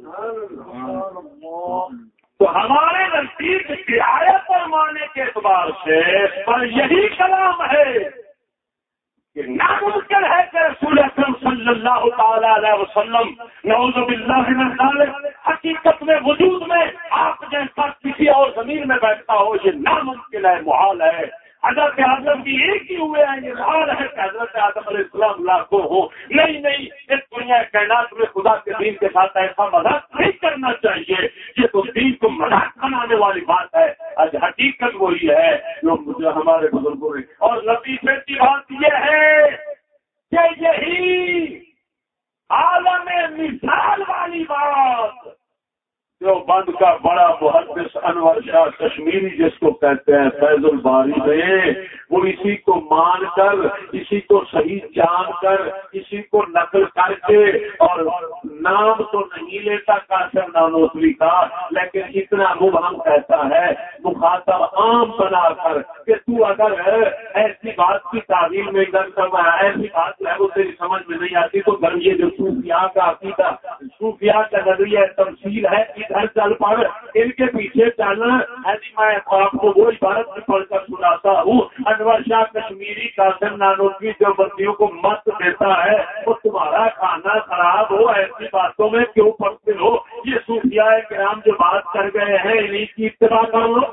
S2: تو ہمارے نزدیک رعایت اور معنی کے اعتبار سے پر یہی کلام ہے کہ ناممکن ہے کہ رسول اکرم صلی اللہ تعالی علیہ وسلم نعوذ باللہ من ذالک حقیقت میں وجود میں آپ جیسا کسی اور زمین میں بیٹھتا ہو. یہ ناممکن ہے, محال ہے. حضرت آدم بھی ایک ہی ہوئے ہیں. یہ محال ہے کہ حضرت آدم علیہ السلام لاکھوں ہو. نہیں اس دنیا کائنات میں خدا کے دین کے ساتھ ایسا مذاق نہیں کرنا چاہیے. یہ تو دین کو مذاق بنانے والی بات ہے. آج حقیقت وہی ہے جو ہمارے بزرگوں نے. اور لطیفے کی بات یہ ہے کہ یہی عالم مثال والی بات جو بند کا بڑا محدث انور شاہ کشمیری جس کو کہتے ہیں فیض الباری میں وہ اسی کو مان کر اسی کو صحیح جان کر اسی کو نقل کر کے اور نام تو نہیں لیتا قاسم نانوتوی کا لیکن اتنا مبہم کہتا ہے مخاطب عام بنا کر کہ تو اگر ایسی بات کی تعبیر میں ایسی بات ہے وہ تیری سمجھ میں نہیں آتی تو گھر یہ جو صوفیاء کا عقیدہ صوفیاء کا نظریہ تمثیل ہے ادھر چل پڑ ان کے پیچھے چلنا ایسی میں آپ کو وہ عبارت میں پڑھ کر سناتا ہوں. انور شاہ کشمیری قاسم نانوتوی جو بندیوں کو مت دیتا ہے وہ تمہارا کھانا خراب ہو ایسی باتوں میں کیوں پڑھتے ہو. یہ صوفیاء کرام جو بات کر گئے ہیں انہیں کی اتباع کر لو.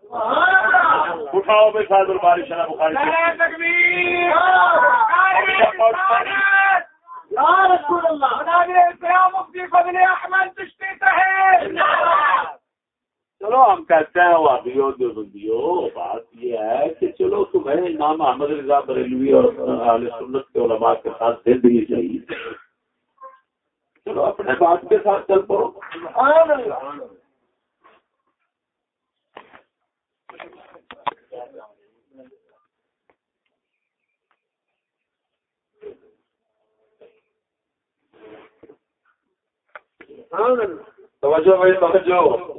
S2: اٹھاؤ بے فیض الباری شرح بخاری چلو ہم کہتے ہیں وادیوں دیوبندیوں بات یہ ہے کہ چلو تمہیں امام احمد رضا بریلوی اور اہل سنت کے علماء کے ساتھ زندگی چاہیے. چلو اپنے بات کے ساتھ چل پڑو. توجہ بھائی توجہ.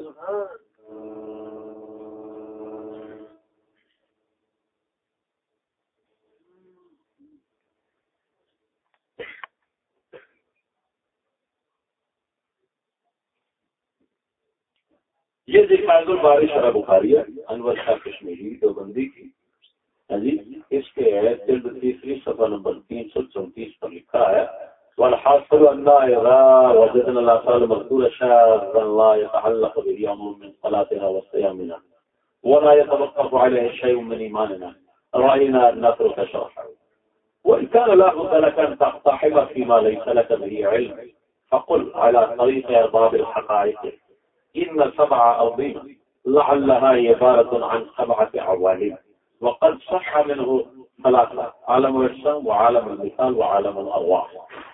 S2: یہ جی فیض الباری شرح بخاری ہے انور شاہ کشمیری دیوبندی کی جی. اس کے جلد تیسری صفحہ نمبر 334 پر لکھا ہے والحاصل ان وجدنا الاصل مذكور شاذا لا يتعلق باليوم من صلاتنا وصيامنا ولا يتوقف عليه شيء من ايماننا راينا ان نترك شرحه. وإن كان لا بد لك أن تقتحم فيما ليس لك به علم فقل على طريق أرباب الحقائق إن 7 أرضين لعلها عبارة عن 7 عوالم وقد صح منه 3 عالم الأجسام وعالم المثال وعالم الأرواح.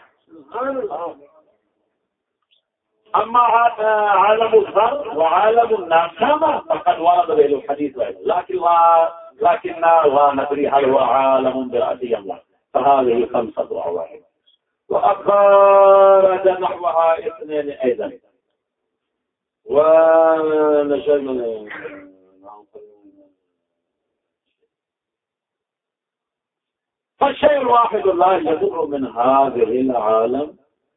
S2: أما عالم الذر وعالم الناسمة فقد ورد به الحديث لكن لا ندري هل هو عالم برأسي أم لا، فهذه 5 عوالم. وأخرج نحوها 2 أيضا ونشر فالشيء الواحد لا يضر من هذه العالم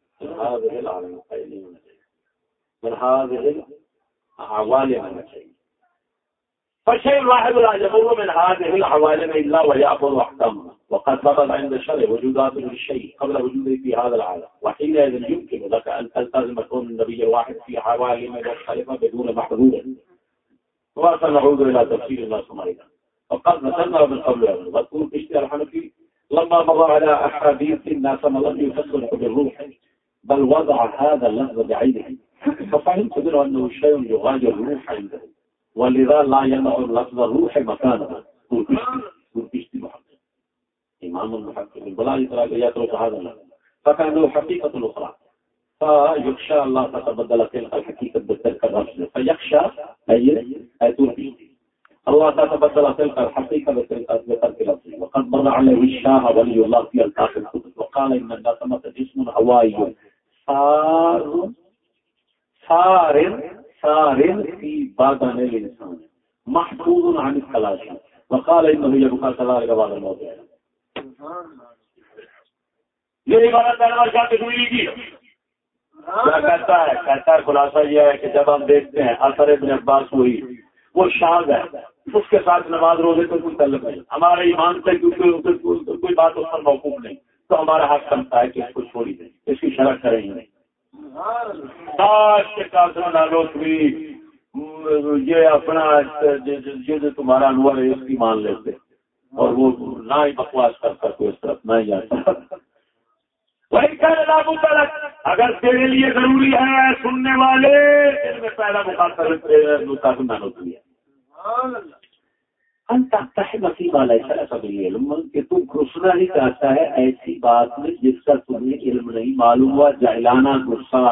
S2: من هذه العوالم فالشيء الواحد لا يضر من هذه العوالم إلا ويأخذ أحكامها وقد ثبت عند الشرع وجودات للشيء قبل وجوده في هذا العالم وحينئذ يمكن لك أن تلتزم كون النبي الواحد في عوالم مختلفة بدون محدود. وسنعود إلى تفسير الناس مريضا وقد مثلنا من قبل واذكر بشتي الحنفي لما مضى على أحاديث الناس الذي يفسر بالروح بل وضع هذا اللفظ بعينه ففهمت منه أنه شيء يغادر الروح عنده ولذا لا يمنع لفظ الروح مكانه. بشتي محمد إمام المحقق بلا يترك هذا اللفظ فكأنه حقيقة أخرى فيخشى الله تتبدل تلك الحقيقة بتلك الرفض فيخشى أي تركي الله تتبدل تلك الحقيقة بتلك الرفض. وقد مر عليه الشاه ولي الله في الكافر القدس وقال إن النسمة جسم هوائي صار في بدن الإنسان محفوظ عن التلاشي وقال إنه يبقى كذلك بعد الموت. یہ عبارت دربار شاہ کشمیری کی کیا کہتا ہے خلاصہ یہ ہے کہ جب ہم دیکھتے ہیں اثر ابن عباس ہوئی وہ شاذ ہے اس کے ساتھ نماز روزے کو کوئی تعلق نہیں ہمارے ایمان سے کیونکہ کوئی بات اس پر موقوف نہیں تو ہمارا حق بنتا ہے کہ اس کو چھوڑی دیں اس کی شرح کریں گے کاش کے کاش بھی یہ اپنا جو تمہارا انور ہے اس کی مان لیتے اور وہ نہ ہی بکواس کر کوئی اس طرف نہ ہی جاتا. وہی اگر تیرے لیے ضروری ہے سننے والے ان میں پہلا مقابلہ ہوتی ہے انت تحب فی ما لیس لک به علم کہ تم گھسنا ہی چاہتا ہے ایسی بات میں جس کا تمہیں علم نہیں معلوم ہوا. جاہلانہ غصہ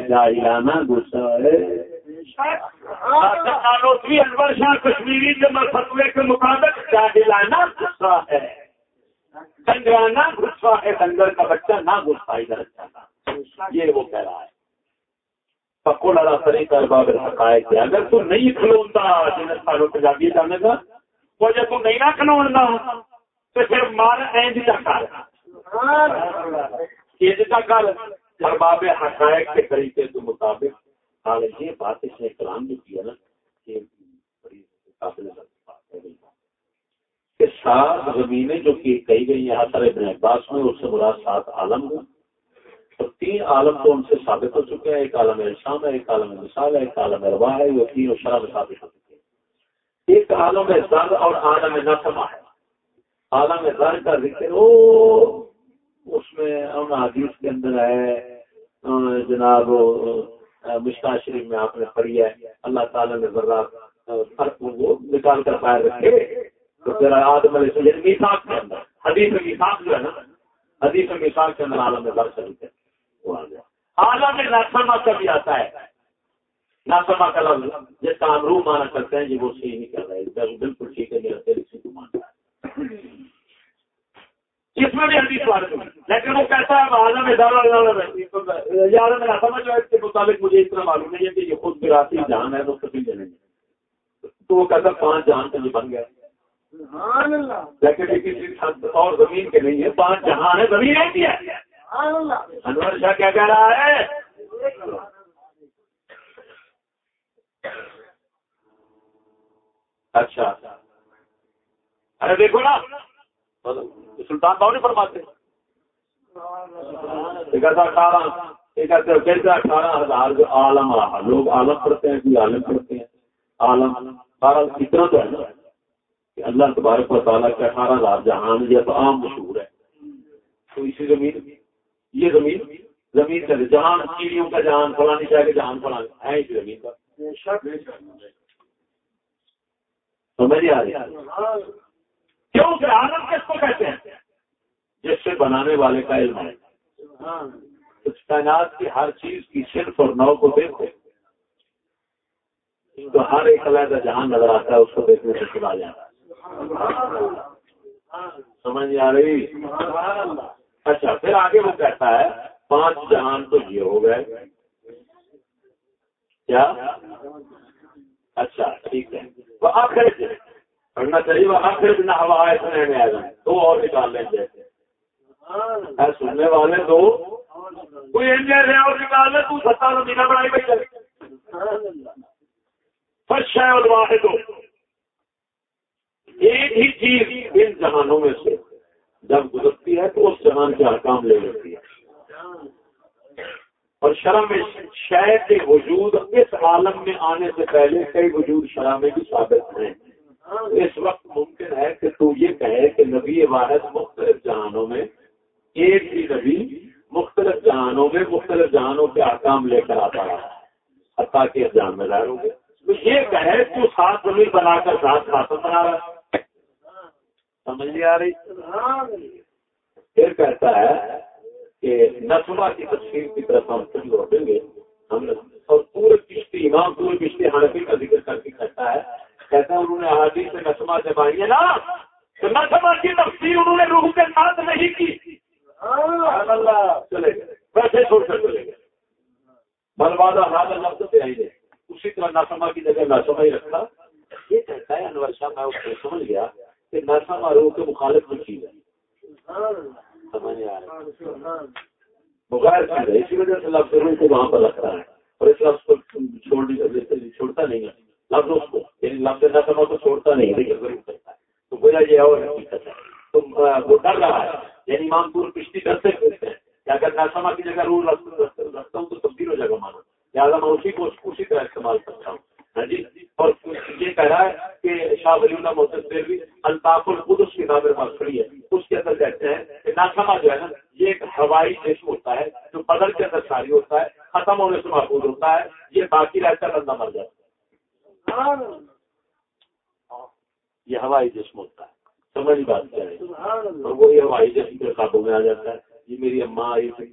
S2: ہے انور شاہ کشمیری کے فتوے کے مطابق جاہلانہ غصہ ہے ڈنگرانہ غصہ ہے ڈنگر کا بچہ نہ غصہ ادھر اچھا تھا یہ وہ کہہ رہا ہے. فقول اللہ طریقہ ارباب الحقائق ہے اگر تو نہیں کھلوتا جنہیں سالوں کو جاگی جانے کا وہ جب تم نہیں نہ کھلونا تو پھر مار اینج کا کر ارباب حقائق کے طریقے کے مطابق. حالانکہ یہ بات اس نے کلام بھی کیا نا کہ بڑی قابل کہ 7 زمینیں جو کہ کہی گئی ہیں اثر ابن عباس میں اس سے مراد 7 عالم ہیں تو 3 عالم تو ان سے ثابت ہو چکے ہیں. ایک عالم اجسام ہے ایک عالم مثال ہے ایک عالم ارواح ہے. وہ 3 شرح میں ثابت ہو چکے ہیں. ایک عالم ذر اور عالم نسمہ ہے. عالم ذر کا ذکر اس میں ان حدیث کے اندر ہے جناب مشکاۃ شریف میں آپ نے پڑھی ہے اللہ تعالیٰ نے ذرات فرق وہ نکال کر باہر رکھے تو پھر آدم علیہ السلام میثاق کے اندر حدیث میں میثاق جو ہے نا حدیث میں میثاق کے اندر عالم ذر شریف ہے وہ آ گیا. عالم ناسمہ کا بھی آتا ہے. ناسمہ کا لفظ جس کا ہم روح مانا کرتے ہیں یہ وہ صحیح نہیں کر رہے ہے بالکل ٹھیک ہے میرا دل اسی کو مانتا ہے. اس میں بھی حدیث وارد ہے لیکن وہ کہتا ہے عالم ذر عالم ناسمہ جو ہے اس کے مطابق مجھے اتنا معلوم نہیں ہے کہ یہ خود براتی جہان ہے مستقل جہان ہے تو وہ کہتا 5 جہان سے یہ بن گیا لیکن کسی حد اور زمین کے نہیں ہے 5 جہان ہے زمین ایسی ہے. انور شاہ کیا کہہ رہا ہے اچھا ارے دیکھو نا سلطان باؤ نہیں فرماتے 18,000 عالم لوگ عالم پڑھتے ہیں کوئی عالم پڑھتے ہیں عالم اتنا تو ہے نا کہ اللہ تبارک و تعالیٰ کے 18,000 جہان یہ تو عام مشہور ہے تو اسی زمین یہ زمین کا جہان چیڑیوں کا جہان فلانی شاہ کے جہان فلانی ہے اسی زمین کا سمجھ آ رہی کیوں کہ عالم کس کو کہتے ہیں جس سے بنانے والے کا علم ہے. اس کائنات کی ہر چیز کی صرف اور نو کو دیکھو تو ہر ایک علیحدہ جہان نظر آتا ہے, اس کو دیکھنے سے چلا جاتا ہے. سمجھ آ رہی؟ اچھا پھر آگے وہ کہتا ہے 5 جہان تو یہ ہو گئے کیا؟ اچھا ٹھیک ہے. وہ آخر پڑھنا چاہیے. وہ آخر بنا ہوا ہے سننے میں آ جائیں 2 اور نکال لیں جیسے سننے والے 2 کوئی انجینئر ہے اور نکال لے تو 17 مہینہ بڑھائی بھائی چلے فرش ہے اور واحد ہو. ایک ہی چیز ان جہانوں میں سے جب گزرتی ہے تو اس جہان کے احکام لے لیتی ہے. اور شرع میں شے کے وجود اس عالم میں آنے سے پہلے کئی وجود شرع میں بھی ثابت ہیں. اس وقت ممکن ہے کہ تو یہ کہے کہ نبی واحد مختلف جہانوں میں ایک ہی نبی مختلف جہانوں میں مختلف جہانوں کے احکام لے کر آتا رہا ہے حتیٰ کہ اس جہان میں ظاہر ہو گئے. تو یہ کہے تو 7 زمین بنا کر 7 خاتم بنا رہا ہے. سمجھ نہیں آ رہی؟ پھر کہتا ہے کہ نسمہ کی تفسیر کی طرف ہم خود لوٹیں گے ہم نے. اور پورے کشتی امام پورے کشتی حنفی کا ذکر کر کے کہتا ہے انہوں نے احادیث سے نسمہ سے بائی ہے نا تو نسمہ کی تفسیر انہوں نے روح کے ساتھ نہیں کی. چلے گئے ویسے چھوڑ کر چلے گئے. برباد حاضر لفظ سے آئی ہے اسی طرح نسمہ کی جگہ نسمہ ہی رکھا. یہ کہتا ہے انور شاہ میں اس کو سمجھ گیا کہ نسمہ روح کے مخالف میں چیز ہے. سمجھ آ رہا ہے بغیر چیز ہے اسی وجہ سے لفظ روح کو وہاں پر رکھتا ہے اور اس لفظ کو چھوڑتا نہیں ہے. لفظ اس کو یعنی لفظ نسمہ کو چھوڑتا نہیں لیکن ضرور کرتا ہے. تو گویا یہ اور حقیقت ہے. تو وہ ڈر رہا ہے یعنی امام پور کشتی ڈرتے پھرتے ہیں کہ اگر نسمہ کی جگہ روح رکھتا ہوں تو تبدیل ہو جائے گا مانو. لہٰذا میں اسی کو اسی طرح استعمال کرتا ہوں. ہاں جی. اور یہ کہہ رہا ہے کہ شاہ ولی اللہ محسن بھی الطاف القدس کی کتاب پاس کھڑی ہے اس کے اندر کہتے ہیں کہ ناسما جو ہے نا یہ ایک ہوائی جسم ہوتا ہے جو بدل کے اندر ساری ہوتا ہے ختم ہونے سے محفوظ ہوتا ہے. یہ باقی رہتا ہے بندہ مر جاتا ہے. یہ ہوائی جسم ہوتا ہے. سمجھ بات کیا ہے. اور وہ یہ ہوائی جسم کے قابو میں آ جاتا ہے. یہ میری اماں آئی تھی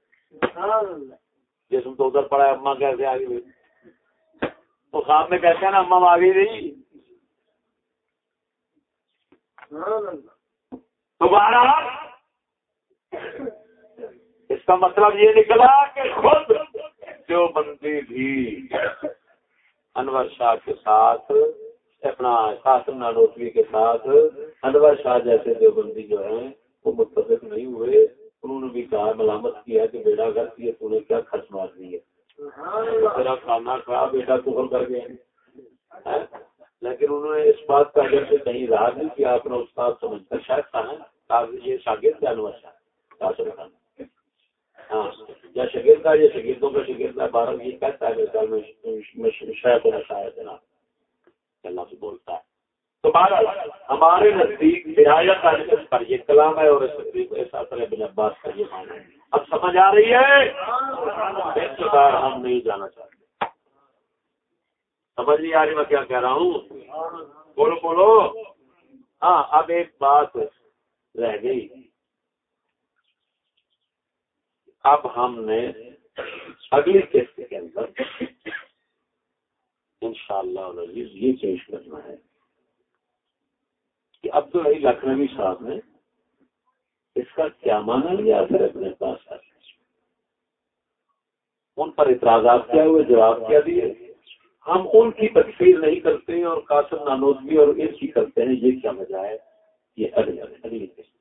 S2: جسم تو ادھر پڑا ہے اماں کیسے آ گئی تو خواب میں کہتے ہیں نا اماں آ گئی رہی. تو بہرحال اس کا مطلب یہ نکلا کہ خود جو بندی بھی انور شاہ کے ساتھ اپنا قاسم نانوتوی کے ساتھ انور شاہ جیسے جو بندی جو ہیں وہ متفق نہیں ہوئے. انہوں نے بھی کہا ملامت کیا کہ بیٹا گھر کی تو نے کیا خرچ مار دی ہے تیرا کھانا کھا بیٹا کفر کر گئے. لیکن انہوں نے اس بات کا اگر سے کہیں رہا نہیں کہ آپ نے استاد سمجھ کر شاید کہا یہ شاگرد کا انور شاہ قاسم خان ہاں یا شاگرد کا یہ شاگردوں کا شاگرد ہے 12 یہ کہتا ہے میرے خیال میں شاید ہونا شاید جناب اللہ سے بولتا ہے. تو بہرحال ہمارے نزدیک رعایت پر یہ کلام ہے اور اس اثر ابن عباس کا یہ معنی ہے. اب سمجھ آ رہی ہے اس بار ہم نہیں جانا چاہتے. سمجھ نہیں آ رہی میں کیا کہہ رہا ہوں. بولو. ہاں اب ایک بات رہ گئی. اب ہم نے اگلی قسط کے اندر انشاءاللہ یہ پیش کرنا ہے کہ عبدالعلی لکھنوی صاحب نے اس کا کیا معنی لیا پھر اپنے پاس ان پر اعتراضات کیا ہوئے جواب کیا دیے. ہم ان کی تکفیر نہیں کرتے اور قاسم نانوتوی اور ان کی کرتے ہیں. یہ کیا وجہ ہے؟ یہ اگلی قسط